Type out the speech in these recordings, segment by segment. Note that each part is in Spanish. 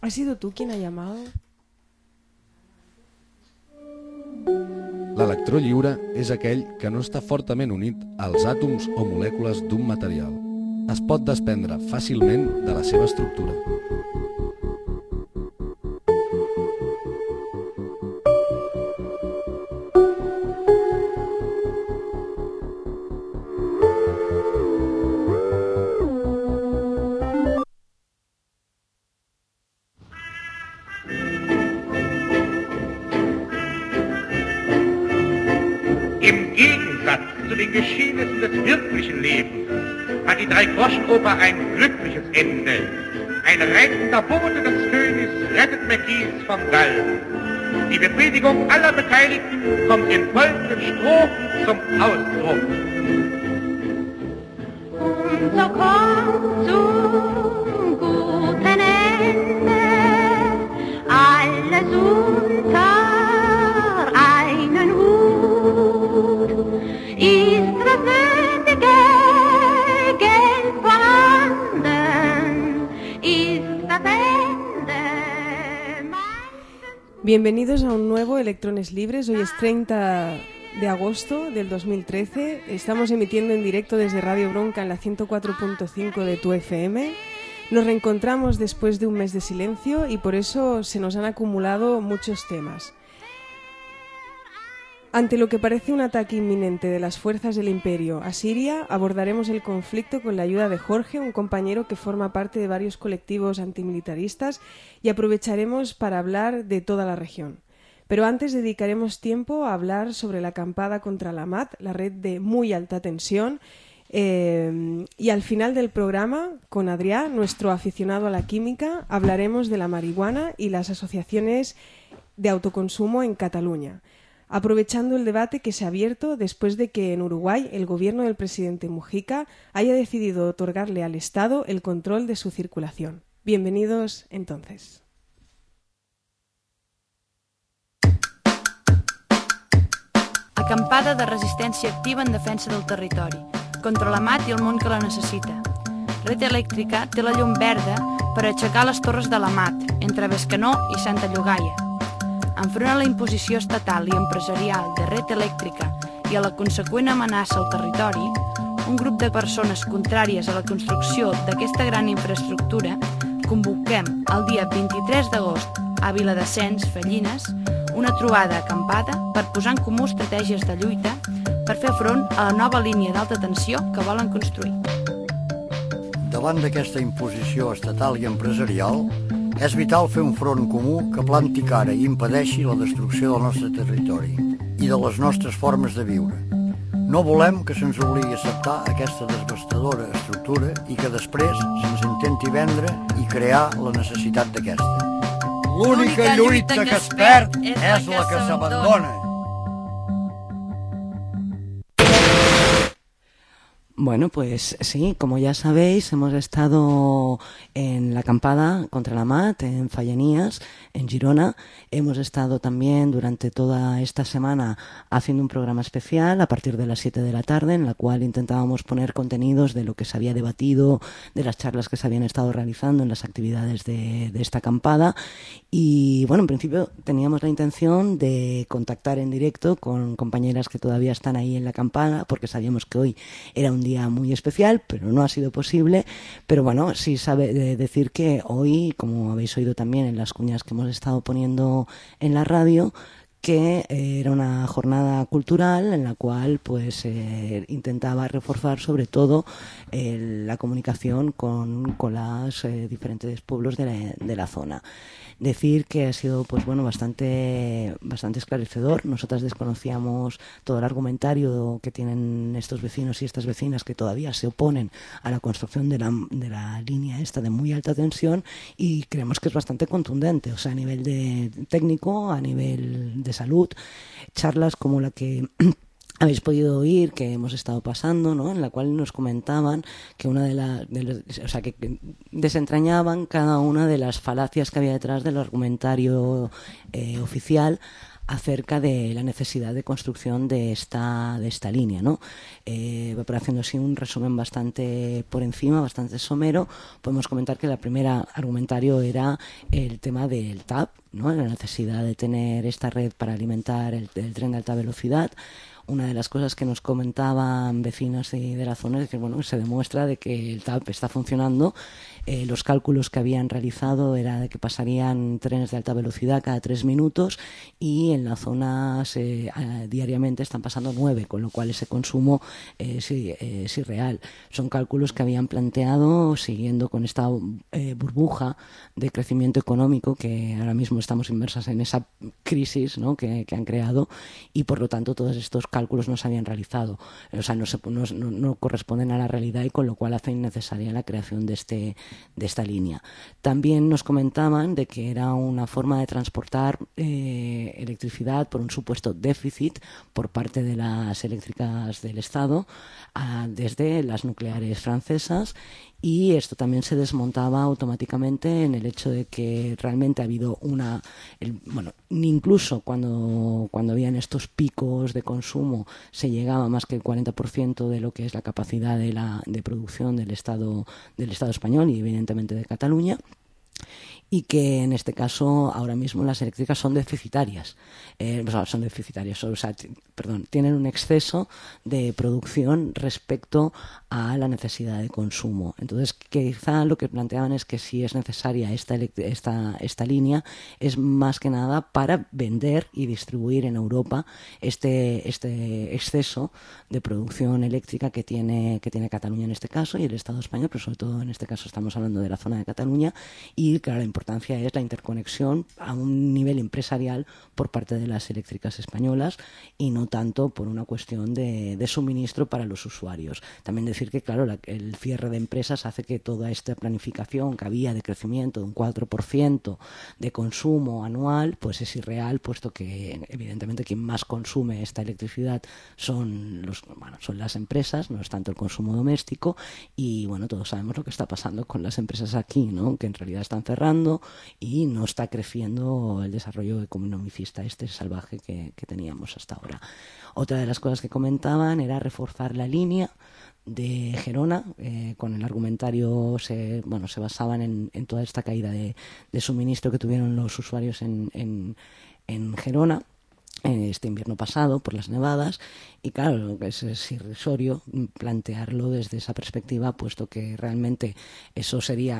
¿Has sido tú quien ha llamado? L'electró lliure és aquell que no està fortament unit als àtoms o molècules d'un material. Es pot desprendre fàcilment de la seva estructura. Im Gegensatz zu den Geschehnissen des wirklichen Lebens hat die Dreigroschenoper ein glückliches Ende. Ein reitender Bote des Königs rettet McGees vom Galgen. Die Befriedigung aller Beteiligten kommt in folgenden Strophen zum Ausdruck. Und so kommt zum guten Ende alles unter einen Hut. Ist das nötige Geld vorhanden, ist das Ende meistens... Bienvenidos a un nuevo Electrones Libres. Hoy es 30 de agosto del 2013. Estamos emitiendo en directo desde Radio Bronca en la 104.5 de tu FM. Nos reencontramos después de un mes de silencio y por eso se nos han acumulado muchos temas. Ante lo que parece un ataque inminente de las fuerzas del Imperio a Siria, abordaremos el conflicto con la ayuda de Jorge, un compañero que forma parte de varios colectivos antimilitaristas, y aprovecharemos para hablar de toda la región. Pero antes dedicaremos tiempo a hablar sobre la acampada contra la MAT, la red de muy alta tensión, y al final del programa, con Adrià, nuestro aficionado a la química, hablaremos de la marihuana y las asociaciones de autoconsumo en Cataluña, aprovechando el debate que se ha abierto después de que en Uruguay el gobierno del presidente Mujica haya decidido otorgarle al Estado el control de su circulación. Bienvenidos entonces. Acampada de resistència activa en defensa del territori, contra la MAT i el món que la necessita. Red Elèctrica té la llum verda per aixecar les torres de la MAT, entre Bescanó i Santa Llogaia. Enfront a la imposició estatal i empresarial de Red Elèctrica i a la conseqüent amenaça al territori, un grup de persones contràries a la construcció d'aquesta gran infraestructura convoquem el dia 23 d'agost a Viladescens, Fellines, una trobada acampada per posar en comú estratègies de lluita per fer front a la nova línia d'alta tensió que volen construir. Davant d'aquesta imposició estatal i empresarial, és vital fer un front comú que planti cara i impedeixi la destrucció del nostre territori i de les nostres formes de viure. No volem que se'ns obligui a acceptar aquesta devastadora estructura i que després se'ns intenti vendre i crear la necessitat d'aquesta. L'única lluita que es perd és la que s'abandona. Bueno, pues sí, como ya sabéis, hemos estado en la acampada contra la MAT, en Fallenías, en Girona. Hemos estado también durante toda esta semana haciendo un programa especial a partir de las 7 de la tarde, en la cual intentábamos poner contenidos de lo que se había debatido, de las charlas que se habían estado realizando en las actividades de esta acampada. Y bueno, en principio teníamos la intención de contactar en directo con compañeras que todavía están ahí en la acampada, porque sabíamos que hoy era un día muy especial, pero no ha sido posible. Pero bueno, sí sabe decir que hoy, como habéis oído también en las cuñas que hemos estado poniendo en la radio, que era una jornada cultural en la cual pues intentaba reforzar sobre todo la comunicación con los diferentes pueblos de la zona. Decir que ha sido pues bueno bastante esclarecedor. Nosotras desconocíamos todo el argumentario que tienen estos vecinos y estas vecinas que todavía se oponen a la construcción de la línea esta de muy alta tensión, y creemos que es bastante contundente, o sea, a nivel de técnico, a nivel de salud. Charlas como la que habéis podido oír, que hemos estado pasando, ¿no? En la cual nos comentaban que que desentrañaban cada una de las falacias que había detrás del argumentario oficial acerca de la necesidad de construcción de esta línea, ¿no? Por haciendo así un resumen bastante por encima, bastante somero, podemos comentar que la primera argumentario era el tema del TAP, ¿no? La necesidad de tener esta red para alimentar el tren de alta velocidad. Una de las cosas que nos comentaban vecinos de la zona es que se demuestra de que el TAP está funcionando. Los cálculos que habían realizado era de que pasarían trenes de alta velocidad cada 3 minutos y en la zona diariamente están pasando 9, con lo cual ese consumo es irreal. Son cálculos que habían planteado siguiendo con esta burbuja de crecimiento económico que ahora mismo estamos inmersas en esa crisis, ¿no? que han creado, y por lo tanto todos estos cálculos no se habían realizado, o sea, no corresponden a la realidad, y con lo cual hace innecesaria la creación de esta línea. También nos comentaban de que era una forma de transportar electricidad por un supuesto déficit por parte de las eléctricas del Estado desde las nucleares francesas, y esto también se desmontaba automáticamente en el hecho de que realmente ha habido incluso cuando habían estos picos de consumo se llegaba más que el 40% de lo que es la capacidad de producción del Estado español y evidentemente de Cataluña, y que en este caso ahora mismo las eléctricas son deficitarias, tienen un exceso de producción respecto a la necesidad de consumo. Entonces, quizá lo que planteaban es que si es necesaria esta línea es más que nada para vender y distribuir en Europa este exceso de producción eléctrica que tiene Cataluña en este caso y el Estado español, pero sobre todo en este caso estamos hablando de la zona de Cataluña, y claro, la importancia es la interconexión a un nivel empresarial por parte de las eléctricas españolas y no tanto por una cuestión de suministro para los usuarios. También decir que, claro, el cierre de empresas hace que toda esta planificación que había de crecimiento de un 4% de consumo anual, pues es irreal, puesto que evidentemente quien más consume esta electricidad son las empresas, no es tanto el consumo doméstico, y bueno, todos sabemos lo que está pasando con las empresas aquí, ¿no? Que en realidad están cerrando y no está creciendo el desarrollo economicista salvaje que teníamos hasta ahora. Otra de las cosas que comentaban era reforzar la línea de Gerona. Con el argumentario se basaban en toda esta caída de suministro que tuvieron los usuarios en Gerona este invierno pasado por las nevadas, y claro, es irrisorio plantearlo desde esa perspectiva, puesto que realmente eso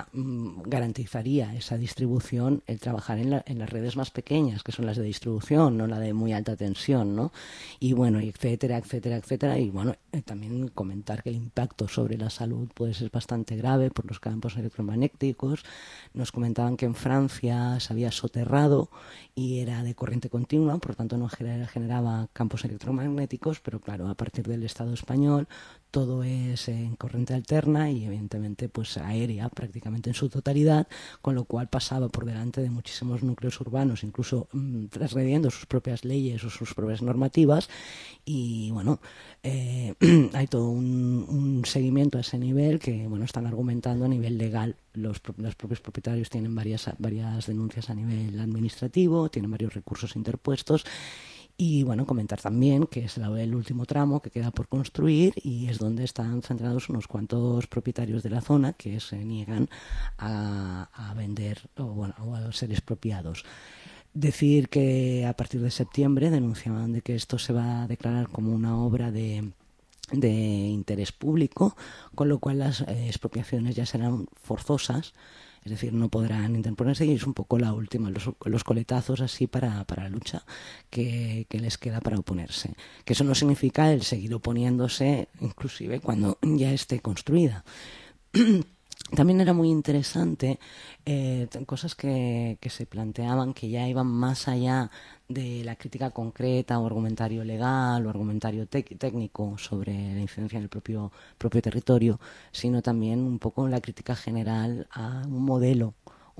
garantizaría esa distribución, el trabajar en las redes más pequeñas, que son las de distribución, no la de muy alta tensión, ¿no? Y bueno, y etcétera, y bueno, también comentar que el impacto sobre la salud puede ser bastante grave por los campos electromagnéticos. Nos comentaban que en Francia se había soterrado y era de corriente continua, por lo tanto no generaba campos electromagnéticos, pero claro, a partir del Estado español todo es en corriente alterna y evidentemente pues aérea prácticamente en su totalidad, con lo cual pasaba por delante de muchísimos núcleos urbanos, incluso transgrediendo sus propias leyes o sus propias normativas. Y bueno, hay todo un seguimiento a ese nivel que están argumentando a nivel legal. Los propios propietarios tienen varias denuncias a nivel administrativo, tienen varios recursos interpuestos. Y bueno, comentar también que es el último tramo que queda por construir y es donde están centrados unos cuantos propietarios de la zona que se niegan a vender o a ser expropiados. Decir que a partir de septiembre denunciaban de que esto se va a declarar como una obra de interés público, con lo cual las expropiaciones ya serán forzosas. Es decir, no podrán interponerse, y es un poco la última, los coletazos así para la lucha que les queda para oponerse. Que eso no significa el seguir oponiéndose, inclusive cuando ya esté construida. También era muy interesante cosas que se planteaban que ya iban más allá de la crítica concreta o argumentario legal o argumentario técnico sobre la incidencia en el propio territorio, sino también un poco la crítica general a un modelo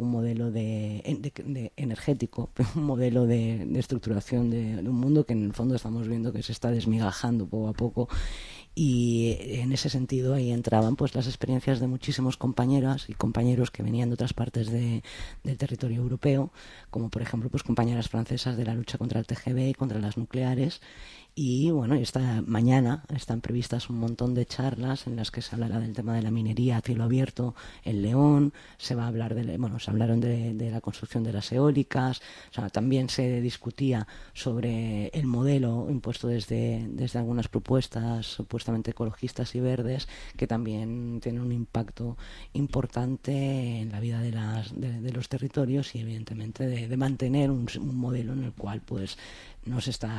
de energético, un modelo de estructuración de un mundo que en el fondo estamos viendo que se está desmigajando poco a poco, Y en ese sentido ahí entraban pues las experiencias de muchísimos compañeras y compañeros que venían de otras partes del territorio europeo, como por ejemplo pues compañeras francesas de la lucha contra el TGV y contra las nucleares. Y bueno, esta mañana están previstas un montón de charlas en las que se hablará del tema de la minería a cielo abierto en León, se va a hablar se hablaron de la construcción de las eólicas, o sea, también se discutía sobre el modelo impuesto desde algunas propuestas supuestamente ecologistas y verdes, que también tienen un impacto importante en la vida de los territorios y evidentemente de mantener un modelo en el cual pues no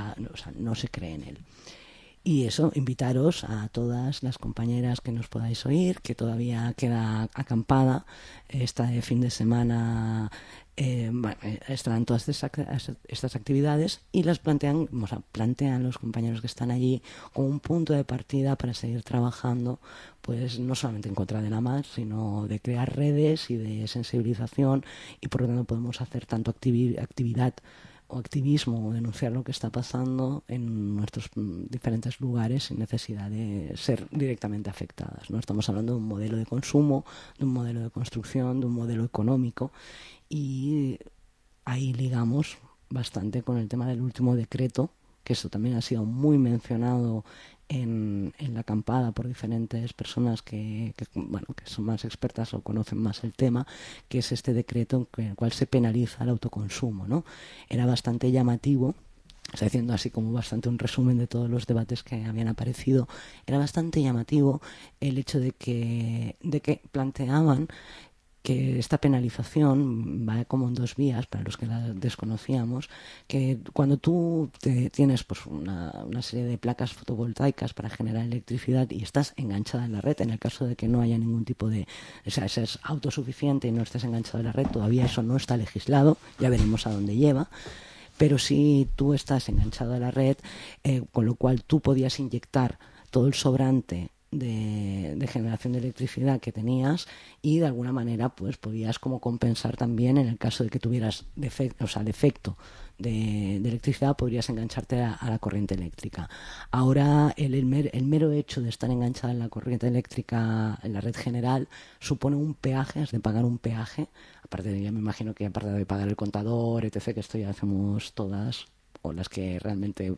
se cree en él. Y eso, invitaros a todas las compañeras que nos podáis oír, que todavía queda acampada este fin de semana. Estarán todas estas actividades y las plantean los compañeros que están allí como un punto de partida para seguir trabajando, pues no solamente en contra de la MAT, sino de crear redes y de sensibilización, y por lo tanto podemos hacer tanto actividad o activismo o denunciar lo que está pasando en nuestros diferentes lugares sin necesidad de ser directamente afectadas, ¿no? Estamos hablando de un modelo de consumo, de un modelo de construcción, de un modelo económico, y ahí ligamos bastante con el tema del último decreto, que eso también ha sido muy mencionado en la acampada por diferentes personas que son más expertas o conocen más el tema, que es este decreto en el cual se penaliza el autoconsumo, ¿no? Era bastante llamativo, estoy haciendo así como bastante un resumen de todos los debates que habían aparecido, era bastante llamativo el hecho de que planteaban que esta penalización va como en dos vías, para los que la desconocíamos, que cuando tú tienes pues una serie de placas fotovoltaicas para generar electricidad y estás enganchada en la red, en el caso de que no haya ningún tipo de... O sea, seas autosuficiente y no estés enganchado en la red, todavía eso no está legislado, ya veremos a dónde lleva. Pero si tú estás enganchado a la red, con lo cual tú podías inyectar todo el sobrante de generación de electricidad que tenías, y de alguna manera pues podías como compensar también en el caso de que tuvieras defecto de electricidad, podrías engancharte a la corriente eléctrica. Ahora el mero hecho de estar enganchada en la corriente eléctrica en la red general supone un peaje, es de pagar un peaje, aparte de, ya me imagino que aparte de pagar el contador, etc., que esto ya hacemos todas, o las que realmente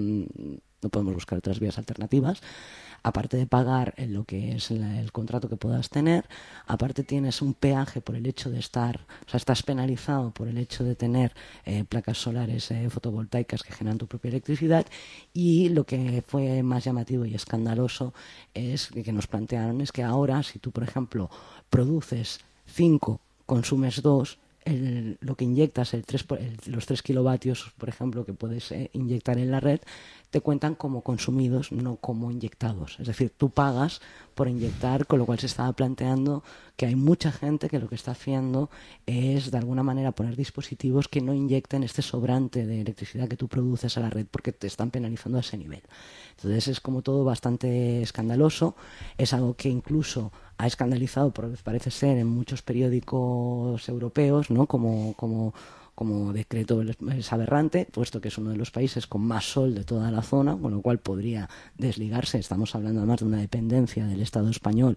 no podemos buscar otras vías alternativas. Aparte de pagar en lo que es el contrato que puedas tener, aparte tienes un peaje por el hecho de estás penalizado por el hecho de tener placas solares fotovoltaicas que generan tu propia electricidad. Y lo que fue más llamativo y escandaloso es que nos plantearon es que ahora, si tú, por ejemplo, produces 5, consumes 2, lo que inyectas, los 3 kilovatios, por ejemplo, que puedes inyectar en la red, te cuentan como consumidos, no como inyectados. Es decir, tú pagas por inyectar, con lo cual se estaba planteando que hay mucha gente que lo que está haciendo es, de alguna manera, poner dispositivos que no inyecten este sobrante de electricidad que tú produces a la red, porque te están penalizando a ese nivel. Entonces es como todo bastante escandaloso, es algo que incluso ha escandalizado, parece ser, en muchos periódicos europeos, ¿no? Como decreto es aberrante, puesto que es uno de los países con más sol de toda la zona, con lo cual podría desligarse. Estamos hablando además de una dependencia del Estado español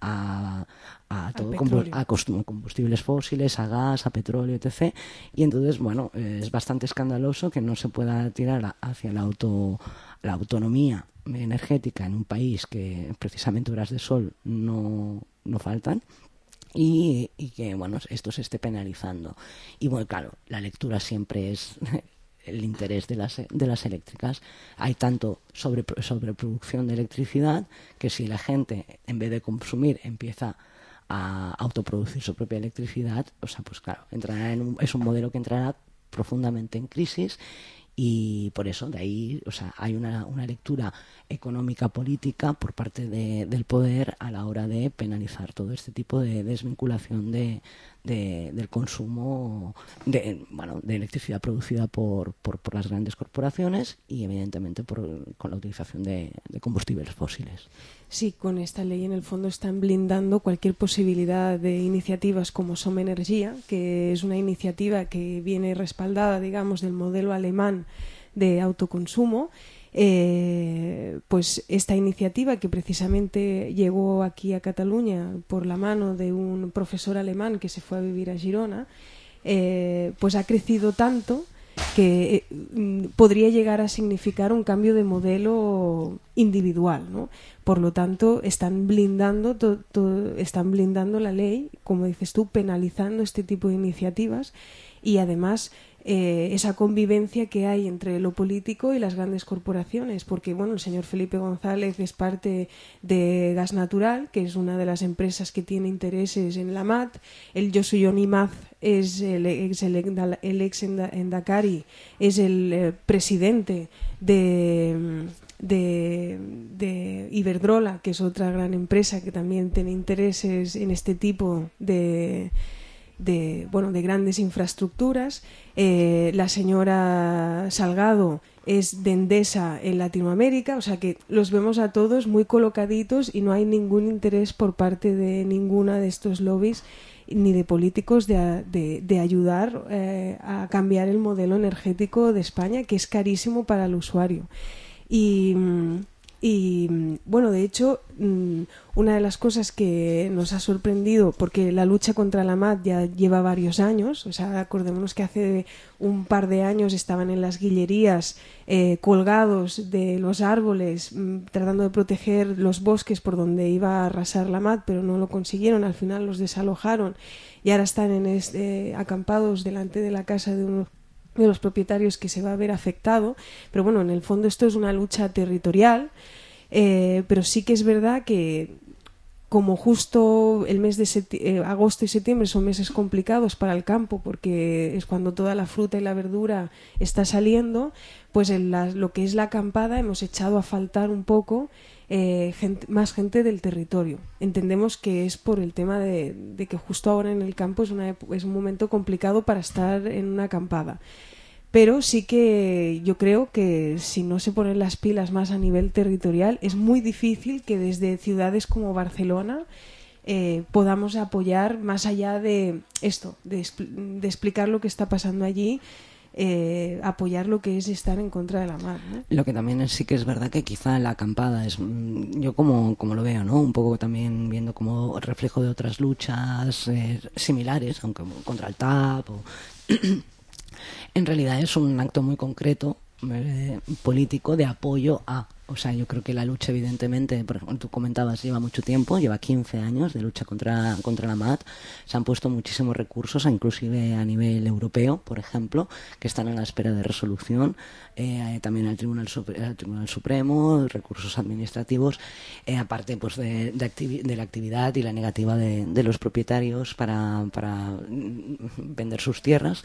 a combustibles fósiles, a gas, a petróleo, etc. Y entonces, bueno, es bastante escandaloso que no se pueda tirar hacia la autonomía energética en un país que precisamente horas de sol no faltan. Y que, bueno, esto se esté penalizando. Y bueno, claro, la lectura siempre es el interés de las eléctricas. Hay tanto sobreproducción de electricidad, que si la gente, en vez de consumir, empieza a autoproducir su propia electricidad, o sea, pues claro, es un modelo que entrará profundamente en crisis. Y por eso, de ahí, o sea, hay una lectura económica política por parte del poder a la hora de penalizar todo este tipo de desvinculación del consumo de electricidad producida por las grandes corporaciones y, evidentemente, con la utilización de combustibles fósiles. Sí, con esta ley en el fondo están blindando cualquier posibilidad de iniciativas como Som Energia, que es una iniciativa que viene respaldada, digamos, del modelo alemán de autoconsumo, pues esta iniciativa, que precisamente llegó aquí a Cataluña por la mano de un profesor alemán que se fue a vivir a Girona, pues ha crecido tanto que podría llegar a significar un cambio de modelo individual, ¿no? Por lo tanto, están blindando la ley, como dices tú, penalizando este tipo de iniciativas, y además esa convivencia que hay entre lo político y las grandes corporaciones, porque bueno, el señor Felipe González es parte de Gas Natural, que es una de las empresas que tiene intereses en la MAT. El Josué Imaz es el ex Endacari, es el presidente de Iberdrola, que es otra gran empresa que también tiene intereses en este tipo de grandes infraestructuras. La señora Salgado es de Endesa en Latinoamérica, o sea que los vemos a todos muy colocaditos y no hay ningún interés por parte de ninguna de estos lobbies ni de políticos de ayudar a cambiar el modelo energético de España, que es carísimo para el usuario. Y bueno, de hecho, una de las cosas que nos ha sorprendido, porque la lucha contra la MAT ya lleva varios años, o sea, acordémonos que hace un par de años estaban en las guillerías colgados de los árboles, tratando de proteger los bosques por donde iba a arrasar la MAT, pero no lo consiguieron, al final los desalojaron y ahora están acampados delante de la casa de uno de los propietarios que se va a ver afectado. Pero bueno, en el fondo esto es una lucha territorial, pero sí que es verdad que como justo el mes de agosto y septiembre son meses complicados para el campo, porque es cuando toda la fruta y la verdura está saliendo, pues en lo que es la acampada hemos echado a faltar un poco más gente del territorio. Entendemos que es por el tema de que justo ahora en el campo es un momento complicado para estar en una acampada. Pero sí que yo creo que si no se ponen las pilas más a nivel territorial, es muy difícil que desde ciudades como Barcelona podamos apoyar más allá de esto, de explicar lo que está pasando allí. Apoyar lo que es estar en contra de la MAT, ¿no? Lo que también sí que es verdad que quizá la acampada es, yo como lo veo, ¿no? Un poco también viendo como reflejo de otras luchas similares, aunque contra el TAP en realidad es un acto muy concreto político de apoyo a. O sea, yo creo que la lucha, evidentemente, por ejemplo, tú comentabas, lleva mucho tiempo, lleva 15 años de lucha contra la MAT. Se han puesto muchísimos recursos, inclusive a nivel europeo, por ejemplo, que están a la espera de resolución. También al Tribunal Supremo, recursos administrativos, aparte pues de la actividad y la negativa de los propietarios para vender sus tierras.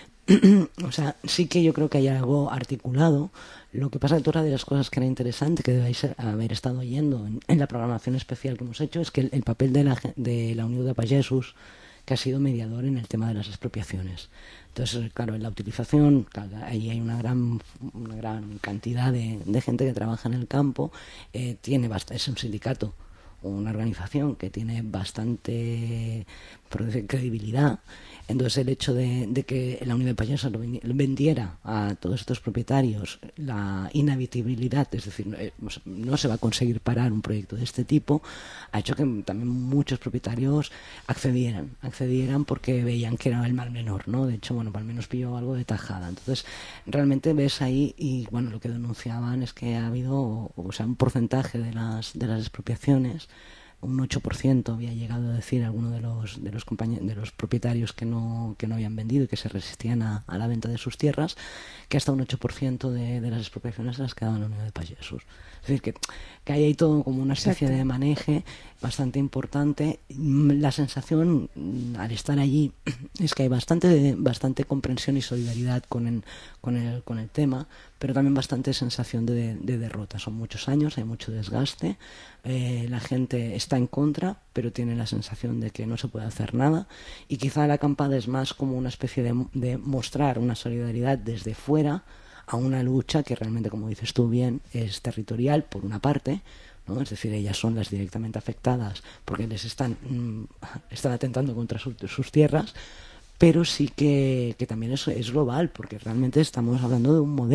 O sea, sí que yo creo que hay algo articulado. Lo que pasa, que otra de las cosas que era interesante, que debéis haber estado oyendo en la programación especial que hemos hecho, es que el papel de la Unión de Pagesos, que ha sido mediador en el tema de las expropiaciones. Entonces, claro, en la utilización, claro, ahí hay una gran cantidad de gente que trabaja en el campo, es un sindicato, una organización que tiene bastante credibilidad. Entonces el hecho de que la Unión de Pagesos vendiera a todos estos propietarios la inhabitabilidad, es decir, no se va a conseguir parar un proyecto de este tipo, ha hecho que también muchos propietarios accedieran porque veían que era el mal menor, ¿no? De hecho, bueno, al menos pilló algo de tajada. Entonces realmente ves ahí, y bueno, lo que denunciaban es que ha habido, o sea, un porcentaje de las expropiaciones, un 8% había llegado a decir alguno de los propietarios que no habían vendido y que se resistían a la venta de sus tierras, que hasta un 8% de las expropiaciones se las quedaban en la Unión de Pagesos. Es decir, que hay ahí todo como una especie de maneje bastante importante. La sensación al estar allí es que hay bastante comprensión y solidaridad con el tema, pero también bastante sensación de derrota. Son muchos años, hay mucho desgaste, la gente está en contra, pero tiene la sensación de que no se puede hacer nada, y quizá la acampada es más como una especie de mostrar una solidaridad desde fuera a una lucha que realmente, como dices tú bien, es territorial por una parte, ¿no? Es decir, ellas son las directamente afectadas porque les están atentando contra sus tierras, pero sí que también es global, porque realmente estamos hablando de un modelo.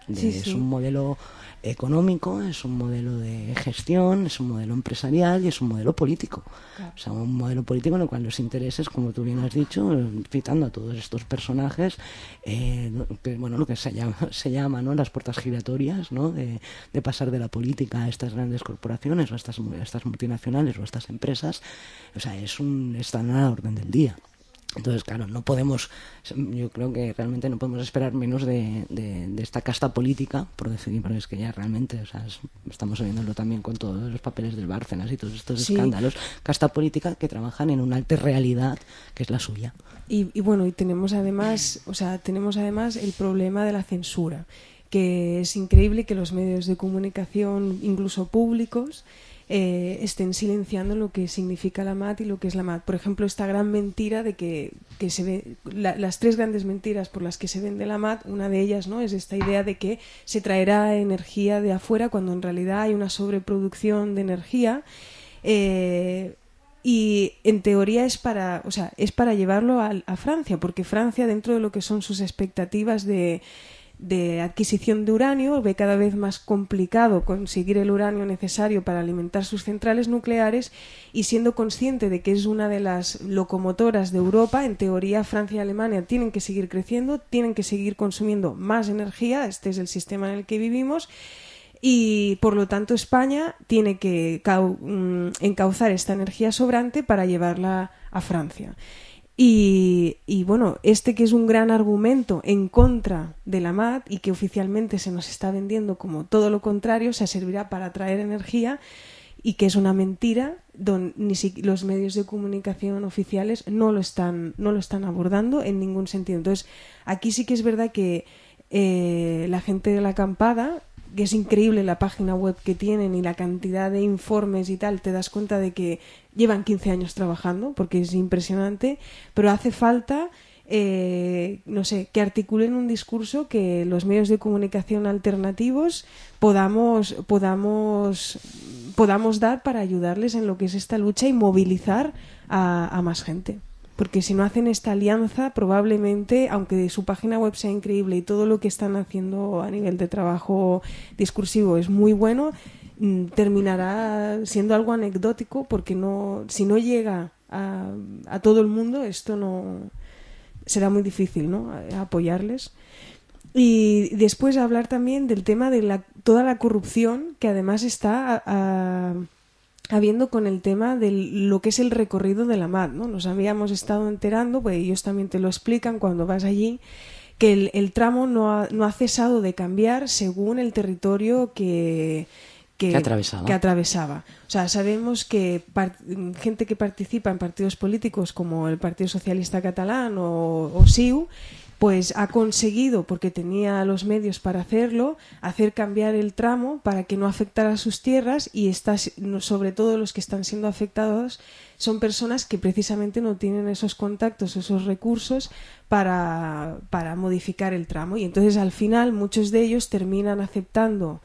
Es un modelo económico, es un modelo de gestión, es un modelo empresarial y es un modelo político. Claro. O sea, un modelo político en el cual los intereses, como tú bien has dicho, citando a todos estos personajes, lo que se llama, ¿no?, las puertas giratorias, ¿no?, de pasar de la política a estas grandes corporaciones o a estas multinacionales o a estas empresas, o sea, están a la orden del día. Entonces, claro, yo creo que realmente no podemos esperar menos de esta casta política, por decir, pero es que ya realmente, o sea, estamos viéndolo también con todos los papeles del Bárcenas y todos estos escándalos, casta política que trabajan en una alta realidad que es la suya. Y tenemos además el problema de la censura, que es increíble que los medios de comunicación, incluso públicos, estén silenciando lo que significa la MAT y lo que es la MAT. Por ejemplo, esta gran mentira de que se ve, las tres grandes mentiras por las que se vende la MAT, una de ellas, ¿no?, es esta idea de que se traerá energía de afuera cuando en realidad hay una sobreproducción de energía, y en teoría es para llevarlo a Francia, porque Francia, dentro de lo que son sus expectativas de adquisición de uranio, ve cada vez más complicado conseguir el uranio necesario para alimentar sus centrales nucleares, y siendo consciente de que es una de las locomotoras de Europa, en teoría Francia y Alemania tienen que seguir creciendo, tienen que seguir consumiendo más energía, este es el sistema en el que vivimos, y por lo tanto España tiene que encauzar esta energía sobrante para llevarla a Francia. Y que es un gran argumento en contra de la MAT y que oficialmente se nos está vendiendo como todo lo contrario, se servirá para traer energía, y que es una mentira, los medios de comunicación oficiales no lo están abordando en ningún sentido. Entonces, aquí sí que es verdad que la gente de la acampada, que es increíble la página web que tienen y la cantidad de informes y tal, te das cuenta de que llevan 15 años trabajando, porque es impresionante, pero hace falta, que articulen un discurso que los medios de comunicación alternativos podamos dar para ayudarles en lo que es esta lucha y movilizar a más gente. Porque si no hacen esta alianza, probablemente, aunque su página web sea increíble y todo lo que están haciendo a nivel de trabajo discursivo es muy bueno, terminará siendo algo anecdótico, porque si no llega a todo el mundo, esto no será muy difícil, ¿no?, apoyarles. Y después hablar también del tema de toda la corrupción que además está habiendo con el tema de lo que es el recorrido de la MAT, ¿no? Nos habíamos estado enterando, pues ellos también te lo explican cuando vas allí, que el tramo no ha cesado de cambiar según el territorio que atravesaba. O sea, sabemos que gente que participa en partidos políticos como el Partido Socialista Catalán o CiU, pues ha conseguido, porque tenía los medios para hacerlo, hacer cambiar el tramo para que no afectara a sus tierras, y sobre todo los que están siendo afectados son personas que precisamente no tienen esos contactos, esos recursos para modificar el tramo, y entonces al final muchos de ellos terminan aceptando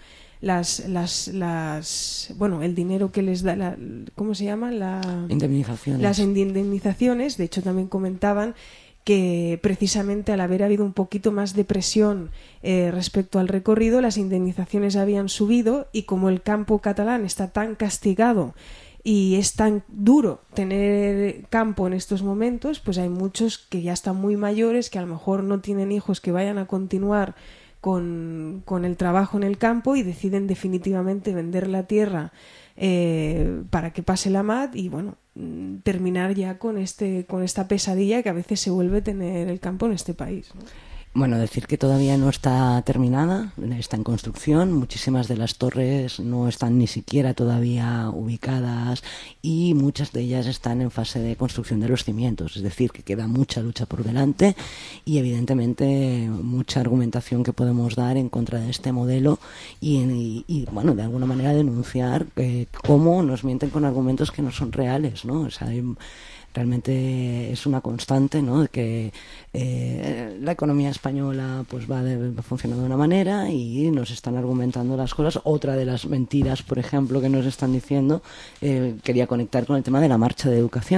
el dinero que les da ¿cómo se llama? Indemnizaciones. Las indemnizaciones. De hecho, también comentaban que precisamente al haber habido un poquito más de presión respecto al recorrido, las indemnizaciones habían subido, y como el campo catalán está tan castigado y es tan duro tener campo en estos momentos, pues hay muchos que ya están muy mayores, que a lo mejor no tienen hijos que vayan a continuar con el trabajo en el campo, y deciden definitivamente vender la tierra para que pase la MAT y terminar ya con esta pesadilla que a veces se vuelve tener el campo en este país, ¿no? Bueno, decir que todavía no está terminada, está en construcción, muchísimas de las torres no están ni siquiera todavía ubicadas, y muchas de ellas están en fase de construcción de los cimientos, es decir, que queda mucha lucha por delante, y evidentemente mucha argumentación que podemos dar en contra de este modelo, y de alguna manera denunciar cómo nos mienten con argumentos que no son reales, ¿no? O sea, realmente es una constante, ¿no?, de que la economía española pues va funcionando de una manera y nos están argumentando las cosas. Otra de las mentiras, por ejemplo, que nos están diciendo, quería conectar con el tema de la marcha de educación.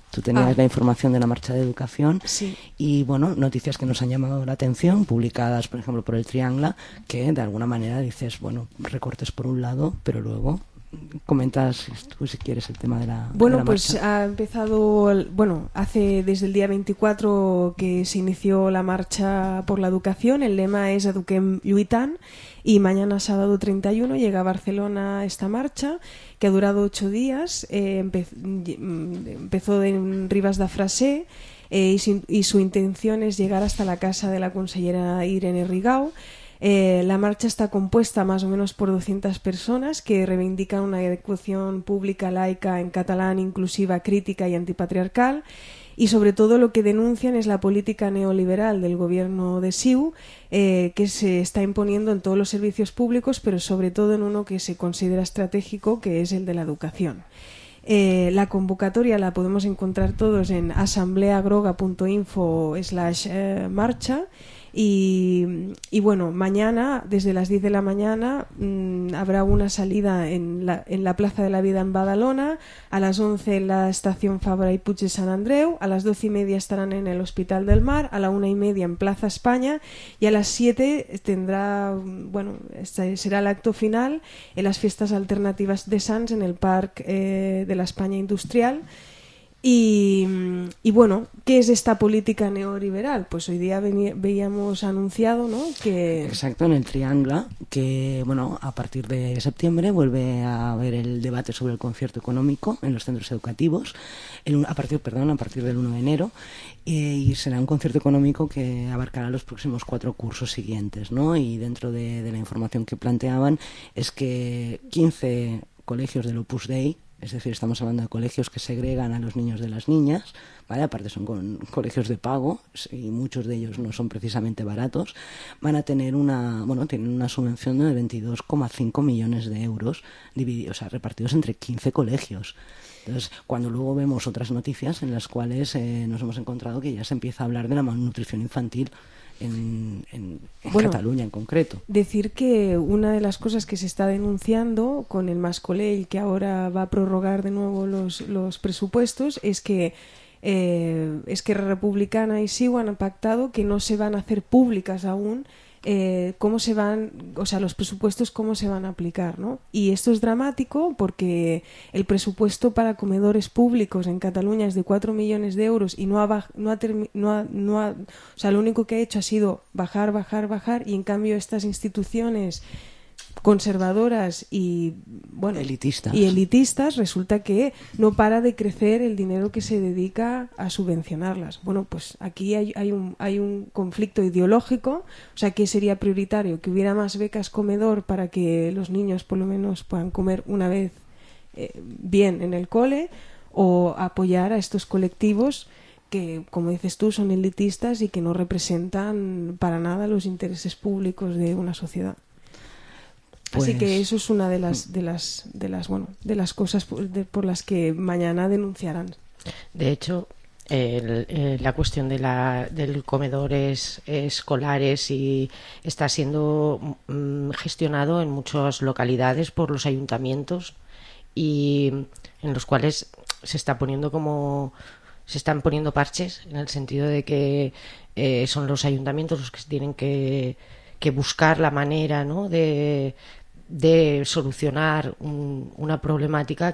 Tú tenías la información de la marcha de educación Sí. y, bueno, noticias que nos han llamado la atención, publicadas, por ejemplo, por el Triangle, que de alguna manera dices, bueno, recortes por un lado, pero luego comentas tú si quieres el tema de la Bueno, de la pues marcha. ha empezado, hace desde el día 24 que se inició la marcha por la educación. El lema es Eduquem lluitant y mañana sábado 31 llega a Barcelona esta marcha que ha durado 8 días. Empezó en Ribas de Freser y su intención es llegar hasta la casa de la consellera Irene Rigau. La marcha está compuesta más o menos por 200 personas que reivindican una educación pública laica en catalán, inclusiva, crítica y antipatriarcal, y sobre todo lo que denuncian es la política neoliberal del gobierno de CiU, que se está imponiendo en todos los servicios públicos, pero sobre todo en uno que se considera estratégico, que es el de la educación. La convocatoria la podemos encontrar todos en asambleagroga.info/marcha. Y bueno, mañana desde las 10 de la mañana habrá una salida en la Plaza de la Vida en Badalona, a las 11 en la estación Fabra y Puig de Sant Andreu, a las 12:30 estarán en el Hospital del Mar, a la 1:30 en Plaza España y a las 7 será el acto final en las fiestas alternativas de Sants en el Parque de la España Industrial. Y bueno, ¿qué es esta política neoliberal? Pues hoy día veíamos anunciado, ¿no? Que... Exacto, en el Triangle, que bueno, a partir de septiembre vuelve a haber el debate sobre el concierto económico en los centros educativos, a partir del 1 de enero, y será un concierto económico que abarcará los próximos 4 cursos siguientes, ¿no? Y dentro de la información que planteaban es que 15 colegios del Opus Dei, es decir, estamos hablando de colegios que segregan a los niños de las niñas, ¿vale? Aparte son colegios de pago y muchos de ellos no son precisamente baratos, van a tener tienen una subvención de 22,5 millones de euros repartidos entre 15 colegios. Entonces, cuando luego vemos otras noticias en las cuales nos hemos encontrado que ya se empieza a hablar de la malnutrición infantil en Cataluña en concreto. Decir que una de las cosas que se está denunciando con el Mascolell, que ahora va a prorrogar de nuevo los presupuestos, es que Esquerra Republicana y CiU han pactado que no se van a hacer públicas aún los presupuestos cómo se van a aplicar, ¿no? Y esto es dramático porque el presupuesto para comedores públicos en Cataluña es de 4 millones de euros y lo único que ha hecho ha sido bajar y en cambio estas instituciones conservadoras y elitistas resulta que no para de crecer el dinero que se dedica a subvencionarlas. Bueno, pues aquí hay un conflicto ideológico. O sea, ¿qué sería prioritario? Que hubiera más becas comedor para que los niños por lo menos puedan comer una vez bien en el cole, o apoyar a estos colectivos que, como dices tú, son elitistas y que no representan para nada los intereses públicos de una sociedad. Así que eso es una de las cosas por las que mañana denunciarán. De hecho, la cuestión del comedores escolares y está siendo gestionado en muchas localidades por los ayuntamientos, y en los cuales se están poniendo parches, en el sentido de que son los ayuntamientos los que tienen que buscar la manera, ¿no?, de solucionar una problemática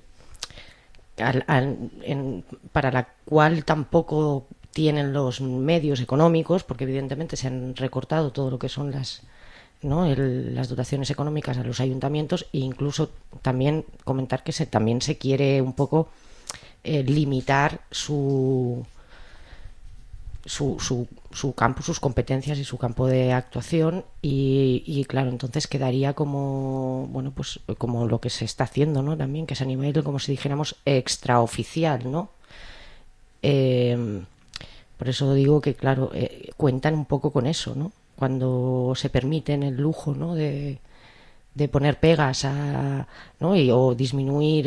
para la cual tampoco tienen los medios económicos, porque evidentemente se han recortado todo lo que son las dotaciones económicas a los ayuntamientos, e incluso también comentar que también se quiere un poco limitar su campo, sus competencias y su campo de actuación, y claro, entonces quedaría como como lo que se está haciendo, ¿no?, también, que es a nivel, como si dijéramos, extraoficial, ¿no? Por eso digo que, claro, cuentan un poco con eso, ¿no? Cuando se permiten el lujo, ¿no?, de poner pegas o disminuir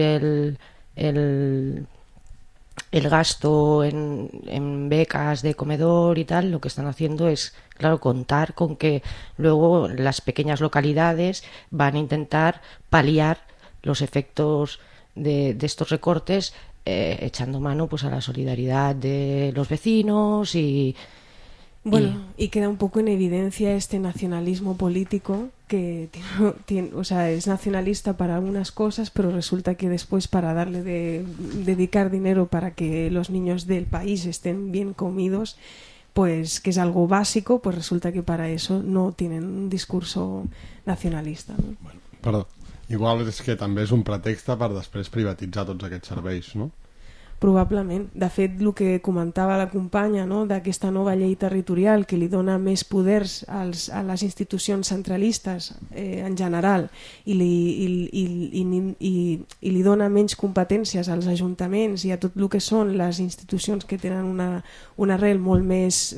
el gasto en becas de comedor y tal, lo que están haciendo es, claro, contar con que luego las pequeñas localidades van a intentar paliar los efectos de estos recortes echando mano pues a la solidaridad de los vecinos y queda un poco en evidencia este nacionalismo político que o sea, es nacionalista para algunas cosas, pero resulta que después para dedicar dinero para que los niños del país estén bien comidos, pues que es algo básico, pues resulta que para eso no tienen un discurso nacionalista, no? Bueno, perdó. Igual és que també és un pretext per després privatitzar tots aquests serveis, no? Probablement. De fet, el que comentava la companya, no?, d'aquesta nova llei territorial que li dona més poders a les institucions centralistes en general i li dona menys competències als ajuntaments i a tot el que són les institucions que tenen una arrel molt més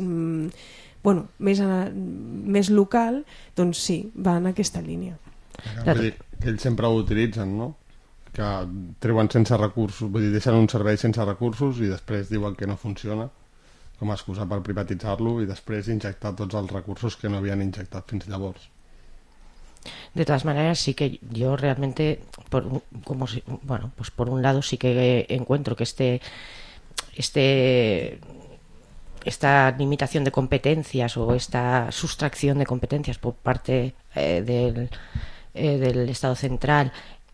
més local, doncs sí, va en aquesta línia. Vull dir que ells sempre ho utilitzen, no? Que treuen sense recursos, vull dir, deixen un servei sense recursos i després diuen que no funciona com a excusa per privatitzar-lo i després injectar tots els recursos que no havien injectat fins llavors. De todas maneras, sí que yo realmente, por un lado sí que encuentro que esta limitación de competencias o esta sustracción de competencias por parte del Estado central,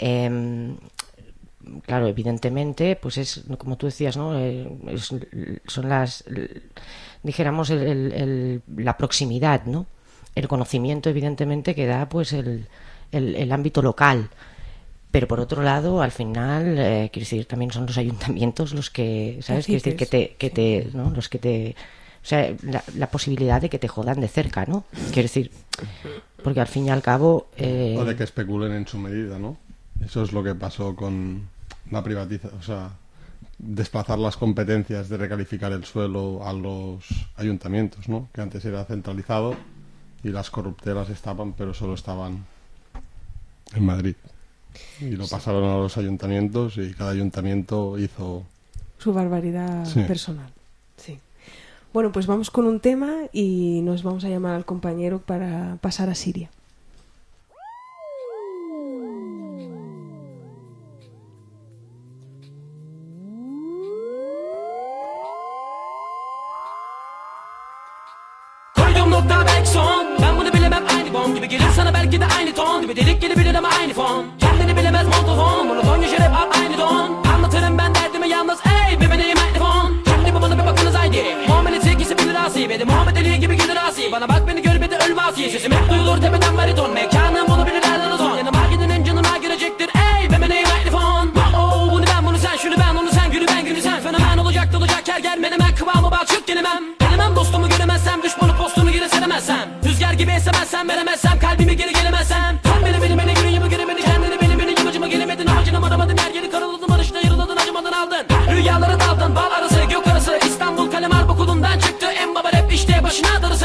claro, evidentemente, pues es como tú decías, ¿no? Son dijéramos la proximidad, ¿no? El conocimiento, evidentemente, que da pues el ámbito local. Pero por otro lado, al final, quiero decir, también son los ayuntamientos los que, ¿sabes? Quiero decir ¿no? Los que te, o sea, la posibilidad de que te jodan de cerca, ¿no? Quiero decir, porque al fin y al cabo o de que especulen en su medida, ¿no? Eso es lo que pasó con la privatización, o sea, desplazar las competencias de recalificar el suelo a los ayuntamientos, ¿no? Que antes era centralizado y las corruptelas estaban, pero solo estaban en Madrid. Y lo pasaron a los ayuntamientos y cada ayuntamiento hizo su barbaridad personal. Sí. Bueno, pues vamos con un tema y nos vamos a llamar al compañero para pasar a Siria. Ben bunu bilemem aynı bomb gibi gelir sana belki de aynı ton gibi delik gelebilir ama aynı fon. Kendini bilemez montofon monoton yaşar hep aynı don. Anlatırım ben derdimi yalnız ey bebeğim aynı fon. Şimdi bu bana bir bakınız haydi. Muhammed'in sevgisi bilir asi ve de Muhammed Ali gibi gelir asi. Bana bak beni gör bir de ölme asi. Sesim hep duyulur tepeden bariton. Mekanım bunu bilirler lan son. Yanıma gidenin canıma girecektir ey bebeğim aynı fon. Oh bunu ben bunu sen şunu ben onu sen günü ben günü sen. Fenomen olacak her gel menemen kıvamı bak çık gelemem. Gelemem dostumu göremezsem düşmanı postunu geri seremezsem. Rüzgar gibi esemezsem veremezsem kalbimi geri gelemezsem. Sen beni günü göremedin kendini beni yamacıma gelemedin. Amacını aramadın her yeri karaladın barışta yarıladın acımadın aldın. Rüyalara daldın bal arası gök arası İstanbul kalem harp okulundan çıktı en baba rap işte başına darısı.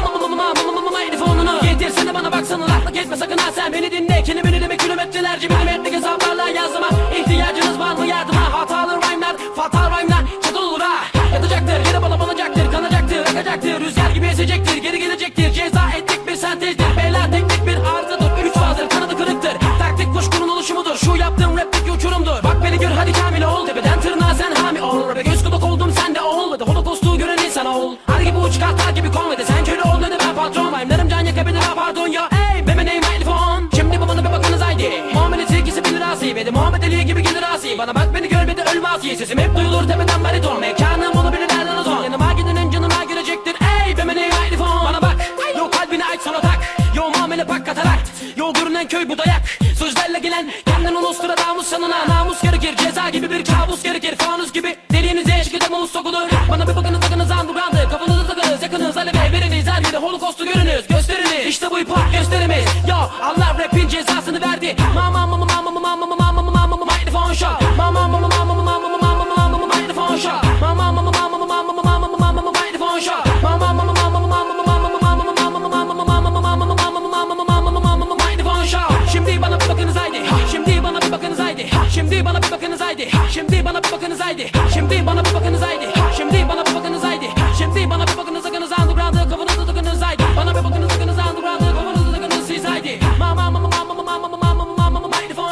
Telefonunu getirsene bana baksana lakla kesme sakın ha sen beni dinle. Kelimeni demek kilometrelerce milimetrik hesaplarla yazdıma. İhtiyacınız var mı yardıma hatalı rhyme'lar fatal rhyme'lar çatıl olur ha. Yatacaktır yere balacaktır kanacaktır akacaktır rüzgar gibi esecektir geri gelecektir ceza ettik bir sentezdir beyler teknik bir arızadır 3 fazdır kanadı kırıktır taktik kuşkunun oluşumudur şu yaptığım rapteki uçurumdur bak beni gör hadi kamil ol tepeden tırnağa sen hami ol rap'e göz kulak oldum sen de olmadı holokostu gören insan ol hadi gibi uç kartlar gibi konvede sen köle ol dedi ben patron rhyme'larım can yakabilir ha pardon ya ey benim neyim mikrofon şimdi bu bana bir bakınız haydi Muhammed'in sevgisi bilir asi ve de Muhammed Ali gibi gelir asi bana bak beni gör bir de ölme asi sesim hep duyulur tepeden bariton mekanım onu bilirler lan o son yanıma gidenin canıma girecektir ey benim neyim mikrofon bana bak yo kalbini aç sana tak yo muamele pak katarakt yo görünen köy bu dayak sözlerle gelen kendin ulustura namus sanına namus gerekir ceza gibi bir kabus gerekir fanus gibi deliğinize eşlik eder mavus sokulur bana bir bakınız sakınız underground'ı kafanızı takınız yakınız aleve veriniz her yere holokostu görünüz gösteriniz işte bu hip hop gösterimiz yo Allah rapin cezasını verdi microphone shot microphone shot microphone shot şimdi bana bir bakınız haydi şimdi bana bir bakınız haydi şimdi bana bir bakınız haydi şimdi bana bir bakınız haydi şimdi bana bir bakınız haydi şimdi bana bir bakınız haydi şimdi bana bir bakınız sakınız underground'ı kafanızı takınız haydi bana bir bakınız sakınız underground'ı kafanızı takınız siz haydi microphone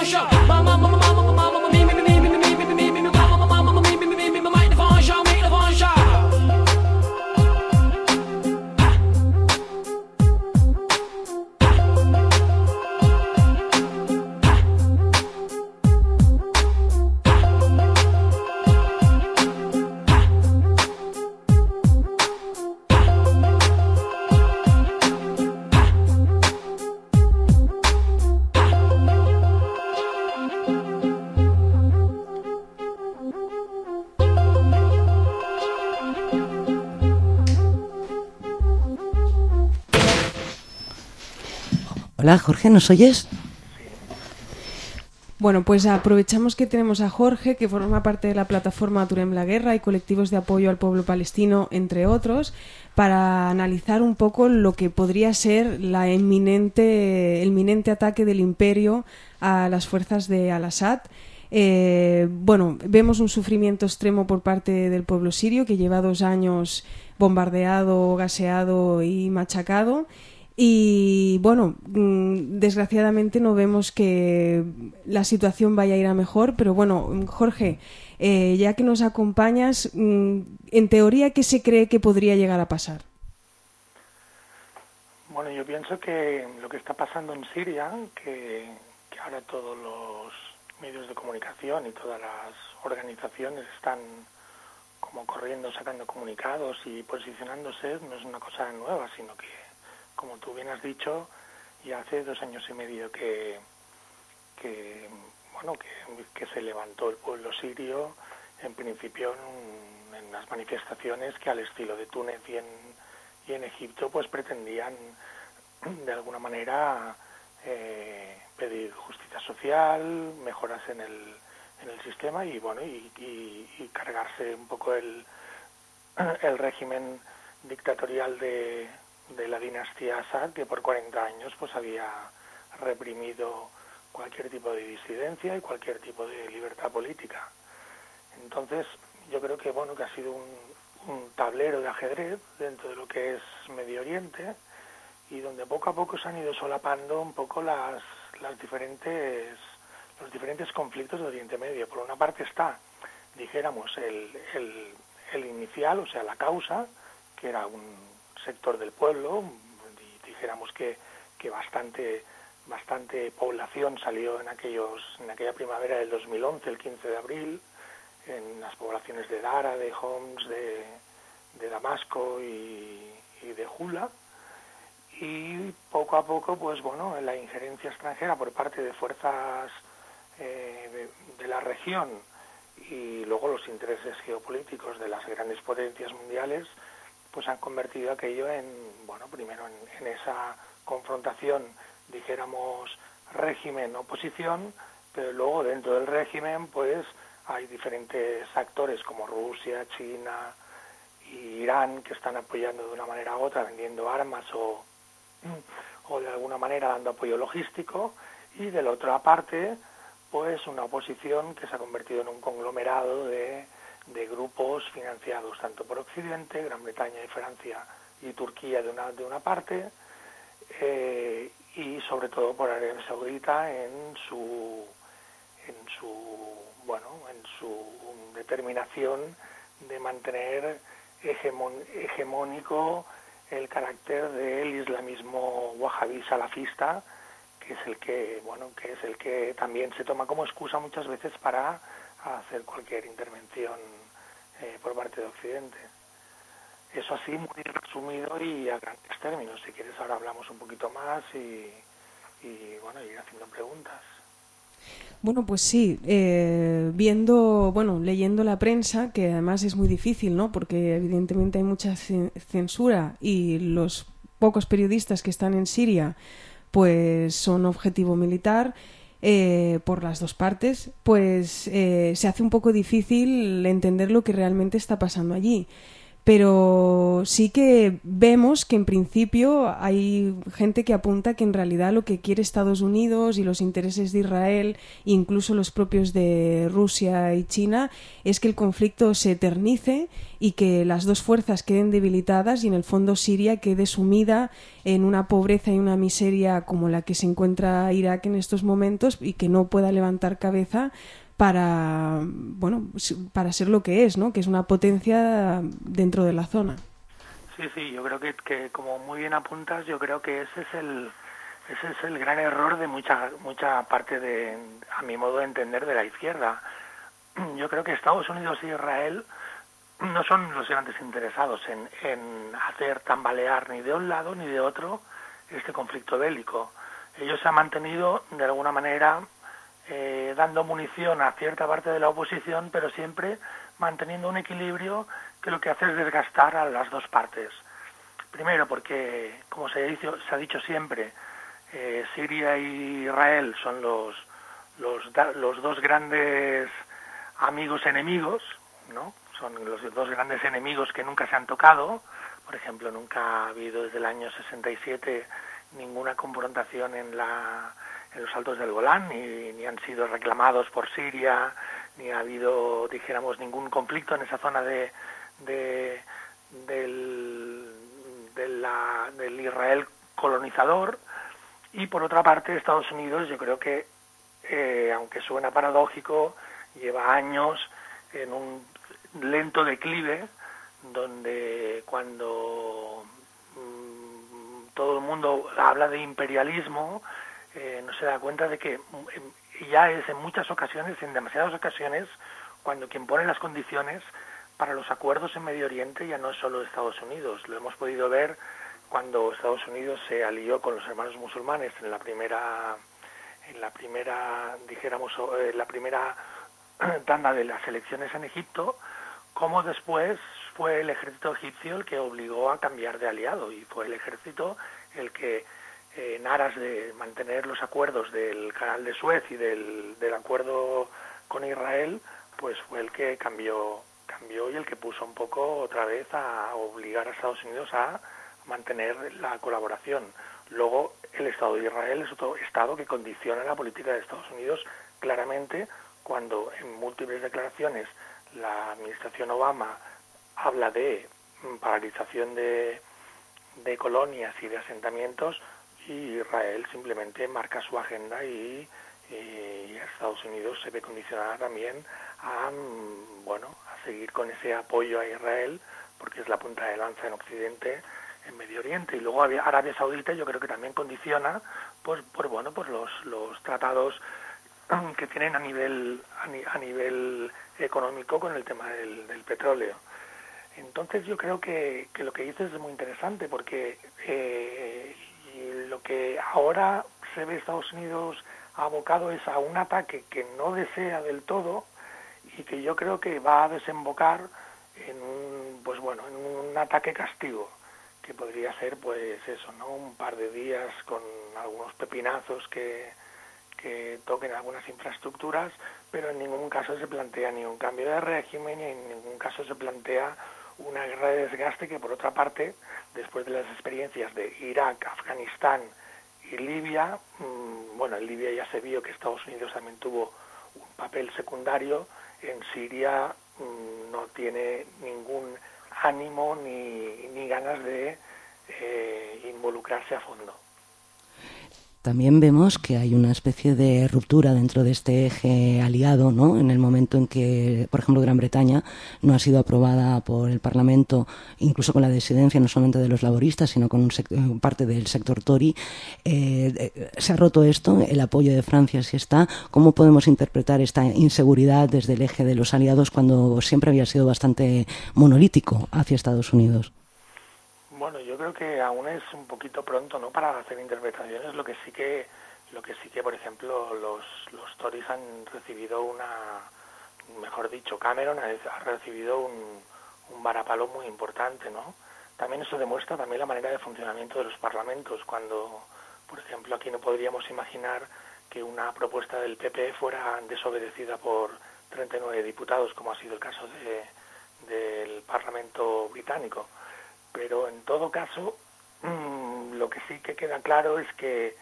Hola, Jorge, ¿nos oyes? Bueno, pues aprovechamos que tenemos a Jorge, que forma parte de la plataforma Aturem la Guerra y colectivos de apoyo al pueblo palestino, entre otros, para analizar un poco lo que podría ser el inminente ataque del imperio a las fuerzas de Al-Assad. Bueno, vemos un sufrimiento extremo por parte del pueblo sirio, que lleva 2 años bombardeado, gaseado y machacado. Y bueno, desgraciadamente no vemos que la situación vaya a ir a mejor, pero bueno, Jorge, ya que nos acompañas, en teoría, ¿qué se cree que podría llegar a pasar? Bueno, yo pienso que lo que está pasando en Siria, que ahora todos los medios de comunicación y todas las organizaciones están como corriendo, sacando comunicados y posicionándose, no es una cosa nueva, sino que, como tú bien has dicho, ya hace 2 años y medio que se levantó el pueblo sirio, en principio en las manifestaciones que al estilo de Túnez y en Egipto pues pretendían de alguna manera pedir justicia social, mejoras en el sistema y bueno y cargarse un poco el régimen dictatorial de la dinastía Assad, que por 40 años pues había reprimido cualquier tipo de disidencia y cualquier tipo de libertad política. Entonces yo creo que bueno que ha sido un tablero de ajedrez dentro de lo que es Medio Oriente, y donde poco a poco se han ido solapando un poco los diferentes conflictos de Oriente Medio. Por una parte está, dijéramos, el inicial, o sea, la causa, que era un sector del pueblo, y dijéramos que bastante población salió en aquella primavera del 2011, el 15 de abril, en las poblaciones de Dara, de Homs, de Damasco y de Jula. Y poco a poco, pues bueno, la injerencia extranjera por parte de fuerzas de la región y luego los intereses geopolíticos de las grandes potencias mundiales, pues han convertido aquello en, bueno, primero en esa confrontación, dijéramos, régimen-oposición, pero luego dentro del régimen, pues hay diferentes actores como Rusia, China y Irán que están apoyando de una manera u otra, vendiendo armas o de alguna manera dando apoyo logístico, y de la otra parte pues una oposición que se ha convertido en un conglomerado de grupos financiados tanto por Occidente, Gran Bretaña y Francia y Turquía de una parte, y sobre todo por Arabia Saudita en su determinación de mantener hegemónico el carácter del islamismo wahabí salafista, que es el que también se toma como excusa muchas veces para hacer cualquier intervención por parte de Occidente. Eso así muy resumido y a grandes términos. Si quieres ahora hablamos un poquito más y ir haciendo preguntas. Bueno, pues sí, leyendo la prensa, que además es muy difícil, ¿no? Porque evidentemente hay mucha censura y los pocos periodistas que están en Siria pues son objetivo militar por las dos partes, pues se hace un poco difícil entender lo que realmente está pasando allí. Pero sí que vemos que en principio hay gente que apunta que en realidad lo que quiere Estados Unidos y los intereses de Israel, incluso los propios de Rusia y China, es que el conflicto se eternice y que las dos fuerzas queden debilitadas y en el fondo Siria quede sumida en una pobreza y una miseria como la que se encuentra Irak en estos momentos y que no pueda levantar cabeza para ser lo que es, ¿no? Que es una potencia dentro de la zona. Sí, yo creo que como muy bien apuntas, yo creo que ese es el gran error de mucha parte a mi modo de entender, de la izquierda. Yo creo que Estados Unidos y Israel no son los grandes interesados en hacer tambalear ni de un lado ni de otro este conflicto bélico. Ellos se han mantenido de alguna manera dando munición a cierta parte de la oposición, pero siempre manteniendo un equilibrio que lo que hace es desgastar a las dos partes. Primero porque, como se ha dicho siempre, Siria y Israel son los dos grandes amigos enemigos, ¿no? Son los dos grandes enemigos que nunca se han tocado. Por ejemplo, nunca ha habido desde el año 67 ninguna confrontación en los Altos del Golán, ni han sido reclamados por Siria, ni ha habido, dijéramos, ningún conflicto en esa zona del Israel colonizador. Y por otra parte, Estados Unidos, yo creo que, aunque suena paradójico, lleva años en un lento declive, donde cuando todo el mundo habla de imperialismo, no se da cuenta de que ya es en muchas ocasiones, en demasiadas ocasiones, cuando quien pone las condiciones para los acuerdos en Medio Oriente ya no es solo Estados Unidos. Lo hemos podido ver cuando Estados Unidos se alió con los hermanos musulmanes en la primera tanda de las elecciones en Egipto, como después fue el ejército egipcio el que obligó a cambiar de aliado, y fue el ejército el que, en aras de mantener los acuerdos del Canal de Suez y del acuerdo con Israel, pues fue el que cambió y el que puso un poco otra vez a obligar a Estados Unidos a mantener la colaboración. Luego, el Estado de Israel es otro Estado que condiciona la política de Estados Unidos claramente, cuando en múltiples declaraciones la administración Obama habla de paralización de colonias y de asentamientos, y Israel simplemente marca su agenda y Estados Unidos se ve condicionada también a seguir con ese apoyo a Israel, porque es la punta de lanza en Occidente, en Medio Oriente. Y luego Arabia Saudita, yo creo que también condiciona por los tratados que tienen a nivel económico con el tema del petróleo. Entonces yo creo que lo que dices es muy interesante, porque lo que ahora se ve Estados Unidos abocado es a un ataque que no desea del todo, y que yo creo que va a desembocar en un ataque castigo, que podría ser un par de días con algunos pepinazos que toquen algunas infraestructuras, pero en ningún caso se plantea ni un cambio de régimen, ni en ningún caso se plantea una guerra de desgaste, que por otra parte, después de las experiencias de Irak, Afganistán y Libia, en Libia ya se vio que Estados Unidos también tuvo un papel secundario. En Siria no tiene ningún ánimo ni ganas de involucrarse a fondo. También vemos que hay una especie de ruptura dentro de este eje aliado, ¿no? En el momento en que, por ejemplo, Gran Bretaña no ha sido aprobada por el Parlamento, incluso con la disidencia no solamente de los laboristas, sino con parte del sector Tory. Se ha roto esto, el apoyo de Francia sí está. ¿Cómo podemos interpretar esta inseguridad desde el eje de los aliados, cuando siempre había sido bastante monolítico hacia Estados Unidos? Bueno, yo creo que aún es un poquito pronto, ¿no?, para hacer interpretaciones. Lo que sí que, por ejemplo, los Tories han recibido Cameron ha recibido un varapalo muy importante, ¿no? También eso demuestra también la manera de funcionamiento de los parlamentos, cuando, por ejemplo, aquí no podríamos imaginar que una propuesta del PP fuera desobedecida por 39 diputados, como ha sido el caso del Parlamento británico. Pero en todo caso, lo que sí que queda claro es que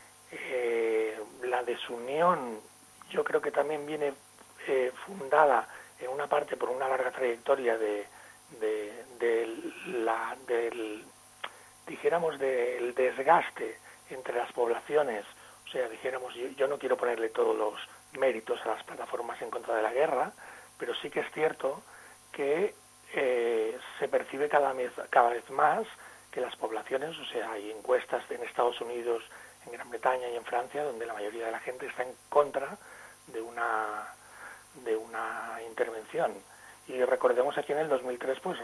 la desunión, yo creo que también viene fundada en una parte por una larga trayectoria del desgaste entre las poblaciones. O sea, yo no quiero ponerle todos los méritos a las plataformas en contra de la guerra, pero sí que es cierto que se percibe cada vez más que las poblaciones, o sea, hay encuestas en Estados Unidos, en Gran Bretaña y en Francia, donde la mayoría de la gente está en contra de una intervención. Y recordemos aquí en el 2003, pues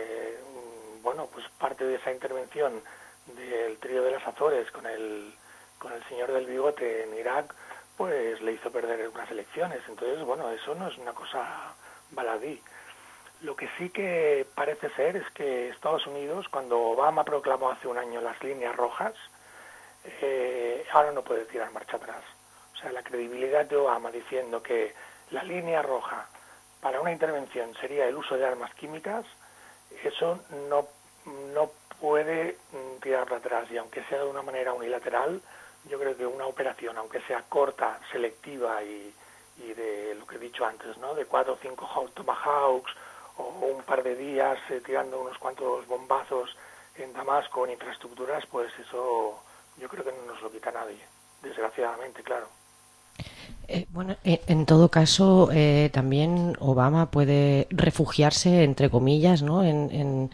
parte de esa intervención del trío de las Azores con el señor del bigote en Irak, pues le hizo perder unas elecciones. Entonces, eso no es una cosa baladí. Lo que sí que parece ser es que Estados Unidos, cuando Obama proclamó hace un año las líneas rojas, ahora no puede tirar marcha atrás. O sea, la credibilidad de Obama diciendo que la línea roja para una intervención sería el uso de armas químicas, eso no puede tirarla atrás. Y aunque sea de una manera unilateral, yo creo que una operación, aunque sea corta, selectiva y de lo que he dicho antes, ¿no?, de 4 o 5 Tomahawks o un par de días tirando unos cuantos bombazos en Damasco, en infraestructuras, pues eso yo creo que no nos lo quita nadie, desgraciadamente, claro. Bueno, en todo caso, también Obama puede refugiarse, entre comillas, ¿no?, en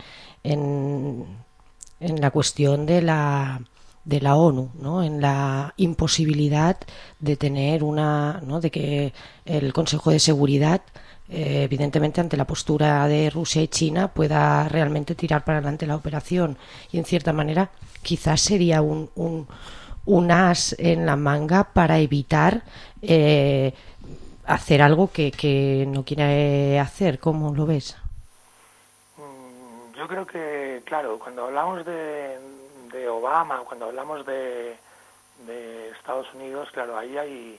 la cuestión de la ONU, ¿no?, en la imposibilidad de tener ¿no?, de que el Consejo de Seguridad, evidentemente ante la postura de Rusia y China, pueda realmente tirar para adelante la operación. Y en cierta manera quizás sería un as en la manga para evitar hacer algo que no quiere hacer. ¿Cómo lo ves? Yo creo que, claro, cuando hablamos de Obama, cuando hablamos de Estados Unidos, claro, ahí hay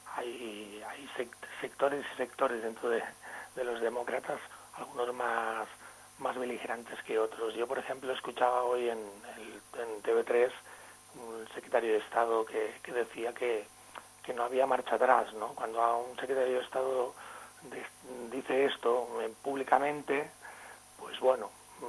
sectores y sectores dentro de los demócratas, algunos más beligerantes que otros. Yo, por ejemplo, escuchaba hoy en TV3 un secretario de Estado que decía que no había marcha atrás, ¿no? Cuando a un secretario de Estado dice esto públicamente, pues bueno,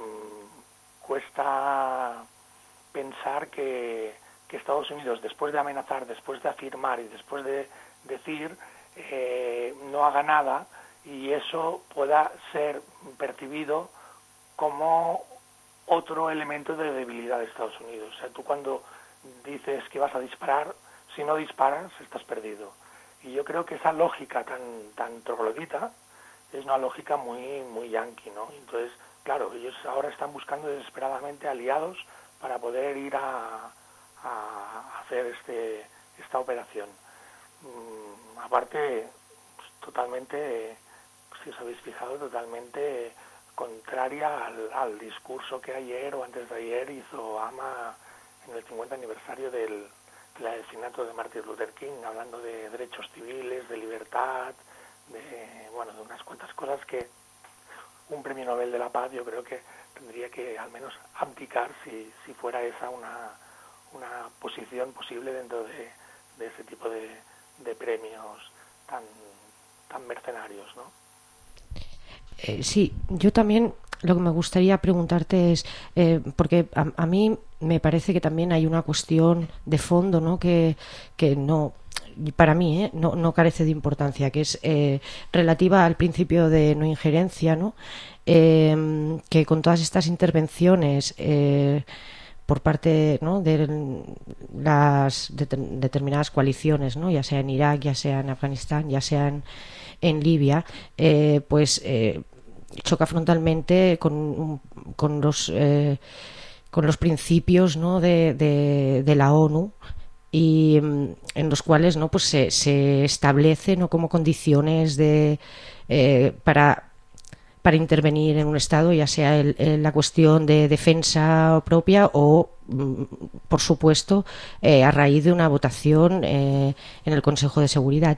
cuesta pensar que Estados Unidos, después de amenazar, después de afirmar y después de decir, no haga nada y eso pueda ser percibido como otro elemento de debilidad de Estados Unidos. O sea, tú cuando dices que vas a disparar, si no disparas, estás perdido. Y yo creo que esa lógica tan troglodita es una lógica muy yanqui, ¿no? Entonces, claro, ellos ahora están buscando desesperadamente aliados para poder ir a hacer esta operación. Aparte, pues, totalmente, si os habéis fijado, totalmente contraria al discurso que ayer o antes de ayer hizo Obama en el 50 aniversario del asesinato de Martin Luther King, hablando de derechos civiles, de libertad, de unas cuantas cosas que un premio Nobel de la Paz yo creo que tendría que al menos abdicar si fuera esa una posición posible dentro de ese tipo de premios tan mercenarios, ¿no? Sí, yo también lo que me gustaría preguntarte es, porque a mí me parece que también hay una cuestión de fondo, ¿no?, que no, para mí, no carece de importancia, que es relativa al principio de no injerencia, ¿no? Que con todas estas intervenciones por parte, ¿no?, de las determinadas coaliciones, ¿no?, ya sea en Irak, ya sea en Afganistán, ya sea en Libia, choca frontalmente con los principios, ¿no?, de la ONU, y en los cuales, ¿no?, pues se establece, ¿no?, como condiciones para intervenir en un Estado, ya sea la cuestión de defensa propia o, por supuesto, a raíz de una votación en el Consejo de Seguridad.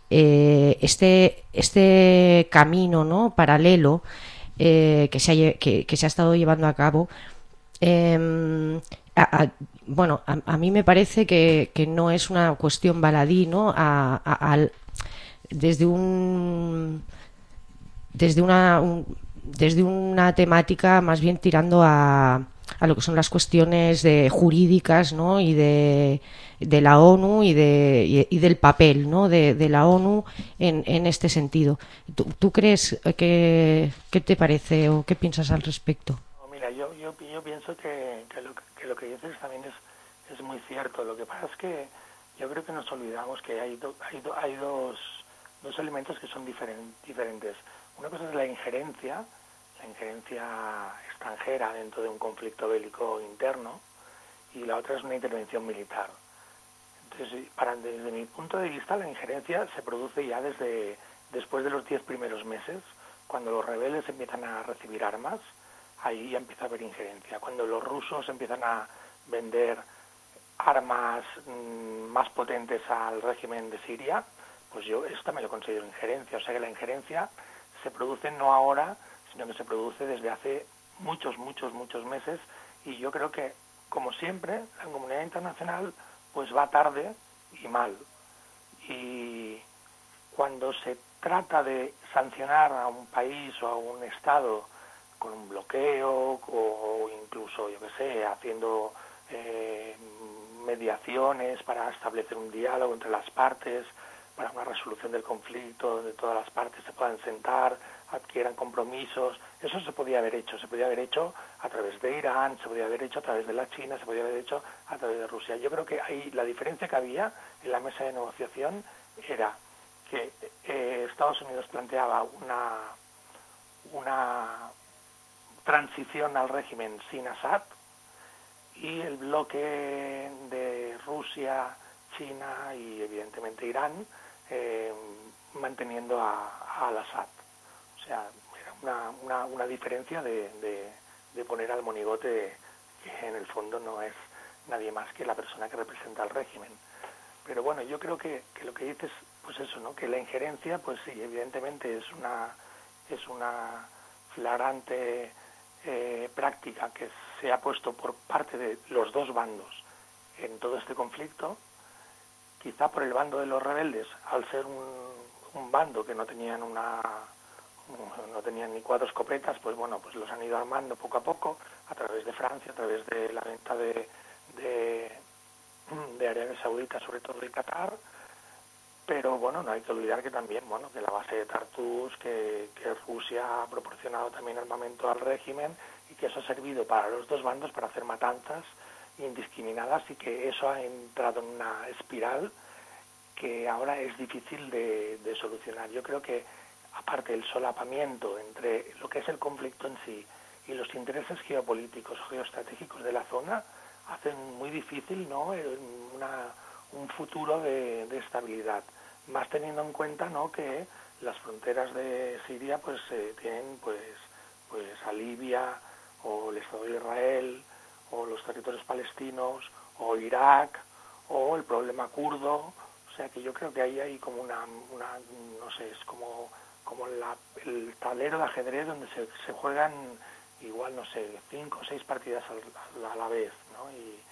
Este camino, ¿no?, paralelo que se ha estado llevando a cabo, a mí me parece que no es una cuestión baladí, ¿no?, desde una temática más bien tirando a lo que son las cuestiones jurídicas, ¿no?, y de la ONU y del papel, ¿no?, de la ONU en este sentido. ¿Tú crees qué te parece o qué piensas al respecto? Mira, yo pienso que lo que dices también es muy cierto. Lo que pasa es que yo creo que nos olvidamos que hay dos elementos que son diferentes. Una cosa es la injerencia extranjera dentro de un conflicto bélico interno, y la otra es una intervención militar. Entonces, desde mi punto de vista, la injerencia se produce ya después de los 10 primeros meses, cuando los rebeldes empiezan a recibir armas, ahí ya empieza a haber injerencia. Cuando los rusos empiezan a vender armas más potentes al régimen de Siria, pues yo esto también lo considero injerencia. O sea que la injerencia se produce no ahora, sino que se produce desde hace muchos meses, y yo creo que, como siempre, la comunidad internacional pues va tarde y mal. Y cuando se trata de sancionar a un país o a un Estado con un bloqueo o incluso, yo qué sé, haciendo mediaciones para establecer un diálogo entre las partes, para una resolución del conflicto, donde todas las partes se puedan sentar, adquieran compromisos, eso se podía haber hecho a través de Irán, se podía haber hecho a través de la China, se podía haber hecho a través de Rusia. Yo creo que ahí la diferencia que había en la mesa de negociación era que Estados Unidos planteaba una transición al régimen sin Assad, y el bloque de Rusia, China y evidentemente Irán manteniendo al Assad. O sea, era una diferencia de poner al monigote, que en el fondo no es nadie más que la persona que representa al régimen. Pero bueno, yo creo que lo que dices, pues eso, ¿no? Que la injerencia, pues sí, evidentemente es una flagrante práctica que se ha puesto por parte de los dos bandos en todo este conflicto. Quizá por el bando de los rebeldes, al ser un bando que no tenían ni 4 escopetas, pues bueno, pues los han ido armando poco a poco a través de Francia, a través de la venta de Arabia Saudita, sobre todo, y Qatar. Pero bueno, no hay que olvidar que también, bueno, que la base de Tartus, que Rusia ha proporcionado también armamento al régimen, y que eso ha servido para los dos bandos para hacer matanzas indiscriminadas, y que eso ha entrado en una espiral que ahora es difícil de solucionar. Yo creo que, aparte del solapamiento entre lo que es el conflicto en sí y los intereses geopolíticos o geoestratégicos de la zona, hacen muy difícil, ¿no?, un futuro de estabilidad, más teniendo en cuenta, ¿no?, que las fronteras de Siria pues tienen pues a Libia, o el Estado de Israel, o los territorios palestinos, o Irak, o el problema kurdo. O sea que yo creo que ahí hay como una no sé, es como el tablero de ajedrez donde se juegan igual, no sé, 5 o 6 partidas a la vez, ¿no?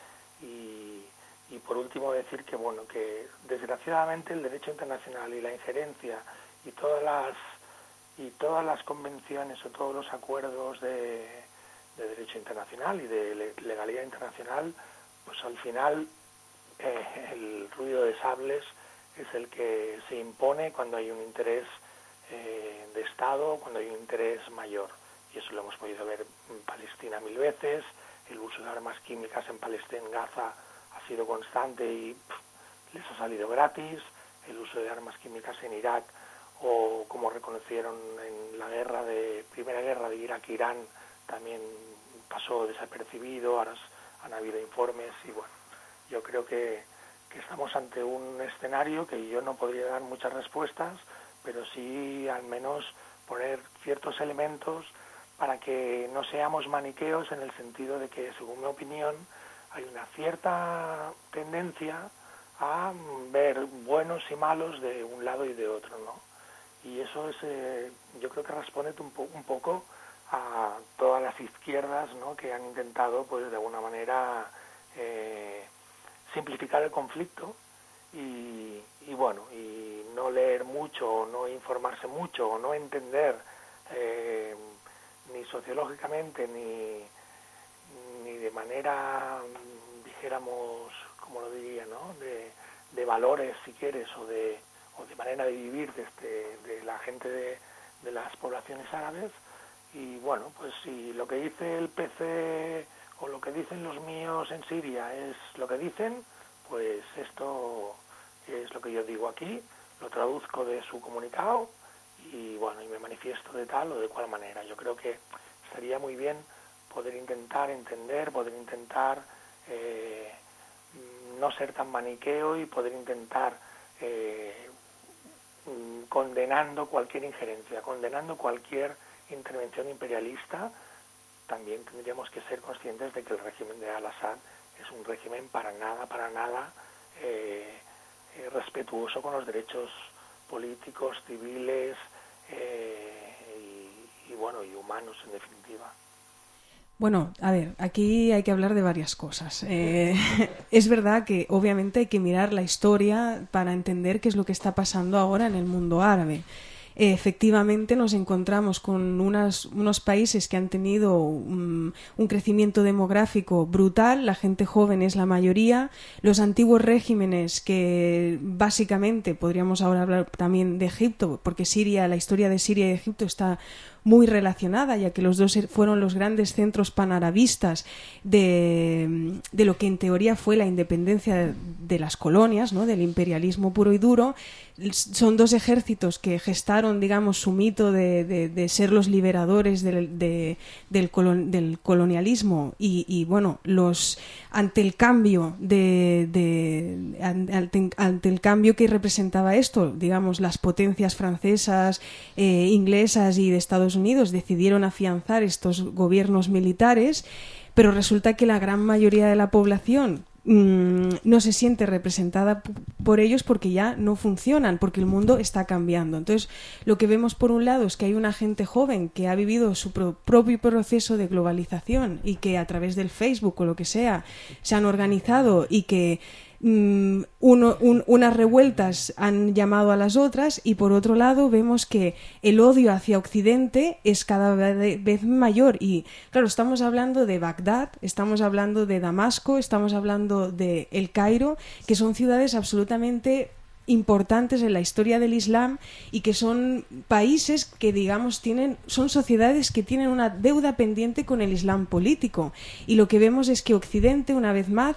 Y por último decir que, bueno, que desgraciadamente el derecho internacional y la injerencia y todas las convenciones o todos los acuerdos de derecho internacional y de legalidad internacional, pues al final el ruido de sables es el que se impone cuando hay un interés de Estado, cuando hay un interés mayor. Y eso lo hemos podido ver en Palestina 1000 veces. El uso de armas químicas en Palestina, en Gaza, ha sido constante y les ha salido gratis. El uso de armas químicas en Irak, o como reconocieron en la primera guerra de Irak-Irán, también pasó desapercibido. Ahora han habido informes y bueno, yo creo que estamos ante un escenario que yo no podría dar muchas respuestas, pero sí al menos poner ciertos elementos para que no seamos maniqueos, en el sentido de que, según mi opinión, hay una cierta tendencia a ver buenos y malos de un lado y de otro, ¿no? Y eso es, yo creo que responde un poco a todas las izquierdas, ¿no?, que han intentado, pues de alguna manera, simplificar el conflicto y bueno, y no leer mucho, o no informarse mucho, o no entender ni sociológicamente ni de manera, dijéramos, como lo diría, ¿no?, de valores, si quieres, o de manera de vivir de la gente de las poblaciones árabes. Y bueno, pues si lo que dice el PC o lo que dicen los míos en Siria es lo que dicen, pues esto es lo que yo digo aquí, lo traduzco de su comunicado y bueno, y me manifiesto de tal o de cual manera. Yo creo que estaría muy bien poder intentar entender, poder intentar no ser tan maniqueo y poder intentar condenando cualquier injerencia, condenando cualquier intervención imperialista. También tendríamos que ser conscientes de que el régimen de Al-Assad es un régimen para nada respetuoso con los derechos políticos, civiles y humanos, en definitiva. Bueno, a ver, aquí hay que hablar de varias cosas. Es verdad que obviamente hay que mirar la historia para entender qué es lo que está pasando ahora en el mundo árabe. Efectivamente nos encontramos con unos países que han tenido un crecimiento demográfico brutal, la gente joven es la mayoría, los antiguos regímenes que básicamente podríamos ahora hablar también de Egipto, porque la historia de Siria y Egipto está muy relacionada, ya que los dos fueron los grandes centros panarabistas de lo que en teoría fue la independencia de las colonias, ¿no? Del imperialismo puro y duro. Son dos ejércitos que gestaron, digamos, su mito de ser los liberadores del colonialismo y bueno, ante el cambio ante el cambio que representaba esto, digamos, las potencias francesas, inglesas y de Estados Unidos decidieron afianzar estos gobiernos militares, pero resulta que la gran mayoría de la población no se siente representada por ellos porque ya no funcionan, porque el mundo está cambiando. Entonces, lo que vemos por un lado es que hay una gente joven que ha vivido su propio proceso de globalización y que a través del Facebook o lo que sea se han organizado y que unas revueltas han llamado a las otras, y por otro lado vemos que el odio hacia Occidente es cada vez mayor. Y claro, estamos hablando de Bagdad, estamos hablando de Damasco, estamos hablando de El Cairo, que son ciudades absolutamente importantes en la historia del Islam y que son países que, digamos, son sociedades que tienen una deuda pendiente con el Islam político, y lo que vemos es que Occidente una vez más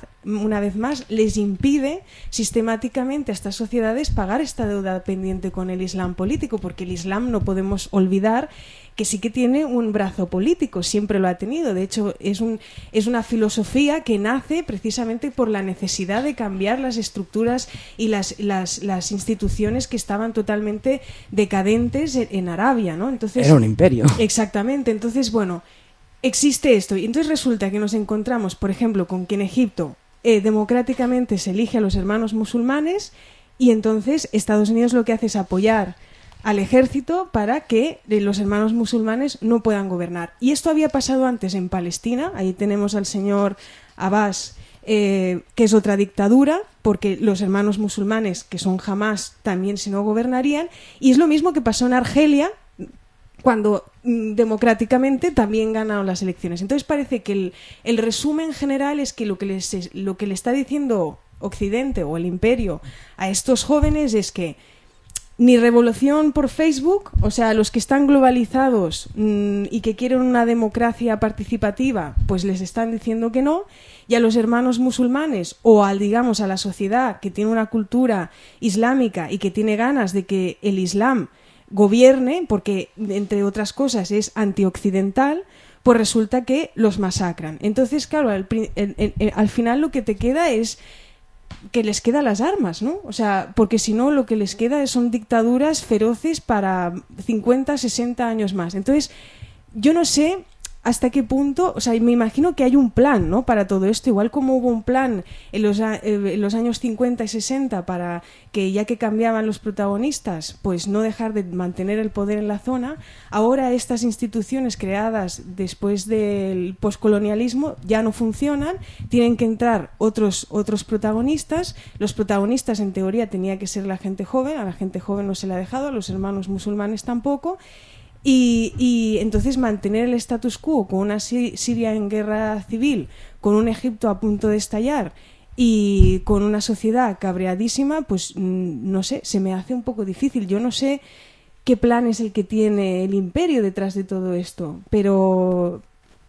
les impide sistemáticamente a estas sociedades pagar esta deuda pendiente con el Islam político, porque el Islam, no podemos olvidar que sí que tiene un brazo político, siempre lo ha tenido. De hecho, es una filosofía que nace precisamente por la necesidad de cambiar las estructuras y las instituciones que estaban totalmente decadentes en Arabia, ¿no? Entonces, era un imperio. Exactamente. Entonces, bueno, existe esto. Y entonces resulta que nos encontramos, por ejemplo, con que en Egipto democráticamente se elige a los hermanos musulmanes, y entonces Estados Unidos lo que hace es apoyar al ejército para que los hermanos musulmanes no puedan gobernar. Y esto había pasado antes en Palestina. Ahí tenemos al señor Abbas, que es otra dictadura, porque los hermanos musulmanes, que son Hamás, también si no gobernarían. Y es lo mismo que pasó en Argelia, cuando democráticamente también ganaron las elecciones. Entonces parece que el resumen general es que lo que le está diciendo Occidente o el imperio a estos jóvenes es que ni revolución por Facebook, o sea, los que están globalizados y que quieren una democracia participativa, pues les están diciendo que no, y a los hermanos musulmanes o a la sociedad que tiene una cultura islámica y que tiene ganas de que el Islam gobierne, porque entre otras cosas es antioccidental, pues resulta que los masacran. Entonces, claro, al final lo que te queda es que les quedan las armas, ¿no? O sea, porque si no, lo que les queda son dictaduras feroces para 50, 60 años más. Entonces, yo no sé hasta qué punto, o sea, me imagino que hay un plan, ¿no?, para todo esto, igual como hubo un plan en los años 50 y 60 para que, ya que cambiaban los protagonistas, pues no dejar de mantener el poder en la zona. Ahora estas instituciones creadas después del poscolonialismo ya no funcionan, tienen que entrar otros protagonistas. Los protagonistas en teoría tenía que ser la gente joven, a la gente joven no se le ha dejado, a los hermanos musulmanes tampoco. Y entonces mantener el status quo con una Siria en guerra civil, con un Egipto a punto de estallar y con una sociedad cabreadísima, pues no sé, se me hace un poco difícil. Yo no sé qué plan es el que tiene el imperio detrás de todo esto, pero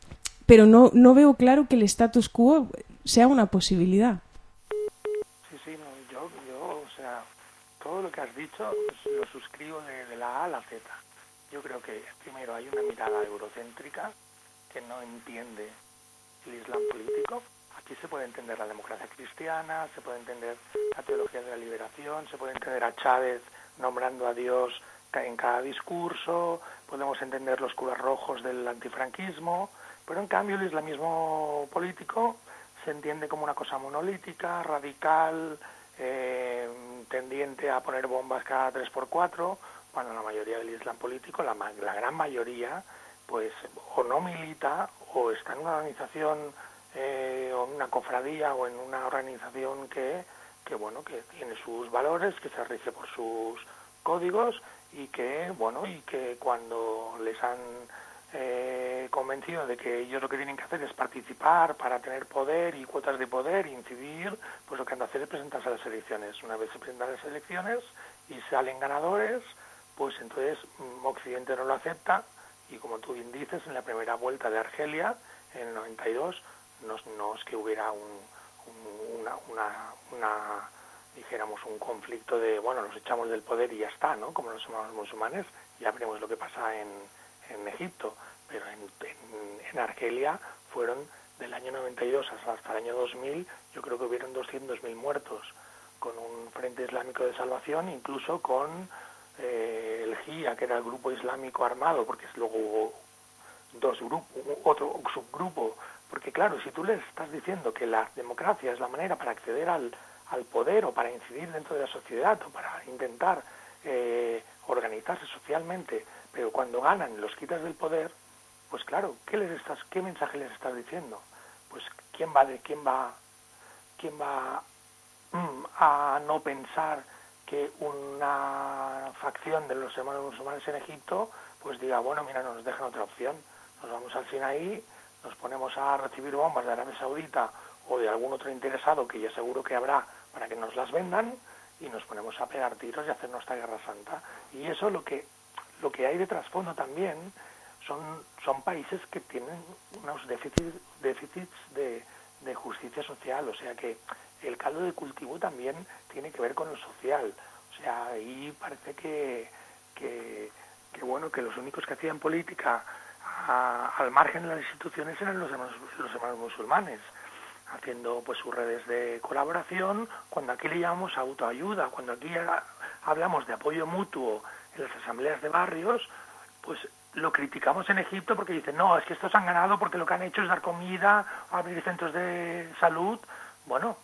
no veo claro que el status quo sea una posibilidad. Sí, no, yo, o sea, todo lo que has dicho lo suscribo de la A a la Z. Yo creo que, primero, hay una mirada eurocéntrica que no entiende el Islam político. Aquí se puede entender la democracia cristiana, se puede entender la teología de la liberación, se puede entender a Chávez nombrando a Dios en cada discurso, podemos entender los curas rojos del antifranquismo, pero en cambio el islamismo político se entiende como una cosa monolítica, radical, tendiente a poner bombas cada 3x4, cuando la mayoría del Islam político, la gran mayoría, pues o no milita o está en una organización o en una cofradía o en una organización que tiene sus valores, que se rige por sus códigos y que cuando les han convencido de que ellos lo que tienen que hacer es participar para tener poder y cuotas de poder, incidir, pues lo que han de hacer es presentarse a las elecciones. Una vez se presentan a las elecciones y salen ganadores, pues entonces Occidente no lo acepta y, como tú bien dices, en la primera vuelta de Argelia, en el 92, no es que hubiera dijéramos, un conflicto de, los echamos del poder y ya está, ¿no? Como los musulmanes, ya veremos lo que pasa en Egipto, pero en Argelia fueron del año 92 hasta el año 2000, yo creo que hubieron 200.000 muertos, con un Frente Islámico de Salvación, incluso con el GIA, que era el grupo islámico armado, porque luego hubo otro subgrupo, porque claro, si tú les estás diciendo que la democracia es la manera para acceder al poder o para incidir dentro de la sociedad o para intentar organizarse socialmente, pero cuando ganan los quitas del poder, pues claro, ¿qué mensaje les estás diciendo? Pues quién va a no pensar que una facción de los hermanos musulmanes en Egipto pues diga, mira, nos dejan otra opción, nos vamos al Sinaí, nos ponemos a recibir bombas de Arabia Saudita o de algún otro interesado que ya seguro que habrá para que nos las vendan, y nos ponemos a pegar tiros y hacer nuestra guerra santa. Y eso lo que hay de trasfondo también son países que tienen unos déficits de justicia social, o sea que el caldo de cultivo también tiene que ver con lo social. O sea, ahí parece que los únicos que hacían política al margen de las instituciones eran los hermanos musulmanes, haciendo pues sus redes de colaboración, cuando aquí le llamamos autoayuda, cuando aquí hablamos de apoyo mutuo en las asambleas de barrios, pues lo criticamos en Egipto porque dicen, no, es que estos han ganado porque lo que han hecho es dar comida, abrir centros de salud. O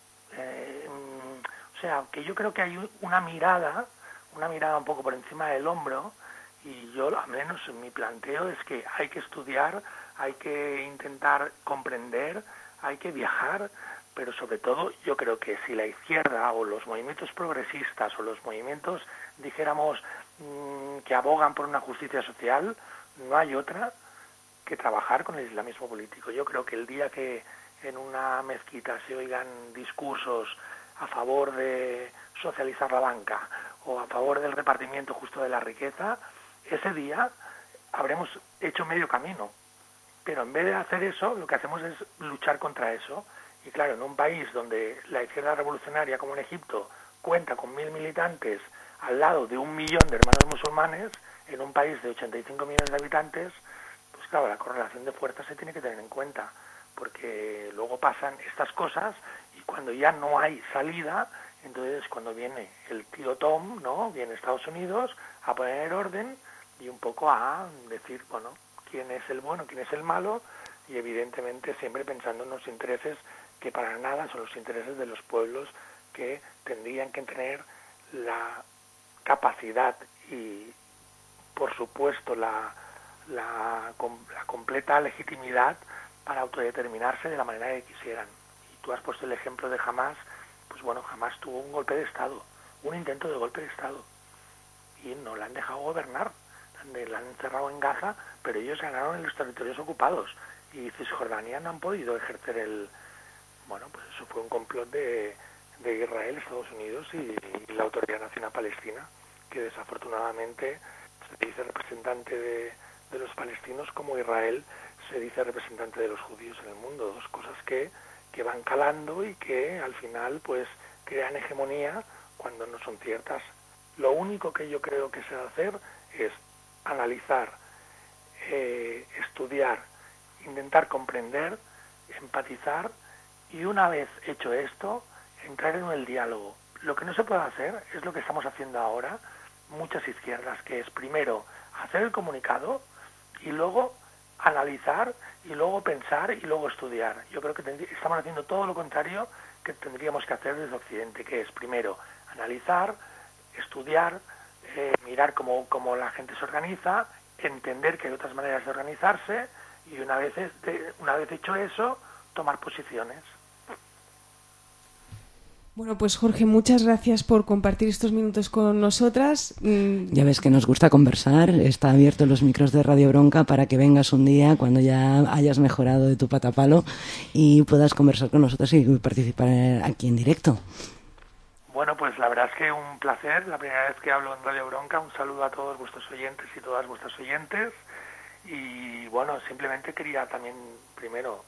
sea, que yo creo que hay una mirada un poco por encima del hombro, y yo, al menos mi planteo es que hay que estudiar, hay que intentar comprender, hay que viajar, pero sobre todo yo creo que si la izquierda o los movimientos progresistas o los movimientos, dijéramos, que abogan por una justicia social, no hay otra que trabajar con el islamismo político. Yo creo que el día que en una mezquita se oigan discursos a favor de socializar la banca o a favor del repartimiento justo de la riqueza, ese día habremos hecho medio camino. Pero en vez de hacer eso, lo que hacemos es luchar contra eso. Y claro, en un país donde la izquierda revolucionaria, como en Egipto, cuenta con 1.000 militantes al lado de 1 millón de hermanos musulmanes, en un país de 85 millones de habitantes, pues claro, la correlación de fuerzas se tiene que tener en cuenta, porque luego pasan estas cosas y cuando ya no hay salida, entonces cuando viene el tío Tom, ¿no? Viene Estados Unidos a poner orden y un poco a decir, quién es el bueno, quién es el malo, y evidentemente siempre pensando en los intereses que para nada son los intereses de los pueblos, que tendrían que tener la capacidad y, por supuesto, la completa legitimidad para autodeterminarse de la manera que quisieran. Y tú has puesto el ejemplo de Hamás, pues Hamás tuvo un golpe de Estado, un intento de golpe de Estado, y no la han dejado gobernar, la han encerrado en Gaza, pero ellos ganaron en los territorios ocupados, y Cisjordania no han podido ejercer pues eso fue un complot de Israel, Estados Unidos y la Autoridad Nacional Palestina, que desafortunadamente se dice representante de los palestinos, como Israel se dice representante de los judíos en el mundo, dos cosas que van calando y que al final pues crean hegemonía cuando no son ciertas. Lo único que yo creo que se debe hacer es analizar, estudiar, intentar comprender, empatizar, y una vez hecho esto, entrar en el diálogo. Lo que no se puede hacer es lo que estamos haciendo ahora, muchas izquierdas, que es primero hacer el comunicado y luego analizar y luego pensar y luego estudiar. Yo creo que estamos haciendo todo lo contrario que tendríamos que hacer desde Occidente, que es primero analizar, estudiar, mirar cómo la gente se organiza, entender que hay otras maneras de organizarse y una vez hecho eso, tomar posiciones. Bueno, pues Jorge, muchas gracias por compartir estos minutos con nosotras. Ya ves que nos gusta conversar, está abierto los micros de Radio Bronca para que vengas un día cuando ya hayas mejorado de tu patapalo y puedas conversar con nosotros y participar aquí en directo. Bueno, pues la verdad es que un placer, la primera vez que hablo en Radio Bronca, un saludo a todos vuestros oyentes y todas vuestras oyentes y bueno, simplemente quería también primero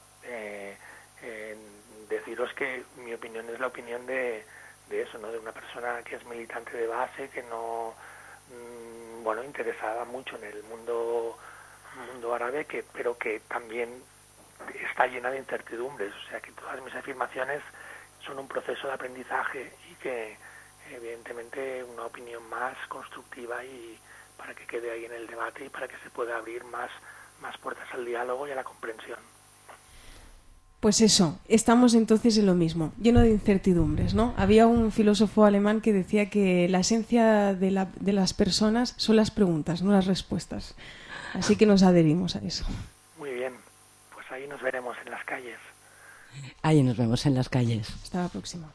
deciros que mi opinión es la opinión de eso, ¿no? De una persona que es militante de base, que no, interesada mucho en el mundo árabe, pero que también está llena de incertidumbres, o sea que todas mis afirmaciones son un proceso de aprendizaje y que evidentemente una opinión más constructiva y para que quede ahí en el debate y para que se pueda abrir más puertas al diálogo y a la comprensión. Pues eso, estamos entonces en lo mismo, lleno de incertidumbres, ¿no? Había un filósofo alemán que decía que la esencia de las personas son las preguntas, no las respuestas. Así que nos adherimos a eso. Muy bien, pues ahí nos veremos en las calles. Ahí nos vemos en las calles. Hasta la próxima.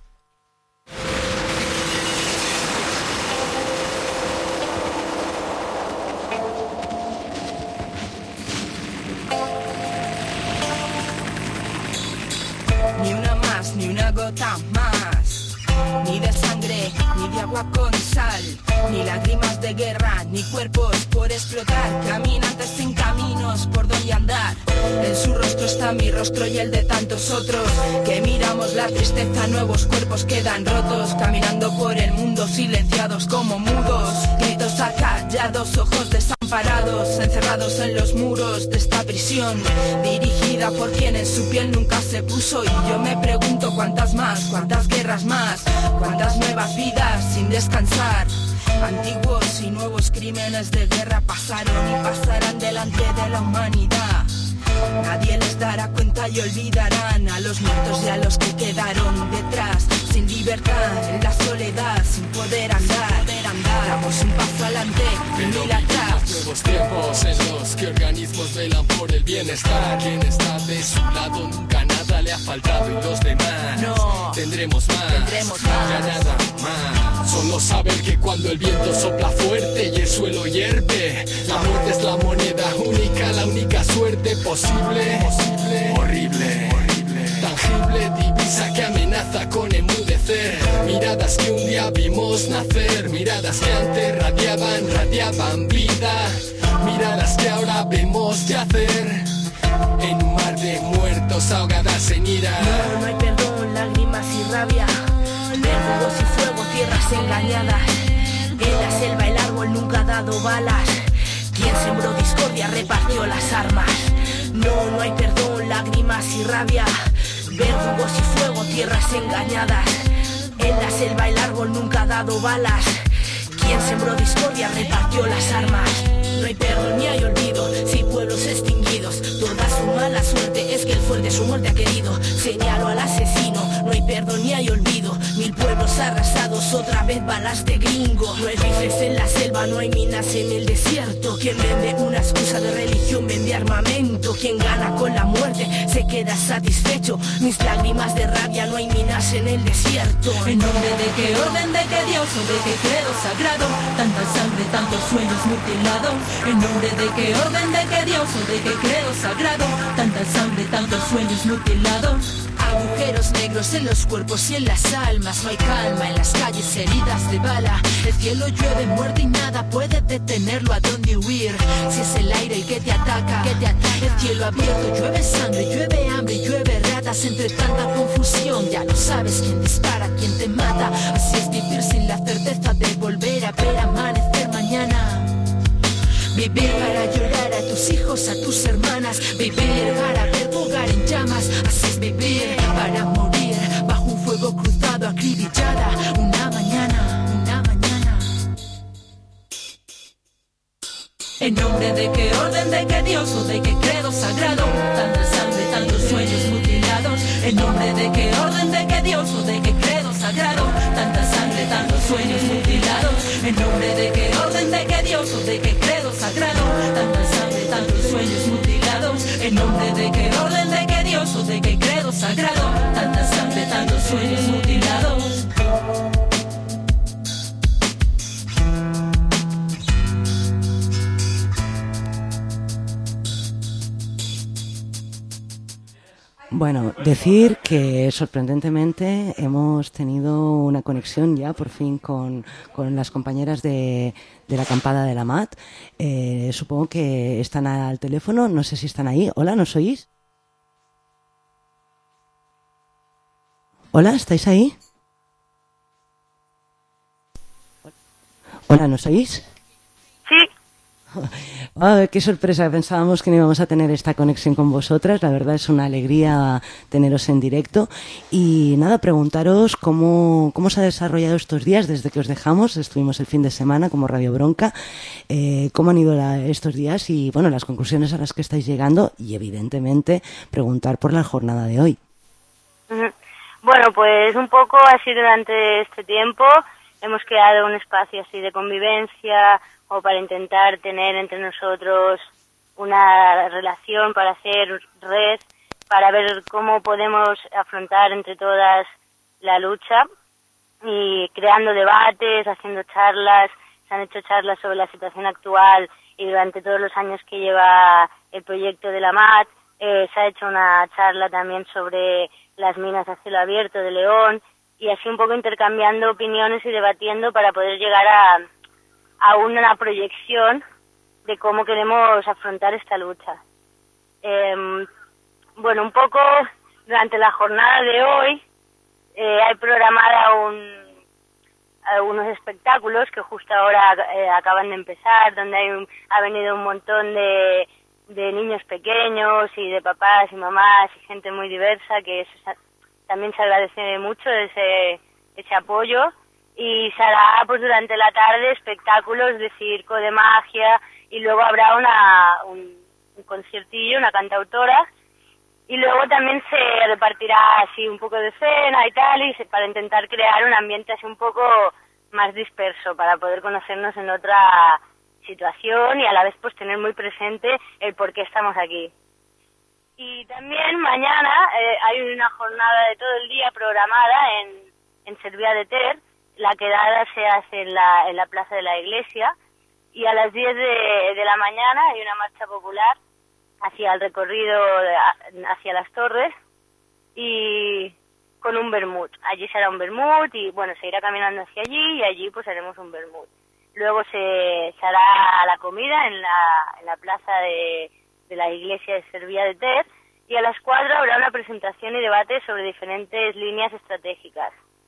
Ni una más, ni una gota más, ni de sangre, ni de agua con sal, ni lágrimas de guerra, ni cuerpos por explotar, caminantes sin caminos por donde andar. En su rostro está mi rostro y el de tantos otros, que miramos la tristeza, nuevos cuerpos quedan rotos, caminando por el mundo silenciados como mudos, gritos acallados, ojos desamparados, encerrados en los muros de esta prisión, dirigida por quien en su piel nunca se puso. Y yo me pregunto cuántas más, cuántas guerras más, cuántas nuevas vidas sin descansar. Antiguos y nuevos crímenes de guerra pasaron y pasarán delante de la humanidad. Nadie les dará cuenta y olvidarán a los muertos y a los que quedaron detrás, sin libertad, en la soledad, sin poder andar. Damos un paso adelante y mil atrás. Nuevos tiempos en los que organismos velan por el bienestar. Quien está de su lado nunca nada le ha faltado y los demás no tendremos más. Ya nada más. Solo saber que cuando el viento sopla fuerte y el suelo hierve, la muerte es la moneda única, la única suerte posible. Horrible, tangible, divisa que amenaza con enmudecer. Miradas que un día vimos nacer, miradas que antes radiaban vida, miradas que ahora vemos yacer en un mar de muertos ahogadas en ira. No hay perdón, lágrimas y rabia, verdugos y fuego, tierras engañadas. En la selva el árbol nunca ha dado balas, quien sembró discordia repartió las armas. No hay perdón, lágrimas y rabia, verdugos y fuego, tierras engañadas. En la selva el árbol nunca ha dado balas, quien sembró discordia repartió las armas. No hay perdón ni hay olvido, si pueblos extinguidos, toda su mala suerte es que el fuerte su muerte ha querido. Señalo al asesino, no hay perdón ni hay olvido, 1000 pueblos arrasados, otra vez balas de gringo. No hay rifles en la selva, no hay minas en el desierto. Quien vende una excusa de religión vende armamento. Quien gana con la muerte se queda satisfecho. Mis lágrimas de rabia, no hay minas en el desierto. En nombre de qué orden, de qué Dios o de qué credo sagrado, tanta sangre, tantos sueños mutilados. En nombre de qué orden, de qué Dios o de qué credo sagrado, tanta sangre, tantos sueños mutilados. Agujeros negros en los cuerpos y en las almas, no hay calma en las calles heridas de bala. El cielo llueve muerte y nada puede detenerlo. ¿A dónde huir? Si es el aire el que te ataca, el cielo abierto, llueve sangre, llueve hambre, llueve ratas. Entre tanta confusión ya no sabes quién dispara, quién te mata. Así es vivir sin la certeza de volver a ver amanecer mañana. Vivir para llorar a tus hijos, a tus hermanas. Vivir para ver tu hogar en llamas. Así es vivir para morir bajo un fuego cruzado, acribillada. Una mañana. En nombre nombre de qué orden, de qué Dios o de qué credo sagrado. Tanta sangre, tantos sueños mutilados. En nombre de qué orden, de qué Dios o de qué credo sagrado. Tanta sangre, tantos sueños mutilados. En nombre de qué orden, de qué Dios o de qué credo sagrado. Tanta sangre, tantos sueños mutilados. En nombre de qué orden, de qué Dios o de qué credo sagrado. Tanta sangre, tantos sueños mutilados. Bueno, decir que sorprendentemente hemos tenido una conexión ya por fin con las compañeras de la acampada de la MAT. Supongo que están al teléfono, no sé si están ahí. Hola, ¿nos oís? Hola, ¿estáis ahí? Hola, ¿nos oís? Sí. Oh, qué sorpresa, pensábamos que no íbamos a tener esta conexión con vosotras, la verdad es una alegría teneros en directo y nada, preguntaros cómo se ha desarrollado estos días desde que os dejamos, estuvimos el fin de semana como Radio Bronca, cómo han ido estos días y bueno, las conclusiones a las que estáis llegando y evidentemente preguntar por la jornada de hoy. Bueno, pues un poco así durante este tiempo hemos creado un espacio así de convivencia o para intentar tener entre nosotros una relación, para hacer red, para ver cómo podemos afrontar entre todas la lucha y creando debates, haciendo charlas. Se han hecho charlas sobre la situación actual y durante todos los años que lleva el proyecto de la MAT se ha hecho una charla también sobre las minas a cielo abierto de León y así un poco intercambiando opiniones y debatiendo para poder llegar a una proyección de cómo queremos afrontar esta lucha. Bueno, un poco durante la jornada de hoy hay programada unos espectáculos que justo ahora acaban de empezar, donde ha venido un montón de niños pequeños y de papás y mamás y gente muy diversa, que también se agradece mucho ese apoyo. Y se hará pues durante la tarde espectáculos de circo, de magia y luego habrá un conciertillo, una cantautora y luego también se repartirá así un poco de cena y tal y para intentar crear un ambiente así un poco más disperso para poder conocernos en otra situación y a la vez pues tener muy presente el por qué estamos aquí. Y también mañana hay una jornada de todo el día programada en Cervià de Ter. La quedada se hace en la plaza de la iglesia y a las 10 de la mañana hay una marcha popular hacia el recorrido hacia las torres y con un vermut. Allí será un vermut y bueno, se irá caminando hacia allí y allí pues haremos un vermut. Luego se hará la comida en la plaza de la iglesia de Cervià de Ter y a las 4 habrá una presentación y debate sobre diferentes líneas estratégicas.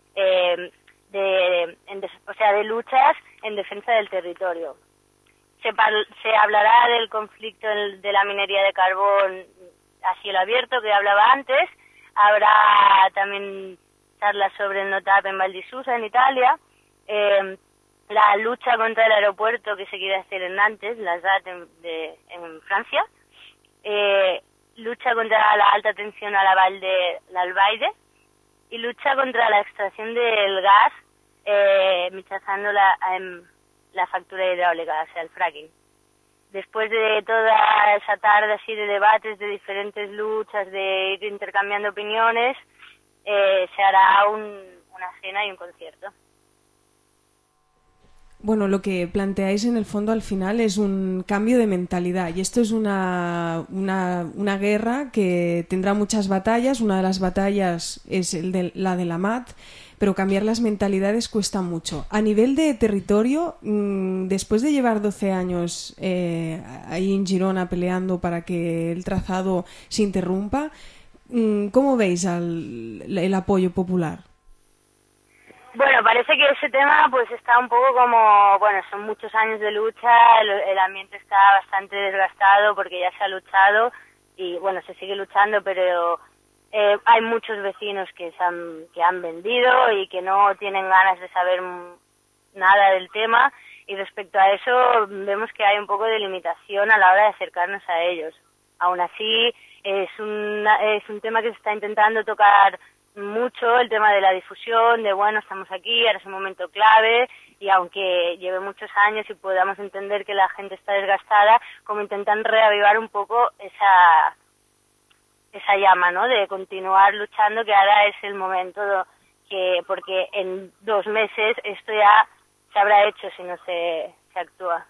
De luchas en defensa del territorio. Se hablará del conflicto de la minería de carbón a cielo abierto que hablaba antes. Habrá también charlas sobre el NOTAP en Val di Susa, en Italia. La lucha contra el aeropuerto que se quiere hacer en Nantes, la ZAT en Francia. Lucha contra la alta tensión a la Val de l'Albaide. Y lucha contra la extracción del gas mitrazando la factura hidráulica, o sea, el fracking. Después de toda esa tarde así de debates, de diferentes luchas, de ir intercambiando opiniones, se hará una cena y un concierto. Bueno, lo que planteáis en el fondo al final es un cambio de mentalidad y esto es una guerra que tendrá muchas batallas. Una de las batallas es la de la MAT, pero cambiar las mentalidades cuesta mucho. A nivel de territorio, después de llevar 12 años ahí en Girona peleando para que el trazado se interrumpa, ¿cómo veis el apoyo popular? Bueno, parece que ese tema pues está un poco como, bueno, son muchos años de lucha, el ambiente está bastante desgastado porque ya se ha luchado y bueno, se sigue luchando, pero hay muchos vecinos que han vendido y que no tienen ganas de saber nada del tema y respecto a eso vemos que hay un poco de limitación a la hora de acercarnos a ellos. Aún así, es un tema que se está intentando tocar mucho, el tema de la difusión, de bueno, estamos aquí, ahora es un momento clave, y aunque lleve muchos años y podamos entender que la gente está desgastada, como intentan reavivar un poco esa llama, ¿no? De continuar luchando, que ahora es el momento porque en 2 meses esto ya se habrá hecho si no se actúa.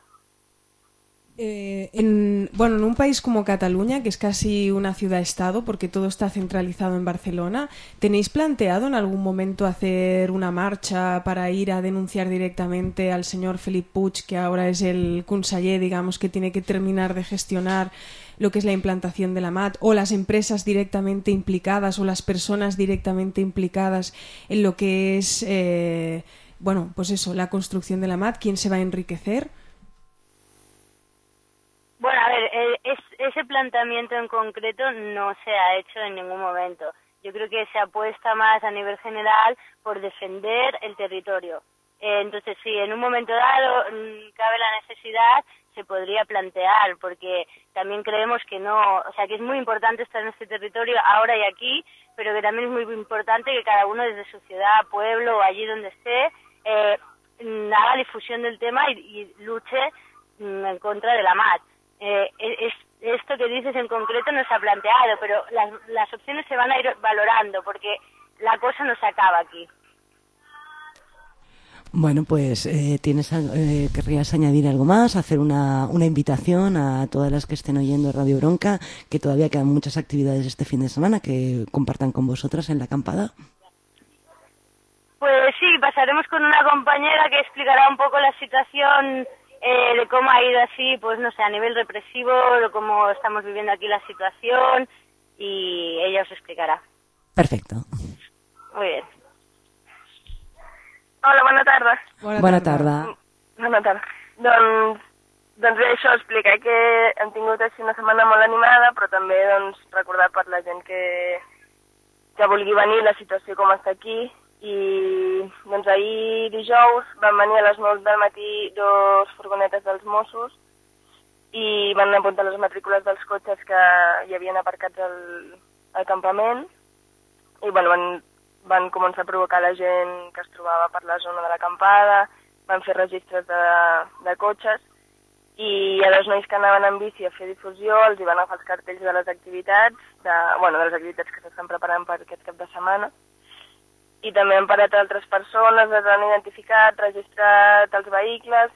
En un país como Cataluña, que es casi una ciudad-estado, porque todo está centralizado en Barcelona, ¿tenéis planteado en algún momento hacer una marcha para ir a denunciar directamente al señor Felip Puig, que ahora es el conseller, digamos, que tiene que terminar de gestionar lo que es la implantación de la MAT, o las empresas directamente implicadas o las personas directamente implicadas en lo que es, la construcción de la MAT? ¿Quién se va a enriquecer? Bueno, a ver, ese planteamiento en concreto no se ha hecho en ningún momento. Yo creo que se apuesta más a nivel general por defender el territorio. Entonces, sí, en un momento dado cabe la necesidad, se podría plantear, porque también creemos que que es muy importante estar en este territorio ahora y aquí, pero que también es muy importante que cada uno desde su ciudad, pueblo o allí donde esté, haga difusión del tema y luche en contra de la MAT. Esto que dices en concreto no se ha planteado, pero las opciones se van a ir valorando, porque la cosa no se acaba aquí. Bueno, pues querrías añadir algo más, hacer una invitación a todas las que estén oyendo Radio Bronca, que todavía quedan muchas actividades este fin de semana que compartan con vosotras en la acampada. Pues sí, pasaremos con una compañera que explicará un poco la situación de cómo ha ido así, pues no sé, a nivel represivo, de cómo estamos viviendo aquí la situación, y ella os explicarà. Perfecte. Muy bien. Hola, bona tarda. Bona tarda. Bona tarda. Doncs bé, això explica que hem tingut així una setmana molt animada, però també recordar per la gent que vulgui venir la situació com està aquí. I ahir dijous van venir a les 9 del matí 2 furgonetes dels Mossos i van apuntar les matrícules dels cotxes que hi havien aparcats al campament i van començar a provocar la gent que es trobava per la zona de l'acampada, van fer registres de cotxes i a dos nois que anaven en bici a fer difusió els hi van agafar els cartells de les activitats, de les activitats que s'estan preparant per aquest cap de setmana. I també han parat altres persones, les han identificat, registrat els vehicles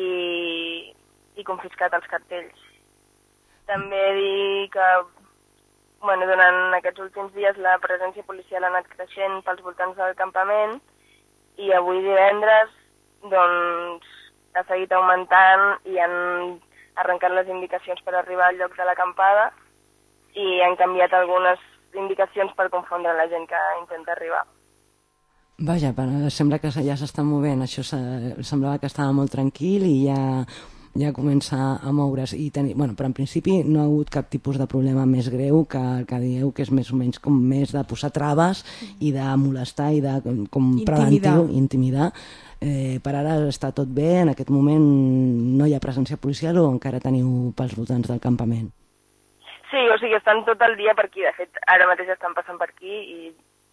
i confiscat els cartells. També dir que durant aquests últims dies la presència policial ha anat creixent pels voltants del campament i avui divendres ha seguit augmentant i han arrencat les indicacions per arribar al lloc de l'acampada i han canviat algunes indicacions per confondre la gent que intenta arribar. Vaja, però sembla que ja s'està movent. Això semblava que estava molt tranquil i ja comença a moure's. Però en principi no ha hagut cap tipus de problema més greu que el que dieu, que és més o menys com més de posar traves i de molestar i de com preventiu, intimidar. Per ara està tot bé, en aquest moment no hi ha presència policial o encara teniu pels voltants del campament? Sí, o sigui, estan tot el dia per aquí. De fet, ara mateix estan passant per aquí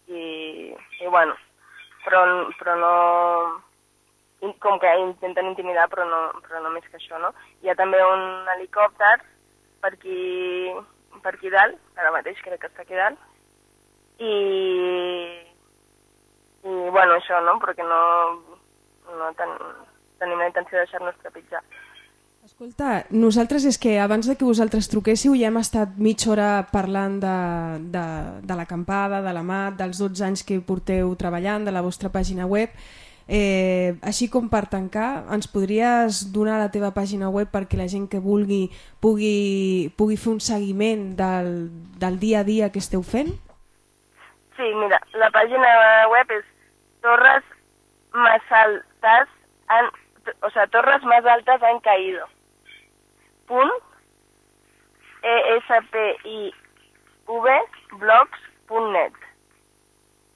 però no, com que intenten intimidar, però no més que això, no? Hi ha també un helicòpter per aquí dalt, ara mateix crec que està aquí dalt, i això, no? Perquè no tenim la intenció de deixar-nos trepitjar. Escolta, nosaltres és que abans de que vosaltres truquéssiu ja hem estat mitja hora parlant de l'acampada, de la MAT, dels 12 anys que porteu treballant, de la vostra pàgina web. Així com per tancar, ens podries donar la teva pàgina web perquè la gent que vulgui pugui fer un seguiment del dia a dia que esteu fent? Sí, mira, la pàgina web és Torres Más Altas han caído. .espivblogs.net.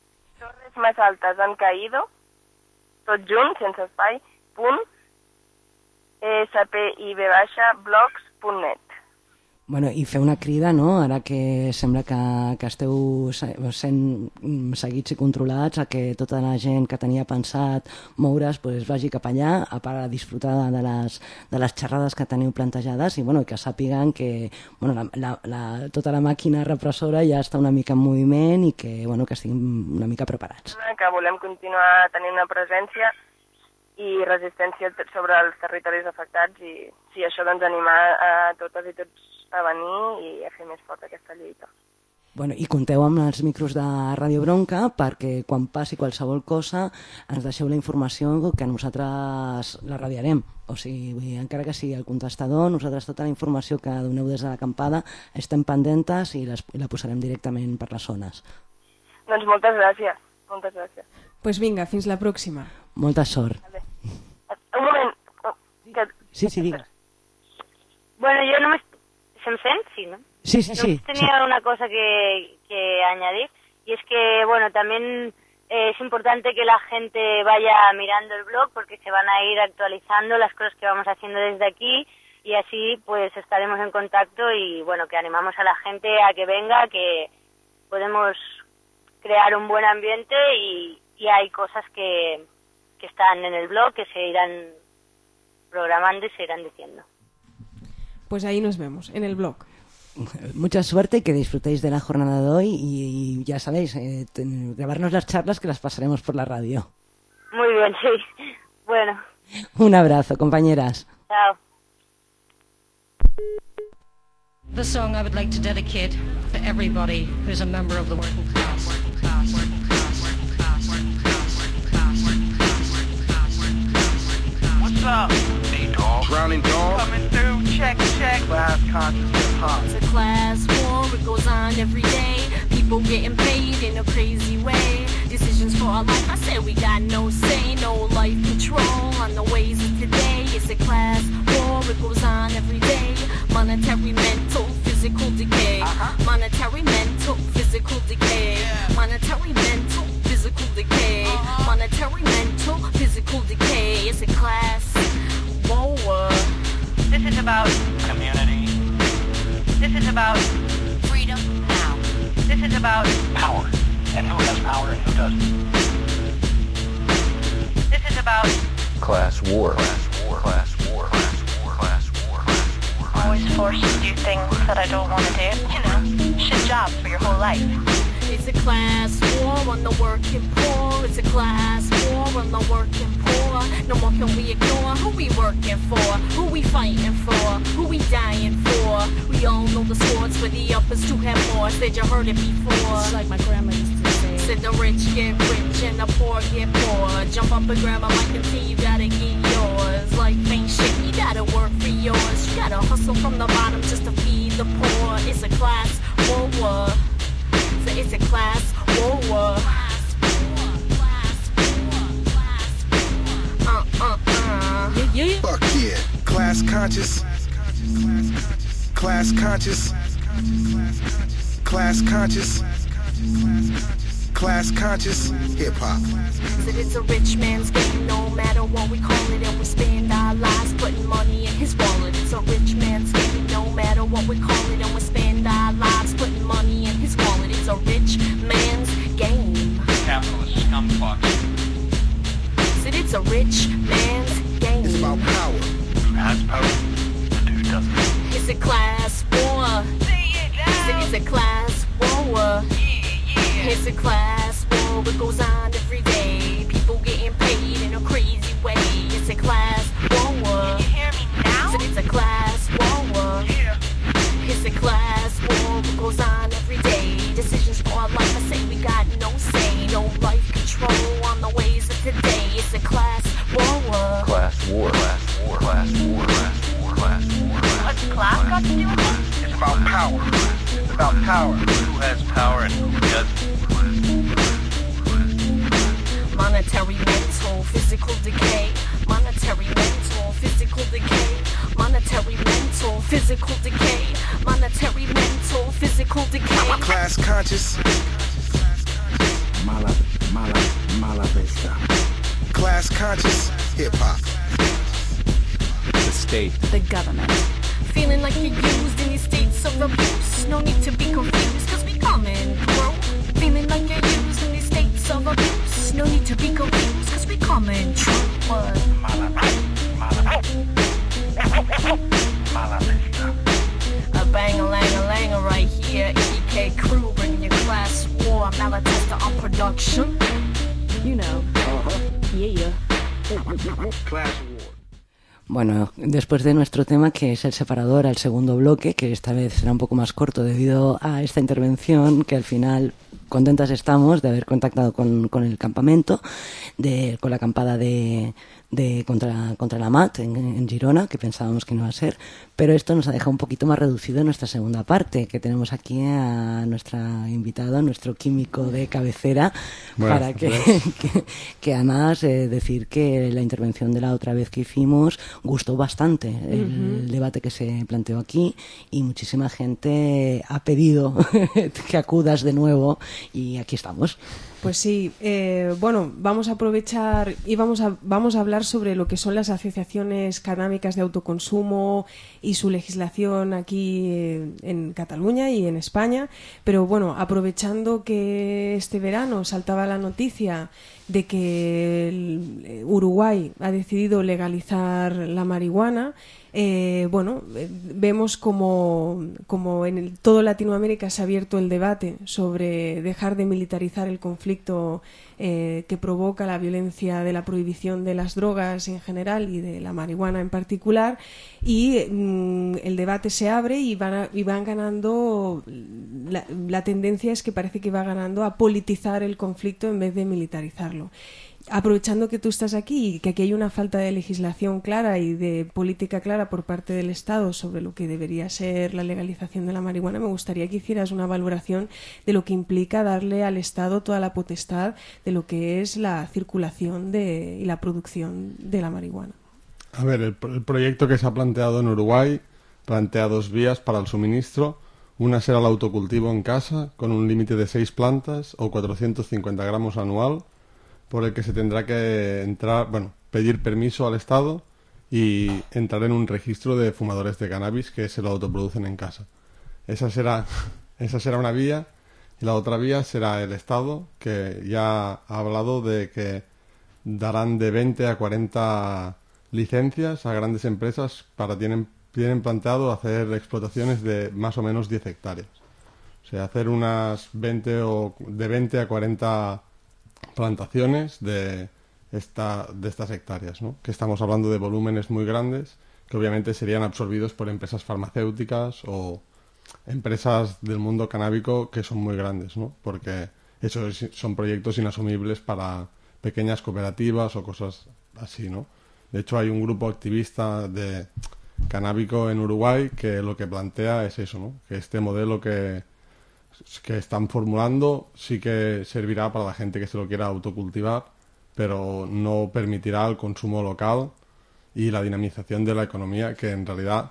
Torres Más Altas han caído, tot junt, sense espai, spib-blogs.net. Bueno, i fer una crida, no?, ara que sembla que esteu sent seguits i controlats, a que tota la gent que tenia pensat moure's pues, vagi cap allà a part de disfrutar de les xerrades que teniu plantejades i bueno, que sàpiguen que bueno, tota la màquina repressora ja està una mica en moviment i que, bueno, que estiguin una mica preparats. Que volem continuar tenint una presència i resistència sobre els territoris afectats i sí, això doncs animar a totes i tots a venir i a fer més fort aquesta lluita. Bueno, i compteu amb els micros de Ràdio Bronca perquè quan passi qualsevol cosa ens deixeu la informació que nosaltres la radiarem. O sigui, encara que sigui el contestador, nosaltres tota la informació que doneu des de l'acampada estem pendentes i la posarem directament per les zones. Doncs moltes gràcies. Moltes gràcies. Pues vinga, fins la pròxima. Molta sort. Un moment. Sí, digues. Bueno, yo no me... ¿Se me sent? Sí, ¿no? Sí. Tenía una cosa que añadir y es que, bueno, también es importante que la gente vaya mirando el blog porque se van a ir actualizando las cosas que vamos haciendo desde aquí y así pues estaremos en contacto y, bueno, que animamos a la gente a que venga, que podemos crear un buen ambiente y hay cosas que están en el blog que se irán programando y se irán diciendo. Pues ahí nos vemos, en el blog. Mucha suerte, que disfrutéis de la jornada de hoy y ya sabéis, grabarnos las charlas que las pasaremos por la radio. Muy bien, sí. Bueno. Un abrazo, compañeras. Chao. The song I would like to dedicate to everybody who's a member of the working class. What's up? Hey, dog. Drowning dog. Coming through, check. Class conscious hip-hop. It's a class war, it goes on every day. People getting paid in a crazy way. Decisions for our life, I said we got no say, no life control on the ways of today. It's a class war, it goes on every day. Monetary, mental, physical decay. Monetary, mental, physical decay. Monetary, mental, physical decay. Monetary, mental, physical decay. It's a class war. This is about community. This is about freedom now. This is about power and who has power and who doesn't. This is about class war. Always forced to do things that I don't want to do. You know, shit jobs for your whole life. It's a class war on the working poor. It's a class war on the working poor. No more can we ignore who we working for, who we fighting for, who we dying for. We all know the sports where the uppers do have more. Said you heard it before. It's like my grandma used to say. Said the rich get rich and the poor get poor. Jump up and grab a mic and see you gotta get yours. Life ain't shit, you gotta work for yours. You gotta hustle from the bottom just to feed the poor. It's a class war. It's a class war. Yeah. Fuck yeah. Class conscious. Class conscious. Class conscious. Class conscious. Hip hop. Said it's a rich man's game, no matter what we call it, and we spend our lives putting money in his wallet. It's a rich man's game, no matter what we call it, and we spend our lives putting money in his wallet. It's a rich man's game. Capitalist scumfuck. Said it's a rich man's game. It's about power. Who has power and who doesn't. It's a class war. Said it's a class war. It's a class war, it goes on every day. People getting paid in a crazy way. It's a class war. Can you hear me now? Said it's a class war. Yeah. It's a class war, it goes on every day. Decisions for our life, I say we got no say, no life control on the ways of today. It's a class war. Class war. What's class got to do with it? It's about power. It's about power. Who has power and who doesn't. Monetary, mental, physical decay. Monetary, mental, physical decay. Monetary, mental, physical decay. Monetary, mental, physical decay. Class conscious. Mala vista. Class conscious. Hip hop. The state. The government. Feeling like you're used in these states of abuse. No need to be confused, cause we coming through. Feeling like you're used in these states of abuse. No need to be confused, cause we coming true. What? A bang-a-lang-a-lang right here. EK crew bringing you class war. Malatesta on production. You know. Yeah. Class war. Bueno, después de nuestro tema, que es el separador al segundo bloque, que esta vez será un poco más corto debido a esta intervención, que al final contentas estamos de haber contactado con el campamento, con la acampada contra la MAT en Girona, que pensábamos que no iba a ser, pero esto nos ha dejado un poquito más reducido en nuestra segunda parte, que tenemos aquí a nuestra invitada, nuestro químico de cabecera, bueno, para que además decir que la intervención de la otra vez que hicimos gustó bastante el debate que se planteó aquí, y muchísima gente ha pedido que acudas de nuevo, y aquí estamos. Pues sí, bueno, vamos a aprovechar y vamos a hablar sobre lo que son las asociaciones canábicas de autoconsumo y su legislación aquí en Cataluña y en España, pero bueno, aprovechando que este verano saltaba la noticia de que Uruguay ha decidido legalizar la marihuana, vemos como en todo Latinoamérica se ha abierto el debate sobre dejar de militarizar el conflicto que provoca la violencia de la prohibición de las drogas en general y de la marihuana en particular, y el debate se abre y van ganando, la tendencia es que parece que va ganando a politizar el conflicto en vez de militarizarlo. Aprovechando que tú estás aquí y que aquí hay una falta de legislación clara y de política clara por parte del Estado sobre lo que debería ser la legalización de la marihuana, me gustaría que hicieras una valoración de lo que implica darle al Estado toda la potestad de lo que es la circulación y la producción de la marihuana. A ver, el proyecto que se ha planteado en Uruguay plantea dos vías para el suministro. Una será el autocultivo en casa, con un límite de 6 plantas o 450 gramos anual, por el que se tendrá que pedir permiso al Estado y entrar en un registro de fumadores de cannabis que se lo autoproducen en casa. Esa será una vía, y la otra vía será el Estado, que ya ha hablado de que darán de 20 a 40 licencias a grandes empresas tienen planteado hacer explotaciones de más o menos 10 hectáreas. O sea, hacer unas de 20 a 40 plantaciones de estas hectáreas, ¿no? Que estamos hablando de volúmenes muy grandes que obviamente serían absorbidos por empresas farmacéuticas o empresas del mundo canábico que son muy grandes, ¿no? Porque esos son proyectos inasumibles para pequeñas cooperativas o cosas así, ¿no? De hecho, hay un grupo activista de canábico en Uruguay que lo que plantea es eso, ¿no? Que este modelo que están formulando sí que servirá para la gente que se lo quiera autocultivar, pero no permitirá el consumo local y la dinamización de la economía que en realidad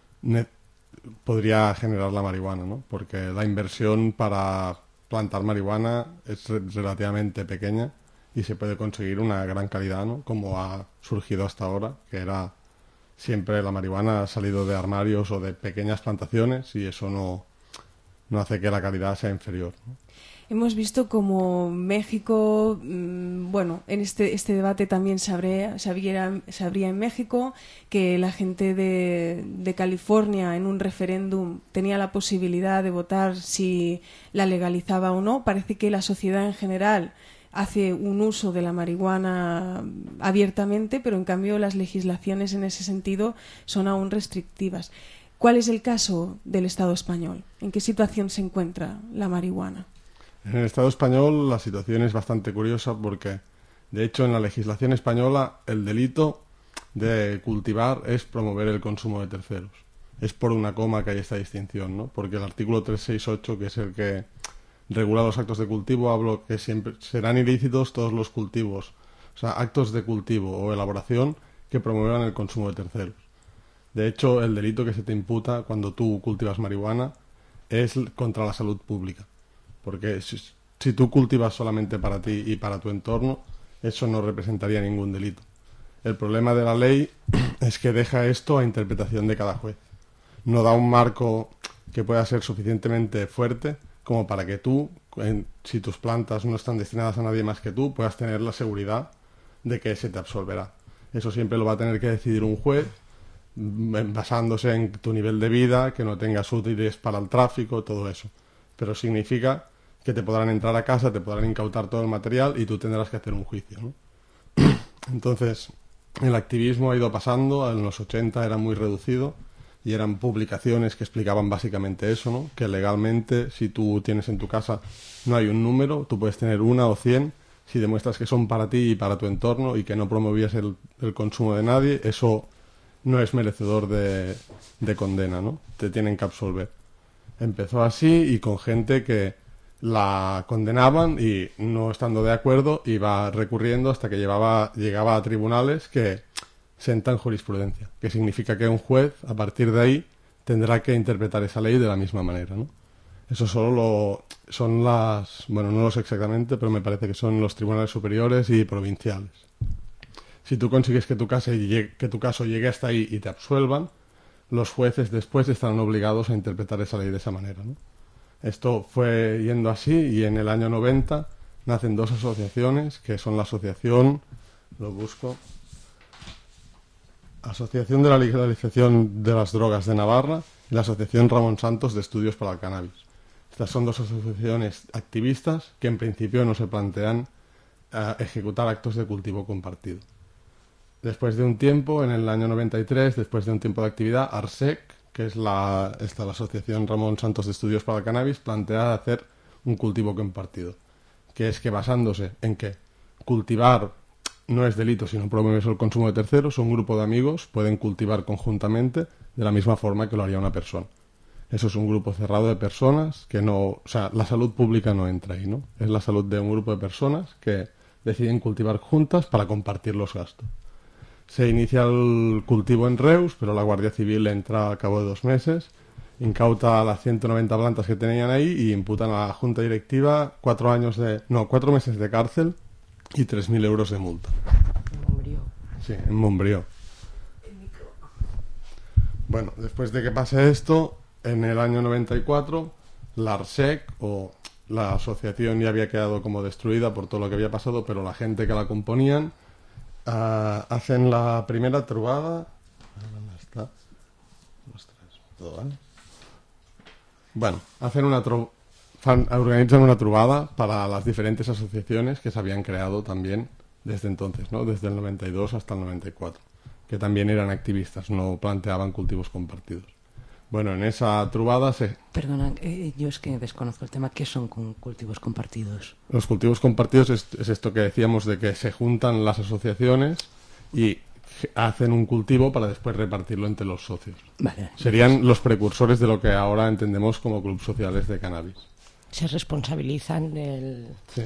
podría generar la marihuana, ¿no? Porque la inversión para plantar marihuana es relativamente pequeña y se puede conseguir una gran calidad, ¿no? Como ha surgido hasta ahora, que era siempre la marihuana ha salido de armarios o de pequeñas plantaciones, y eso no hace que la calidad sea inferior, ¿no? Hemos visto como México, en este debate también se abría en México, que la gente de California en un referéndum tenía la posibilidad de votar si la legalizaba o no. Parece que la sociedad en general hace un uso de la marihuana abiertamente, pero en cambio las legislaciones en ese sentido son aún restrictivas. ¿Cuál es el caso del Estado español? ¿En qué situación se encuentra la marihuana? En el Estado español la situación es bastante curiosa porque, de hecho, en la legislación española el delito de cultivar es promover el consumo de terceros. Es por una coma que hay esta distinción, ¿no? Porque el artículo 368, que es el que regula los actos de cultivo, hablo que siempre serán ilícitos todos los cultivos, o sea, actos de cultivo o elaboración que promuevan el consumo de terceros. De hecho, el delito que se te imputa cuando tú cultivas marihuana es contra la salud pública. Porque si tú cultivas solamente para ti y para tu entorno, eso no representaría ningún delito. El problema de la ley es que deja esto a interpretación de cada juez. No da un marco que pueda ser suficientemente fuerte como para que tú, si tus plantas no están destinadas a nadie más que tú, puedas tener la seguridad de que se te absolverá. Eso siempre lo va a tener que decidir un juez basándose en tu nivel de vida, que no tengas útiles para el tráfico, todo eso. Pero significa que te podrán entrar a casa, te podrán incautar todo el material y tú tendrás que hacer un juicio, ¿no? Entonces, el activismo ha ido pasando. En los 80 era muy reducido y eran publicaciones que explicaban básicamente eso, ¿no? Que legalmente, si tú tienes en tu casa, no hay un número, tú puedes tener 1 o 100, si demuestras que son para ti y para tu entorno y que no promovías el consumo de nadie, eso no es merecedor de condena, ¿no? Te tienen que absolver. Empezó así y con gente que la condenaban y, no estando de acuerdo, iba recurriendo hasta que llegaba a tribunales que sentan jurisprudencia, que significa que un juez, a partir de ahí, tendrá que interpretar esa ley de la misma manera, ¿no? Eso solo son bueno, no lo sé exactamente, pero me parece que son los tribunales superiores y provinciales. Si tú consigues que tu caso llegue hasta ahí y te absuelvan, los jueces después estarán obligados a interpretar esa ley de esa manera, ¿no? Esto fue yendo así y en el año 90 nacen 2 asociaciones, que son la Asociación de la Legalización de las Drogas de Navarra y la Asociación Ramón Santos de Estudios para el Cannabis. Estas son 2 asociaciones activistas que en principio no se plantean ejecutar actos de cultivo compartido. Después de un tiempo, en el año 93, después de un tiempo de actividad, ARSEC, que es la Asociación Ramón Santos de Estudios para el Cannabis, plantea hacer un cultivo compartido, que es que basándose en que cultivar no es delito, sino promueves el consumo de terceros, un grupo de amigos pueden cultivar conjuntamente de la misma forma que lo haría una persona. Eso es un grupo cerrado de personas que no... O sea, la salud pública no entra ahí, ¿no? Es la salud de un grupo de personas que deciden cultivar juntas para compartir los gastos. Se inicia el cultivo en Reus, pero la Guardia Civil entra al cabo de 2 meses, incauta las 190 plantas que tenían ahí y imputan a la Junta Directiva 4 meses de cárcel y 3.000 euros de multa. En Montbrió. Sí, en Montbrió. Bueno, después de que pase esto, en el año 94, la ARSEC, o la asociación, ya había quedado como destruida por todo lo que había pasado, pero la gente que la componían hacen la primera trobada. ¿Dónde está? Bueno, organizan una trobada para las diferentes asociaciones que se habían creado también desde entonces, ¿no? Desde el 92 hasta el 94, que también eran activistas, no planteaban cultivos compartidos. Bueno, en esa trobada se... Perdona, yo es que desconozco el tema. ¿Qué son cultivos compartidos? Los cultivos compartidos es esto que decíamos de que se juntan las asociaciones y hacen un cultivo para después repartirlo entre los socios. Vale. Serían los precursores de lo que ahora entendemos como clubes sociales de cannabis. Se responsabilizan del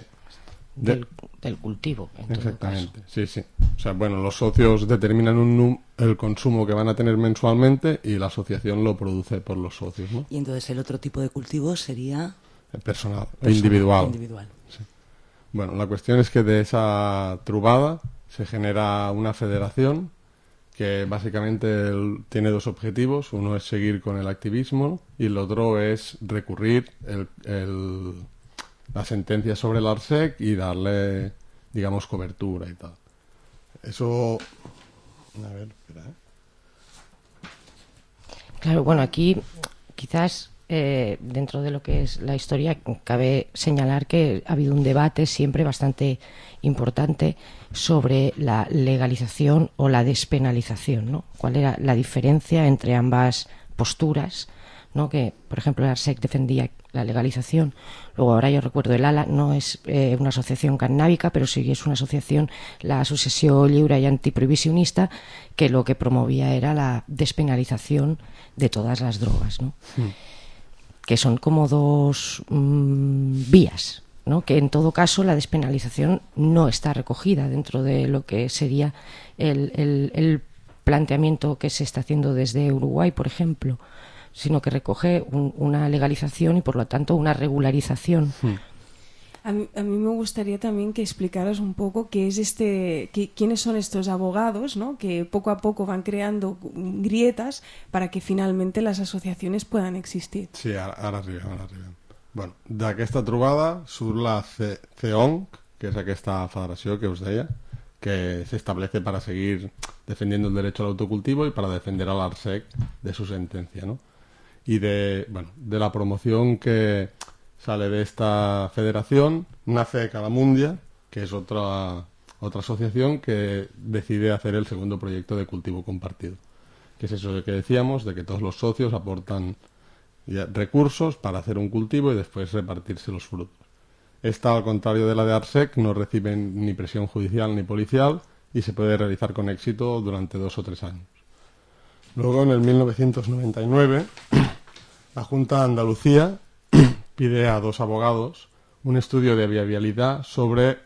cultivo. Exactamente, sí. O sea, bueno, los socios determinan el consumo que van a tener mensualmente y la asociación lo produce por los socios, ¿no? Y entonces el otro tipo de cultivo sería... Personal, individual. Sí. Bueno, la cuestión es que de esa trobada se genera una federación que básicamente tiene 2 objetivos. Uno es seguir con el activismo y el otro es recurrir la sentencia sobre el ARSEC y darle, digamos, cobertura y tal. Eso... A ver, espera, Claro, bueno, aquí quizás dentro de lo que es la historia cabe señalar que ha habido un debate siempre bastante importante sobre la legalización o la despenalización, ¿no? ¿Cuál era la diferencia entre ambas posturas? ¿No? Que, por ejemplo, el ARSEC defendía la legalización. Luego, ahora yo recuerdo, el ALA no es una asociación cannábica, pero sí es una asociación, la Asociació Lliure y Antiprohibicionista, que lo que promovía era la despenalización de todas las drogas, ¿no? Que son como 2 vías, ¿no? Que en todo caso la despenalización no está recogida dentro de lo que sería el planteamiento que se está haciendo desde Uruguay, por ejemplo, sino que recoge una legalización y por lo tanto una regularización. A mí me gustaría también que explicaras un poco quiénes son estos abogados, ¿no? Que poco a poco van creando grietas para que finalmente las asociaciones puedan existir. Sí, ara arribem. Bueno, d'aquesta trobada surt la CEONC, que es aquesta federació que us deia, que se establece para seguir defendiendo el derecho al autocultivo y para defender al ARSEC de su sentencia, ¿no? Y de la promoción que sale de esta federación nace Calamundia, que es otra asociación que decide hacer el segundo proyecto de cultivo compartido, que es eso que decíamos, de que todos los socios aportan recursos para hacer un cultivo y después repartirse los frutos. Esta, al contrario de la de ARSEC, no recibe ni presión judicial ni policial y se puede realizar con éxito durante 2 o 3 años. Luego, en el 1999, la Junta de Andalucía pide a 2 abogados un estudio de viabilidad sobre...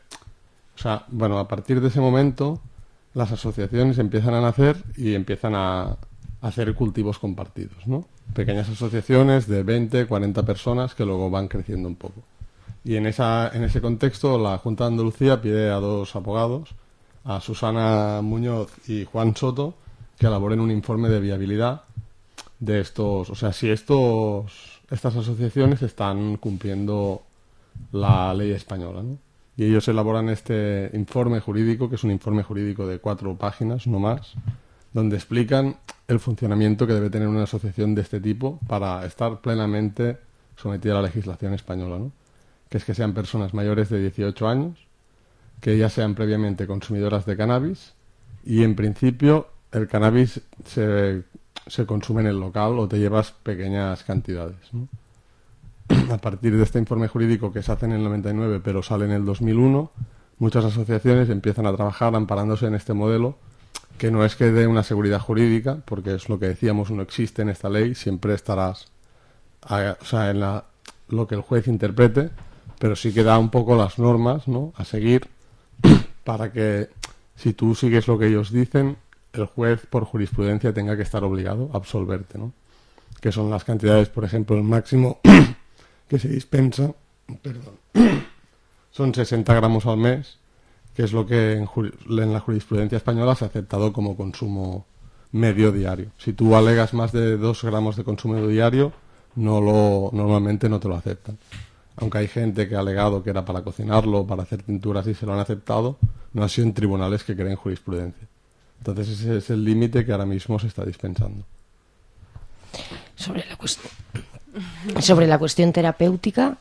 a partir de ese momento, las asociaciones empiezan a nacer y empiezan a hacer cultivos compartidos, ¿no? Pequeñas asociaciones de 20, 40 personas que luego van creciendo un poco. Y en ese contexto, la Junta de Andalucía pide a 2 abogados, a Susana Muñoz y Juan Soto, que elaboren un informe de viabilidad de estos... si estas asociaciones están cumpliendo la ley española, ¿no? Y ellos elaboran este informe jurídico, que es un informe jurídico de 4 páginas, no más, donde explican el funcionamiento que debe tener una asociación de este tipo para estar plenamente sometida a la legislación española, ¿no? Que es que sean personas mayores de 18 años, que ya sean previamente consumidoras de cannabis y, en principio, el cannabis se consume en el local o te llevas pequeñas cantidades, ¿no? A partir de este informe jurídico que se hace en el 99 pero sale en el 2001, muchas asociaciones empiezan a trabajar amparándose en este modelo, que no es que dé una seguridad jurídica, porque es lo que decíamos, no existe en esta ley, siempre estarás en lo que el juez interprete, pero sí que da un poco las normas, ¿no?, a seguir para que, si tú sigues lo que ellos dicen, el juez por jurisprudencia tenga que estar obligado a absolverte, ¿no? Que son las cantidades, por ejemplo, el máximo que se dispensa, son 60 gramos al mes, que es lo que en la jurisprudencia española se ha aceptado como consumo medio diario. Si tú alegas más de 2 gramos de consumo diario, normalmente no te lo aceptan. Aunque hay gente que ha alegado que era para cocinarlo, para hacer tinturas y se lo han aceptado, no ha sido en tribunales que creen jurisprudencia. Entonces ese es el límite que ahora mismo se está dispensando. Sobre la cuestión terapéutica,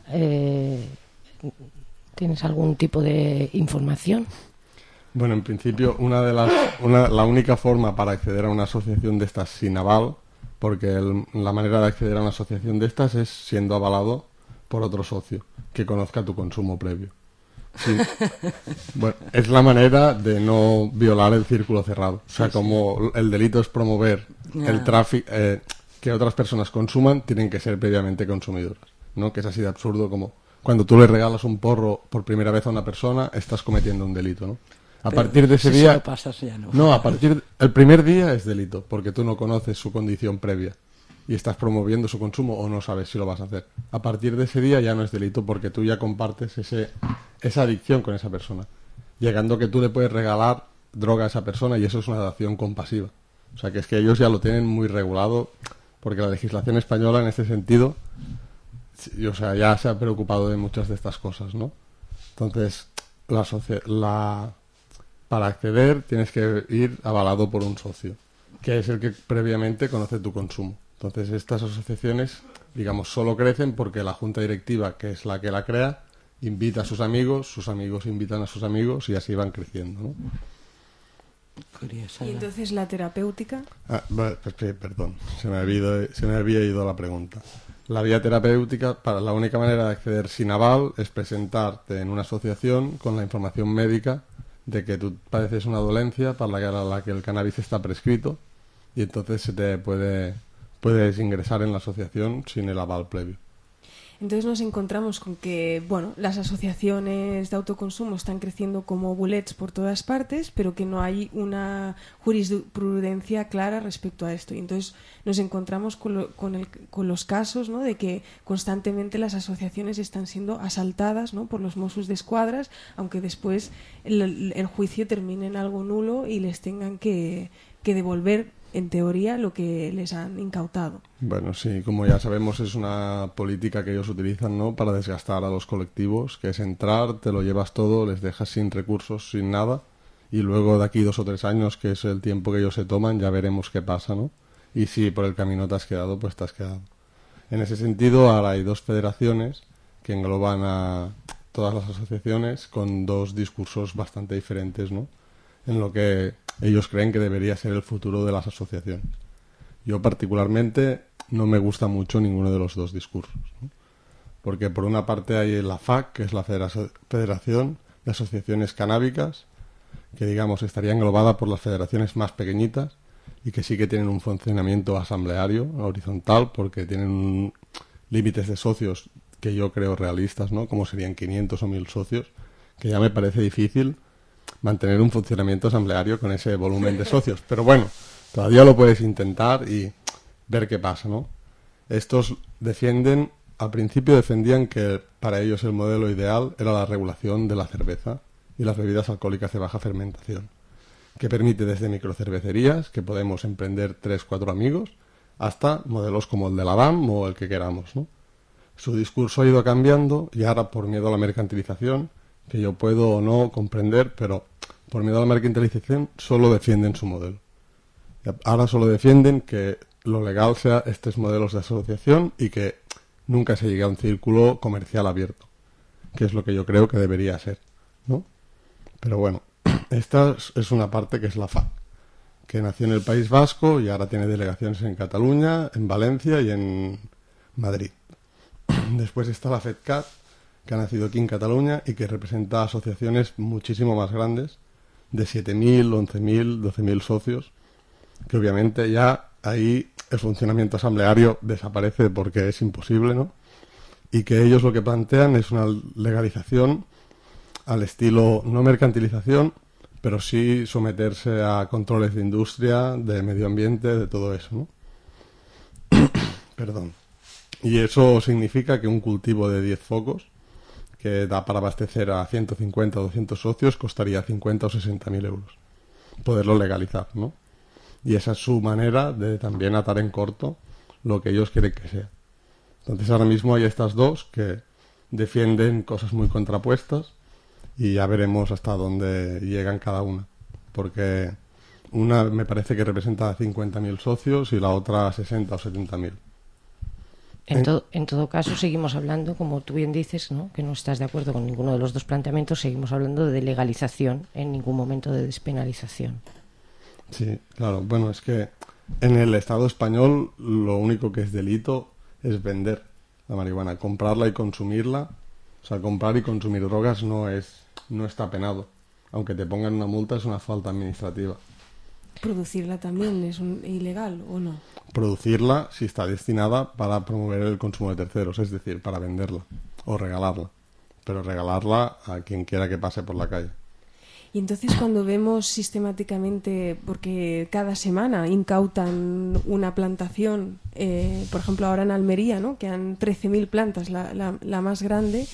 ¿tienes algún tipo de información? Bueno, en principio, la única forma para acceder a una asociación de estas sin aval, porque la manera de acceder a una asociación de estas es siendo avalado por otro socio que conozca tu consumo previo. Sí. Bueno, es la manera de no violar el círculo cerrado. Como el delito es promover el tráfico, que otras personas consuman, tienen que ser previamente consumidoras, ¿no? Que es así de absurdo como cuando tú le regalas un porro por primera vez a una persona, estás cometiendo un delito, ¿no? A partir de ese día... el primer día es delito, porque tú no conoces su condición previa y estás promoviendo su consumo o no sabes si lo vas a hacer. A partir de ese día ya no es delito, porque tú ya compartes esa adicción con esa persona, llegando que tú le puedes regalar droga a esa persona, y eso es una adicción compasiva. Que es que ellos ya lo tienen muy regulado, porque la legislación española en este sentido ya se ha preocupado de muchas de estas cosas, ¿no? Entonces, para acceder tienes que ir avalado por un socio, que es el que previamente conoce tu consumo. Entonces, estas asociaciones, digamos, solo crecen porque la junta directiva, que es la que la crea, invita a sus amigos invitan a sus amigos, y así van creciendo, ¿no? ¿Y entonces la terapéutica? Perdón, se me había ido la pregunta. La vía terapéutica, la única manera de acceder sin aval es presentarte en una asociación con la información médica de que tú padeces una dolencia para la que el cannabis está prescrito, y entonces puedes ingresar en la asociación sin el aval previo. Entonces nos encontramos con que, bueno, las asociaciones de autoconsumo están creciendo como bolets por todas partes, pero que no hay una jurisprudencia clara respecto a esto. Y entonces nos encontramos con los casos, ¿no?, de que constantemente las asociaciones están siendo asaltadas, ¿no?, por los Mossos d'Esquadra, aunque después el juicio termine en algo nulo y les tengan que devolver, en teoría, lo que les han incautado. Bueno, sí, como ya sabemos, es una política que ellos utilizan, ¿no?, para desgastar a los colectivos, que es entrar, te lo llevas todo, les dejas sin recursos, sin nada, y luego de aquí 2 o 3 años, que es el tiempo que ellos se toman, ya veremos qué pasa, ¿no? Y si por el camino te has quedado, pues te has quedado. En ese sentido, ahora hay 2 federaciones que engloban a todas las asociaciones con 2 discursos bastante diferentes, ¿no?, en lo que ellos creen que debería ser el futuro de las asociaciones. Yo particularmente no me gusta mucho ninguno de los 2 discursos, ¿no? Porque por una parte hay la FAC, que es la Federación de Asociaciones Canábicas, que digamos estaría englobada por las federaciones más pequeñitas y que sí que tienen un funcionamiento asambleario, horizontal, porque tienen límites de socios que yo creo realistas, ¿no?, como serían 500 o 1000 socios, que ya me parece difícil mantener un funcionamiento asambleario con ese volumen de socios. Pero bueno, todavía lo puedes intentar y ver qué pasa, ¿no? Estos al principio defendían que para ellos el modelo ideal era la regulación de la cerveza y las bebidas alcohólicas de baja fermentación, que permite desde microcervecerías, que podemos emprender 3-4 amigos, hasta modelos como el de la DAM o el que queramos, ¿no? Su discurso ha ido cambiando y ahora, por miedo a la mercantilización, que yo puedo o no comprender, pero por miedo a la mercantilización solo defienden su modelo. Ahora solo defienden que lo legal sea estos modelos de asociación y que nunca se llegue a un círculo comercial abierto, que es lo que yo creo que debería ser, ¿no? Pero bueno, esta es una parte que es la FAC, que nació en el País Vasco y ahora tiene delegaciones en Cataluña, en Valencia y en Madrid. Después está la FEDCAT, que ha nacido aquí en Cataluña y que representa asociaciones muchísimo más grandes, de 7.000, 11.000, 12.000 socios, que obviamente ya ahí el funcionamiento asambleario desaparece porque es imposible, ¿no? Y que ellos lo que plantean es una legalización al estilo, no mercantilización, pero sí someterse a controles de industria, de medio ambiente, de todo eso, ¿no? Perdón. Y eso significa que un cultivo de 10 focos, que da para abastecer a 150 o 200 socios, costaría 50 o 60.000 euros. Poderlo legalizar, ¿no? Y esa es su manera de también atar en corto lo que ellos quieren que sea. Entonces ahora mismo hay estas 2 que defienden cosas muy contrapuestas y ya veremos hasta dónde llegan cada una. Porque una me parece que representa 50.000 socios y la otra 60 o 70.000. En todo caso, seguimos hablando, como tú bien dices, ¿no?, que no estás de acuerdo con ninguno de los 2 planteamientos, seguimos hablando de legalización, en ningún momento de despenalización. Sí, claro. Bueno, es que en el Estado español lo único que es delito es vender la marihuana. Comprarla y consumirla, o sea, comprar y consumir drogas no está penado. Aunque te pongan una multa, es una falta administrativa. ¿Producirla también es ilegal o no? Producirla si está destinada para promover el consumo de terceros, es decir, para venderla o regalarla. Pero regalarla a quien quiera que pase por la calle. Y entonces cuando vemos sistemáticamente, porque cada semana incautan una plantación, por ejemplo ahora en Almería, ¿no?, que han 13.000 plantas, la más grande.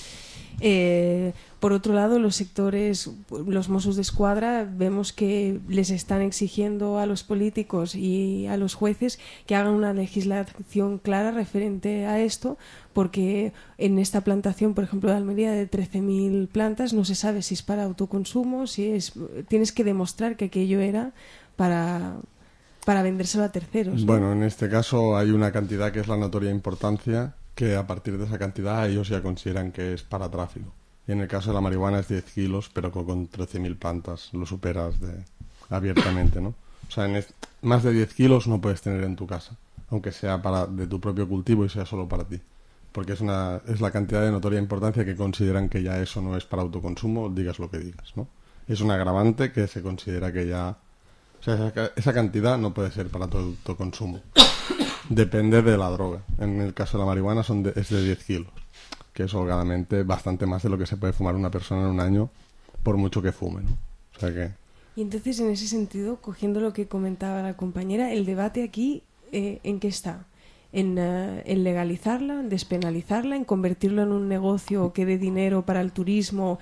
Por otro lado, los sectores, los Mossos d'Esquadra, vemos que les están exigiendo a los políticos y a los jueces que hagan una legislación clara referente a esto, porque en esta plantación, por ejemplo, de Almería, de 13.000 plantas, no se sabe si es para autoconsumo, tienes que demostrar que aquello era para vendérselo a terceros, ¿no? Bueno, en este caso hay una cantidad que es la notoria importancia, que a partir de esa cantidad ellos ya consideran que es para tráfico. Y en el caso de la marihuana es 10 kilos, pero con 13.000 plantas lo superas abiertamente, ¿no? O sea, más de 10 kilos no puedes tener en tu casa, aunque sea de tu propio cultivo y sea solo para ti. Porque es la cantidad de notoria importancia que consideran que ya eso no es para autoconsumo, digas lo que digas, ¿no? Es un agravante que se considera que ya... O sea, esa cantidad no puede ser para tu autoconsumo. Depende de la droga. En el caso de la marihuana es de 10 kilos. que es holgadamente bastante más de lo que se puede fumar una persona en un año, por mucho que fume, ¿no? O sea que... Y entonces, en ese sentido, cogiendo lo que comentaba la compañera, el debate aquí, ¿en qué está? ¿En legalizarla, en despenalizarla, en convertirlo en un negocio que dé dinero para el turismo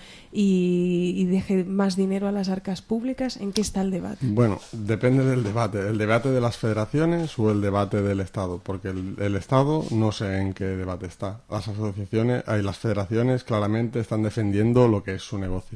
y deje más dinero a las arcas públicas? ¿En qué está el debate? Bueno, depende del debate. ¿El debate de las federaciones o el debate del Estado? Porque el Estado no sé en qué debate está. Las asociaciones y las federaciones claramente están defendiendo lo que es su negocio,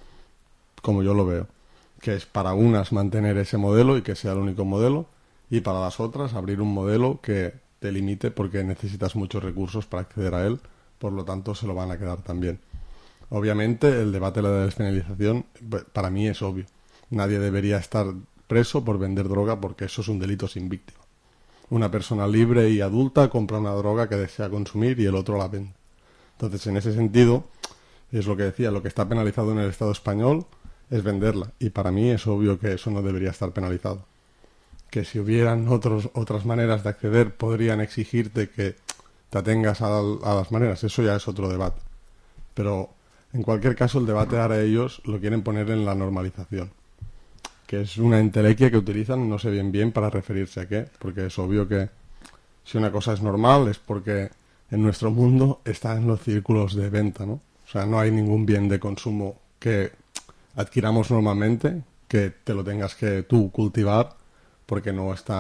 como yo lo veo, que es para unas mantener ese modelo y que sea el único modelo, y para las otras abrir un modelo que te limite porque necesitas muchos recursos para acceder a él, por lo tanto se lo van a quedar también. Obviamente el debate de la despenalización para mí es obvio. Nadie debería estar preso por vender droga porque eso es un delito sin víctima. Una persona libre y adulta compra una droga que desea consumir y el otro la vende. Entonces, en ese sentido, es lo que decía, lo que está penalizado en el Estado español es venderla, y para mí es obvio que eso no debería estar penalizado. Que si hubieran otras maneras de acceder, podrían exigirte que te atengas a las maneras, eso ya es otro debate. Pero en cualquier caso el debate ahora ellos lo quieren poner en la normalización, que es una entelequia que utilizan, no sé bien para referirse a qué, porque es obvio que si una cosa es normal es porque en nuestro mundo está en los círculos de venta, ¿no? O sea, no hay ningún bien de consumo que adquiramos normalmente que te lo tengas que tú cultivar porque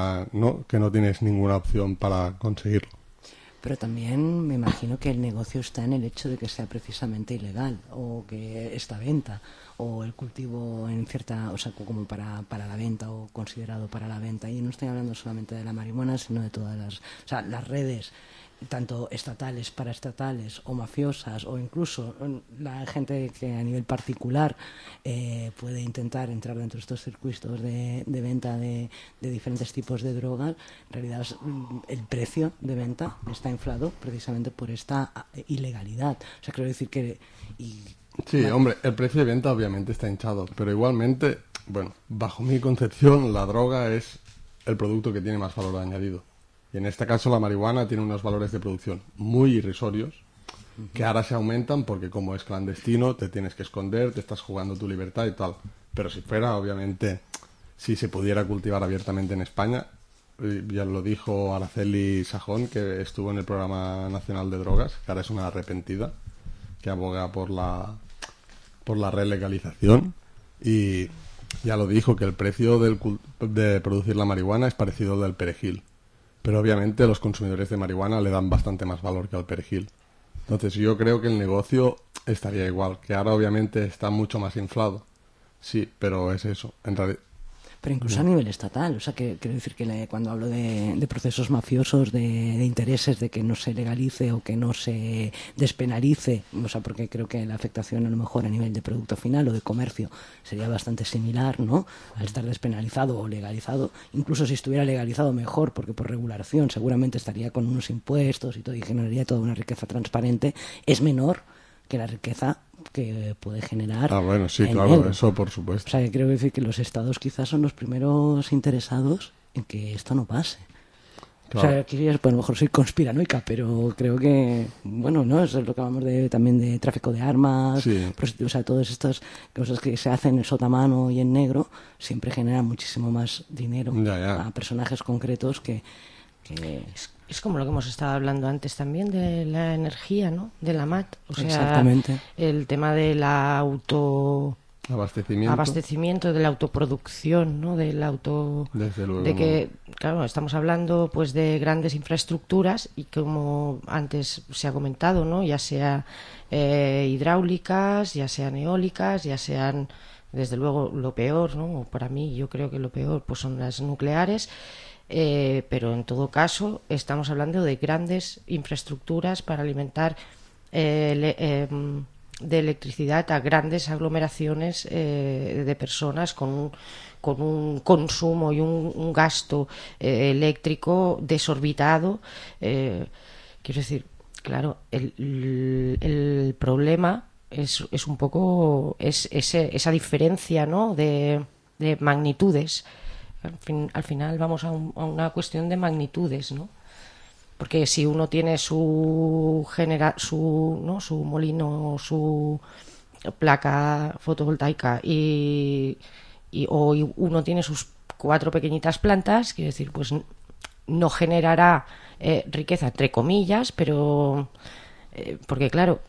que no tienes ninguna opción para conseguirlo. Pero también me imagino que el negocio está en el hecho de que sea precisamente ilegal, o que esta venta, o el cultivo en cierta, o sea, como para la venta o considerado para la venta. Y no estoy hablando solamente de la marihuana, sino de todas las redes, tanto estatales, paraestatales o mafiosas, o incluso la gente que a nivel particular puede intentar entrar dentro de estos circuitos de venta de diferentes tipos de drogas. En realidad el precio de venta está inflado precisamente por esta ilegalidad. O sea, quiero decir que... Sí, hombre, el precio de venta obviamente está hinchado, pero igualmente, bueno, bajo mi concepción, la droga es el producto que tiene más valor añadido. Y en este caso la marihuana tiene unos valores de producción muy irrisorios, que ahora se aumentan porque como es clandestino te tienes que esconder, te estás jugando tu libertad y tal. Pero si fuera, obviamente, si se pudiera cultivar abiertamente en España, ya lo dijo Araceli Sajón, que estuvo en el Programa Nacional de Drogas, que ahora es una arrepentida, que aboga por la relegalización, y ya lo dijo, que el precio de producir la marihuana es parecido al del perejil. Pero obviamente los consumidores de marihuana le dan bastante más valor que al perejil. Entonces yo creo que el negocio estaría igual, que ahora obviamente está mucho más inflado. Sí, pero es eso, en realidad. Pero incluso a nivel estatal, o sea, que quiero decir que cuando hablo de procesos mafiosos, de intereses, de que no se legalice o que no se despenalice, o sea, porque creo que la afectación a lo mejor a nivel de producto final o de comercio sería bastante similar, ¿no?, al estar despenalizado o legalizado. Incluso si estuviera legalizado mejor, porque por regulación seguramente estaría con unos impuestos y todo, y generaría toda una riqueza transparente, es menor que la riqueza que puede generar. Ah, bueno, sí, claro, negro. Eso por supuesto. O sea, que creo decir que los estados quizás son los primeros interesados en que esto no pase. Claro. O sea, aquí pues, a lo mejor soy conspiranoica, pero creo que, bueno, no, eso es lo que hablamos también de tráfico de armas, sí. O sea, todas estas cosas que se hacen en sotamano y en negro siempre generan muchísimo más dinero a personajes concretos que... Es como lo que hemos estado hablando antes también de la energía, ¿no?, de la MAT. O sea, exactamente. El tema del abastecimiento, de la autoproducción, ¿no?, del auto... Desde luego. De que, claro, estamos hablando pues de grandes infraestructuras y como antes se ha comentado, ¿no?, ya sea hidráulicas, ya sean eólicas, ya sean, desde luego, lo peor, ¿no?, para mí yo creo que lo peor pues son las nucleares. Pero en todo caso estamos hablando de grandes infraestructuras para alimentar de electricidad a grandes aglomeraciones de personas con un consumo y un gasto eléctrico desorbitado. Quiero decir, claro, el problema es un poco esa diferencia, ¿no?, de magnitudes. Al final vamos a una cuestión de magnitudes, ¿no? Porque si uno tiene su molino, su placa fotovoltaica o uno tiene sus 4 pequeñitas plantas, quiero decir, pues no generará riqueza, entre comillas, pero porque claro,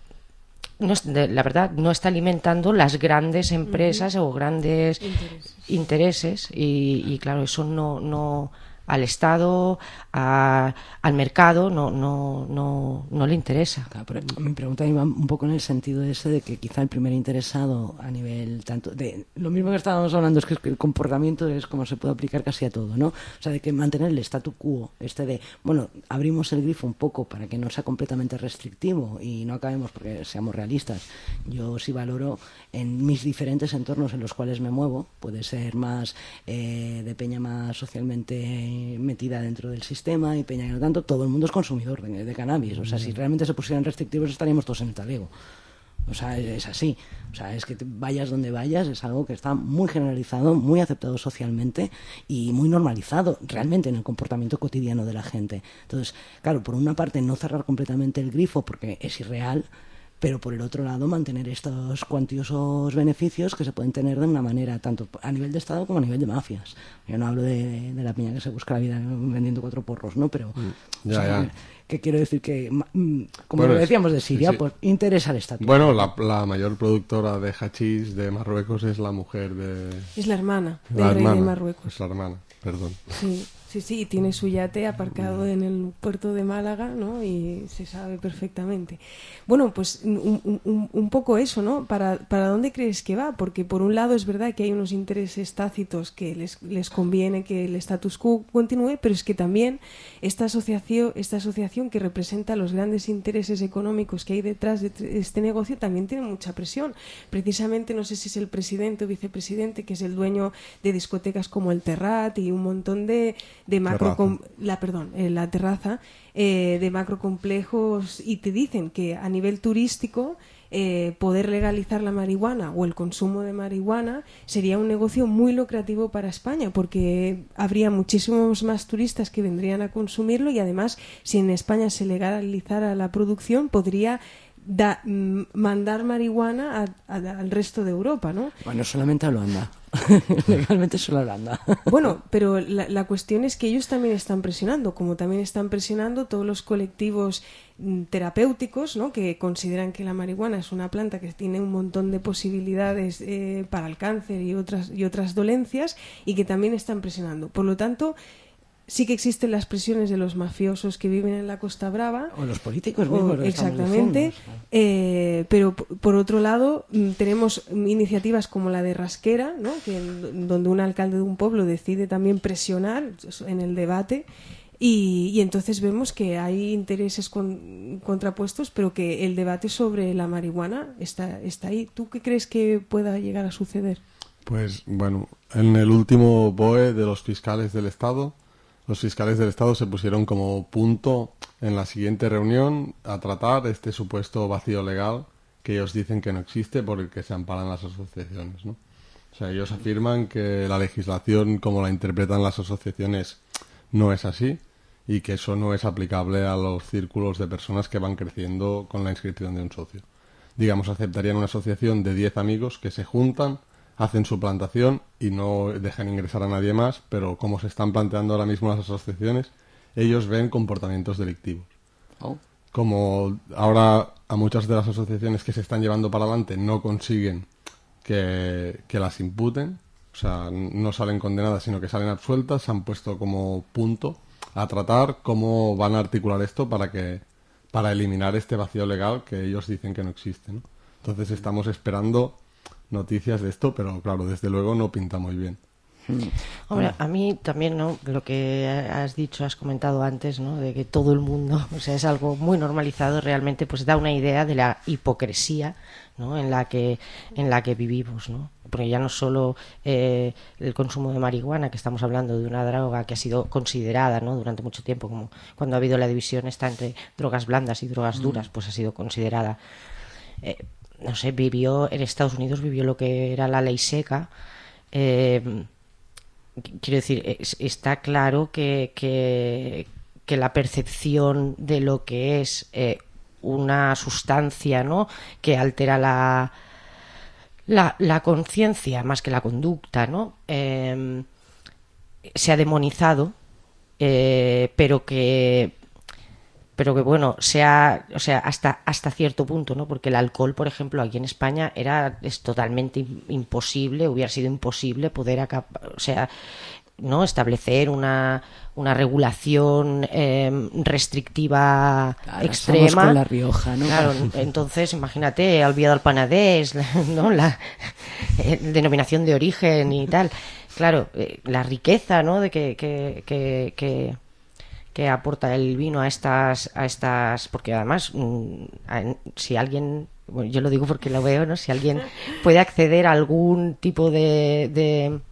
la verdad no está alimentando las grandes empresas o grandes intereses y claro, eso no al Estado, al mercado no le interesa. Claro, pero mi pregunta iba un poco en el sentido ese de que quizá el primer interesado a nivel tanto de lo mismo que estábamos hablando, es que el comportamiento es como se puede aplicar casi a todo, ¿no? O sea, de que mantener el statu quo, de bueno, abrimos el grifo un poco para que no sea completamente restrictivo y no acabemos, porque seamos realistas, yo sí valoro en mis diferentes entornos en los cuales me muevo, puede ser más de peña más socialmente metida dentro del sistema y peña que no tanto, todo el mundo es consumidor de cannabis. O sea, si realmente se pusieran restrictivos estaríamos todos en el talego. O sea, es así. O sea, es que vayas donde vayas, es algo que está muy generalizado, muy aceptado socialmente y muy normalizado realmente en el comportamiento cotidiano de la gente. Entonces, claro, por una parte no cerrar completamente el grifo porque es irreal, pero por el otro lado mantener estos cuantiosos beneficios que se pueden tener de una manera tanto a nivel de Estado como a nivel de mafias. Yo no hablo de la piña que se busca la vida vendiendo 4 porros, ¿no? Pero que quiero decir que, como lo decíamos de Siria, pues interesa el estatus. Bueno, la mayor productora de hachís de Marruecos es la mujer de... Es la hermana del rey de Marruecos. Es la hermana, perdón. Sí, tiene su yate aparcado en el puerto de Málaga, ¿no? Y se sabe perfectamente. Bueno, pues un poco eso, ¿no? ¿Para dónde crees que va? Porque por un lado es verdad que hay unos intereses tácitos que les conviene que el status quo continúe, pero es que también esta asociación que representa los grandes intereses económicos que hay detrás de este negocio también tiene mucha presión. Precisamente, no sé si es el presidente o vicepresidente, que es el dueño de discotecas como el Terrat y un montón de la terraza de macrocomplejos, y te dicen que a nivel turístico poder legalizar la marihuana o el consumo de marihuana sería un negocio muy lucrativo para España, porque habría muchísimos más turistas que vendrían a consumirlo y además si en España se legalizara la producción podría mandar marihuana al resto de Europa, ¿no? Bueno, solamente a Holanda. Legalmente solo a Holanda. Bueno, pero la cuestión es que ellos también están presionando, como también están presionando todos los colectivos terapéuticos, ¿no? Que consideran que la marihuana es una planta que tiene un montón de posibilidades para el cáncer y otras dolencias, y que también están presionando. Por lo tanto, sí que existen las presiones de los mafiosos que viven en la Costa Brava. O los políticos mismos. Exactamente. Pero por otro lado, tenemos iniciativas como la de Rasquera, ¿no? Donde un alcalde de un pueblo decide también presionar en el debate. Y entonces vemos que hay intereses contrapuestos, pero que el debate sobre la marihuana está ahí. ¿Tú qué crees que pueda llegar a suceder? Pues bueno, en el último BOE de los fiscales del Estado, los fiscales del Estado se pusieron como punto en la siguiente reunión a tratar este supuesto vacío legal que ellos dicen que no existe por el que se amparan las asociaciones, ¿no? O sea, ellos afirman que la legislación como la interpretan las asociaciones no es así y que eso no es aplicable a los círculos de personas que van creciendo con la inscripción de un socio. Digamos, aceptarían una asociación de 10 amigos que se juntan, hacen su plantación y no dejan ingresar a nadie más, pero como se están planteando ahora mismo las asociaciones, ellos ven comportamientos delictivos. Como ahora a muchas de las asociaciones que se están llevando para adelante no consiguen que las imputen, o sea, no salen condenadas sino que salen absueltas, se han puesto como punto a tratar cómo van a articular esto para eliminar este vacío legal que ellos dicen que no existe, ¿no? Entonces estamos esperando noticias de esto, pero claro, desde luego no pinta muy bien. Hombre, a mí también, ¿no? Lo que has comentado antes, ¿no? De que todo el mundo, o sea, es algo muy normalizado, realmente pues da una idea de la hipocresía, ¿no? en la que vivimos, ¿no? Porque ya no solo el consumo de marihuana, que estamos hablando de una droga que ha sido considerada, ¿no? Durante mucho tiempo, como cuando ha habido la división esta entre drogas blandas y drogas duras, pues ha sido considerada, no sé, en Estados Unidos vivió lo que era la ley seca. Quiero decir, está claro que que la percepción de lo que es una sustancia, ¿no?, que altera la conciencia más que la conducta, ¿no?, se ha demonizado, pero que bueno, hasta cierto punto, ¿no? Porque el alcohol, por ejemplo, aquí en España es totalmente imposible, hubiera sido imposible poder ¿no?, establecer una regulación restrictiva extrema. Estamos con La Rioja, ¿no? Claro, entonces imagínate, al Vía del Penedès, ¿no?, la denominación de origen y tal. Claro, la riqueza, ¿no?, de que aporta el vino a estas, porque además si alguien, bueno, yo lo digo porque lo veo, ¿no?, si alguien puede acceder a algún tipo de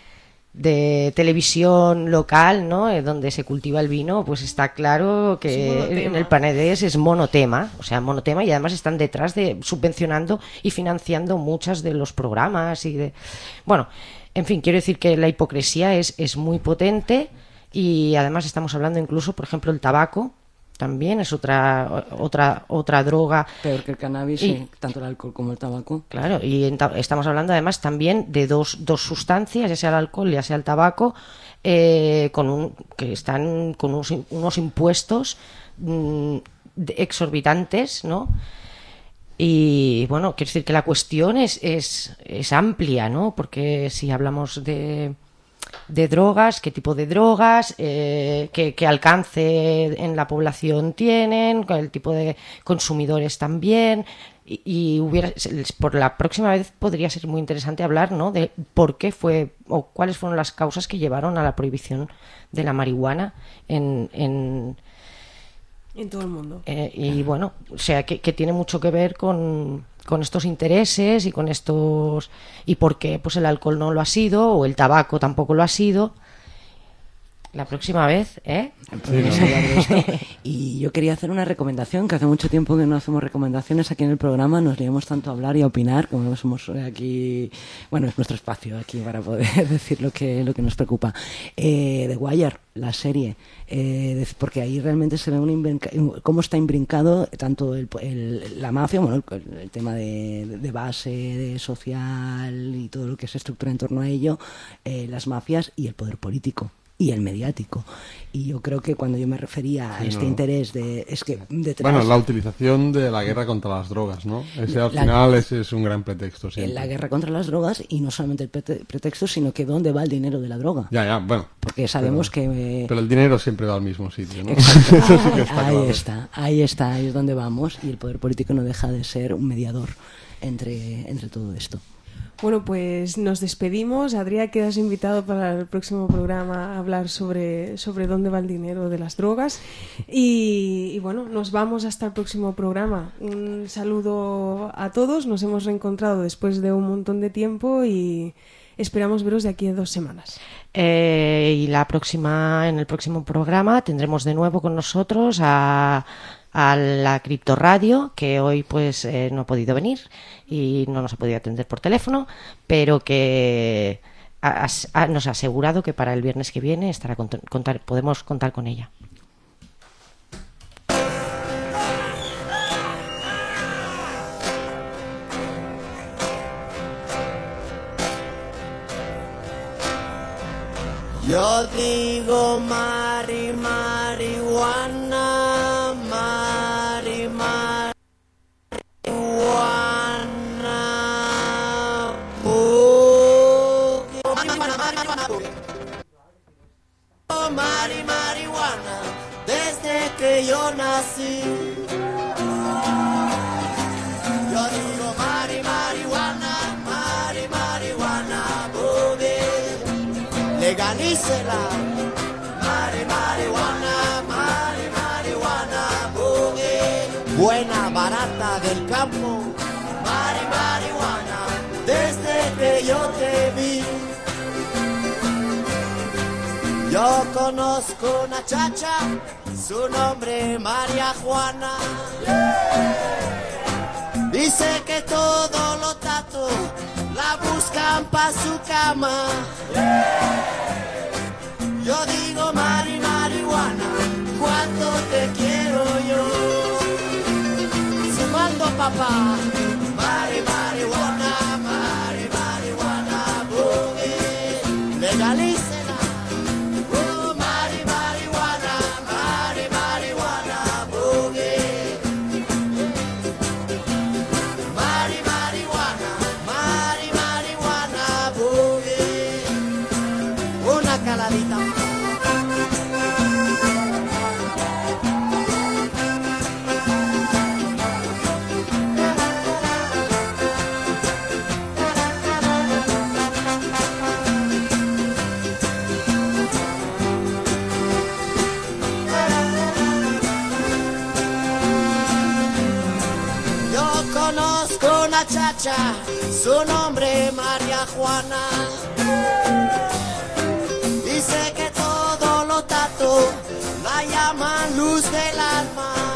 televisión local, ¿no?, donde se cultiva el vino, pues está claro que en el Penedès es monotema, y además están detrás subvencionando y financiando muchos de los programas bueno, en fin, quiero decir que la hipocresía es muy potente. Y además estamos hablando incluso, por ejemplo, el tabaco también es otra droga. Peor que el cannabis, sí, tanto el alcohol como el tabaco. Claro, y estamos hablando además también de dos sustancias, ya sea el alcohol, ya sea el tabaco, que están con unos impuestos exorbitantes, ¿no? Y bueno, quiero decir que la cuestión es amplia, ¿no? Porque si hablamos de drogas, qué tipo de drogas, qué alcance en la población tienen, el tipo de consumidores también, y por la próxima vez podría ser muy interesante hablar, ¿no?, de por qué fue o cuáles fueron las causas que llevaron a la prohibición de la marihuana en todo el mundo. Y bueno, o sea, que tiene mucho que ver con estos intereses y con estos, y por qué pues el alcohol no lo ha sido o el tabaco tampoco lo ha sido. La próxima vez, Y yo quería hacer una recomendación, que hace mucho tiempo que no hacemos recomendaciones aquí en el programa, nos liamos tanto a hablar y a opinar, como somos aquí, bueno, es nuestro espacio aquí para poder decir lo que nos preocupa. The Wire, la serie, porque ahí realmente se ve cómo está imbrincado tanto la mafia, bueno, el tema de base social y todo lo que se estructura en torno a ello, las mafias y el poder político y el mediático. Y yo creo que cuando yo me refería a interés detrás... Bueno, la utilización de la guerra contra las drogas, ¿no? Ese es un gran pretexto siempre. La guerra contra las drogas, y no solamente el pretexto, sino que dónde va el dinero de la droga. Ya, bueno. Porque sabemos que... Pero el dinero siempre va al mismo sitio, ¿no? Ahí es donde vamos, y el poder político no deja de ser un mediador entre todo esto. Bueno, pues nos despedimos. Adrià, quedas invitado para el próximo programa a hablar sobre dónde va el dinero de las drogas. Y bueno, nos vamos hasta el próximo programa. Un saludo a todos. Nos hemos reencontrado después de un montón de tiempo y esperamos veros de aquí a 2 semanas. Y en el próximo programa tendremos de nuevo con nosotros a la Criptoradio, que hoy pues no ha podido venir y no nos ha podido atender por teléfono, pero que nos ha asegurado que para el viernes que viene podemos contar con ella. Yo digo marihuana, marihuana. Marihuana, desde que yo nací. Yo digo marihuana, marihuana, boogie. Legalícela. Marihuana, boogie. Buena, barata del campo. Marihuana, desde que yo te vi. Yo conozco una chacha, su nombre María Juana. Dice que todos los tatos la buscan pa' su cama. Yo digo marihuana, papá. Marihuana, marihuana, boogie, legalícela. Marihuana, marihuana, boogie. Marihuana, boogie. Una caladita. Conozco una chacha, su nombre María Juana. Dice que todos los tatos la llaman luz del alma.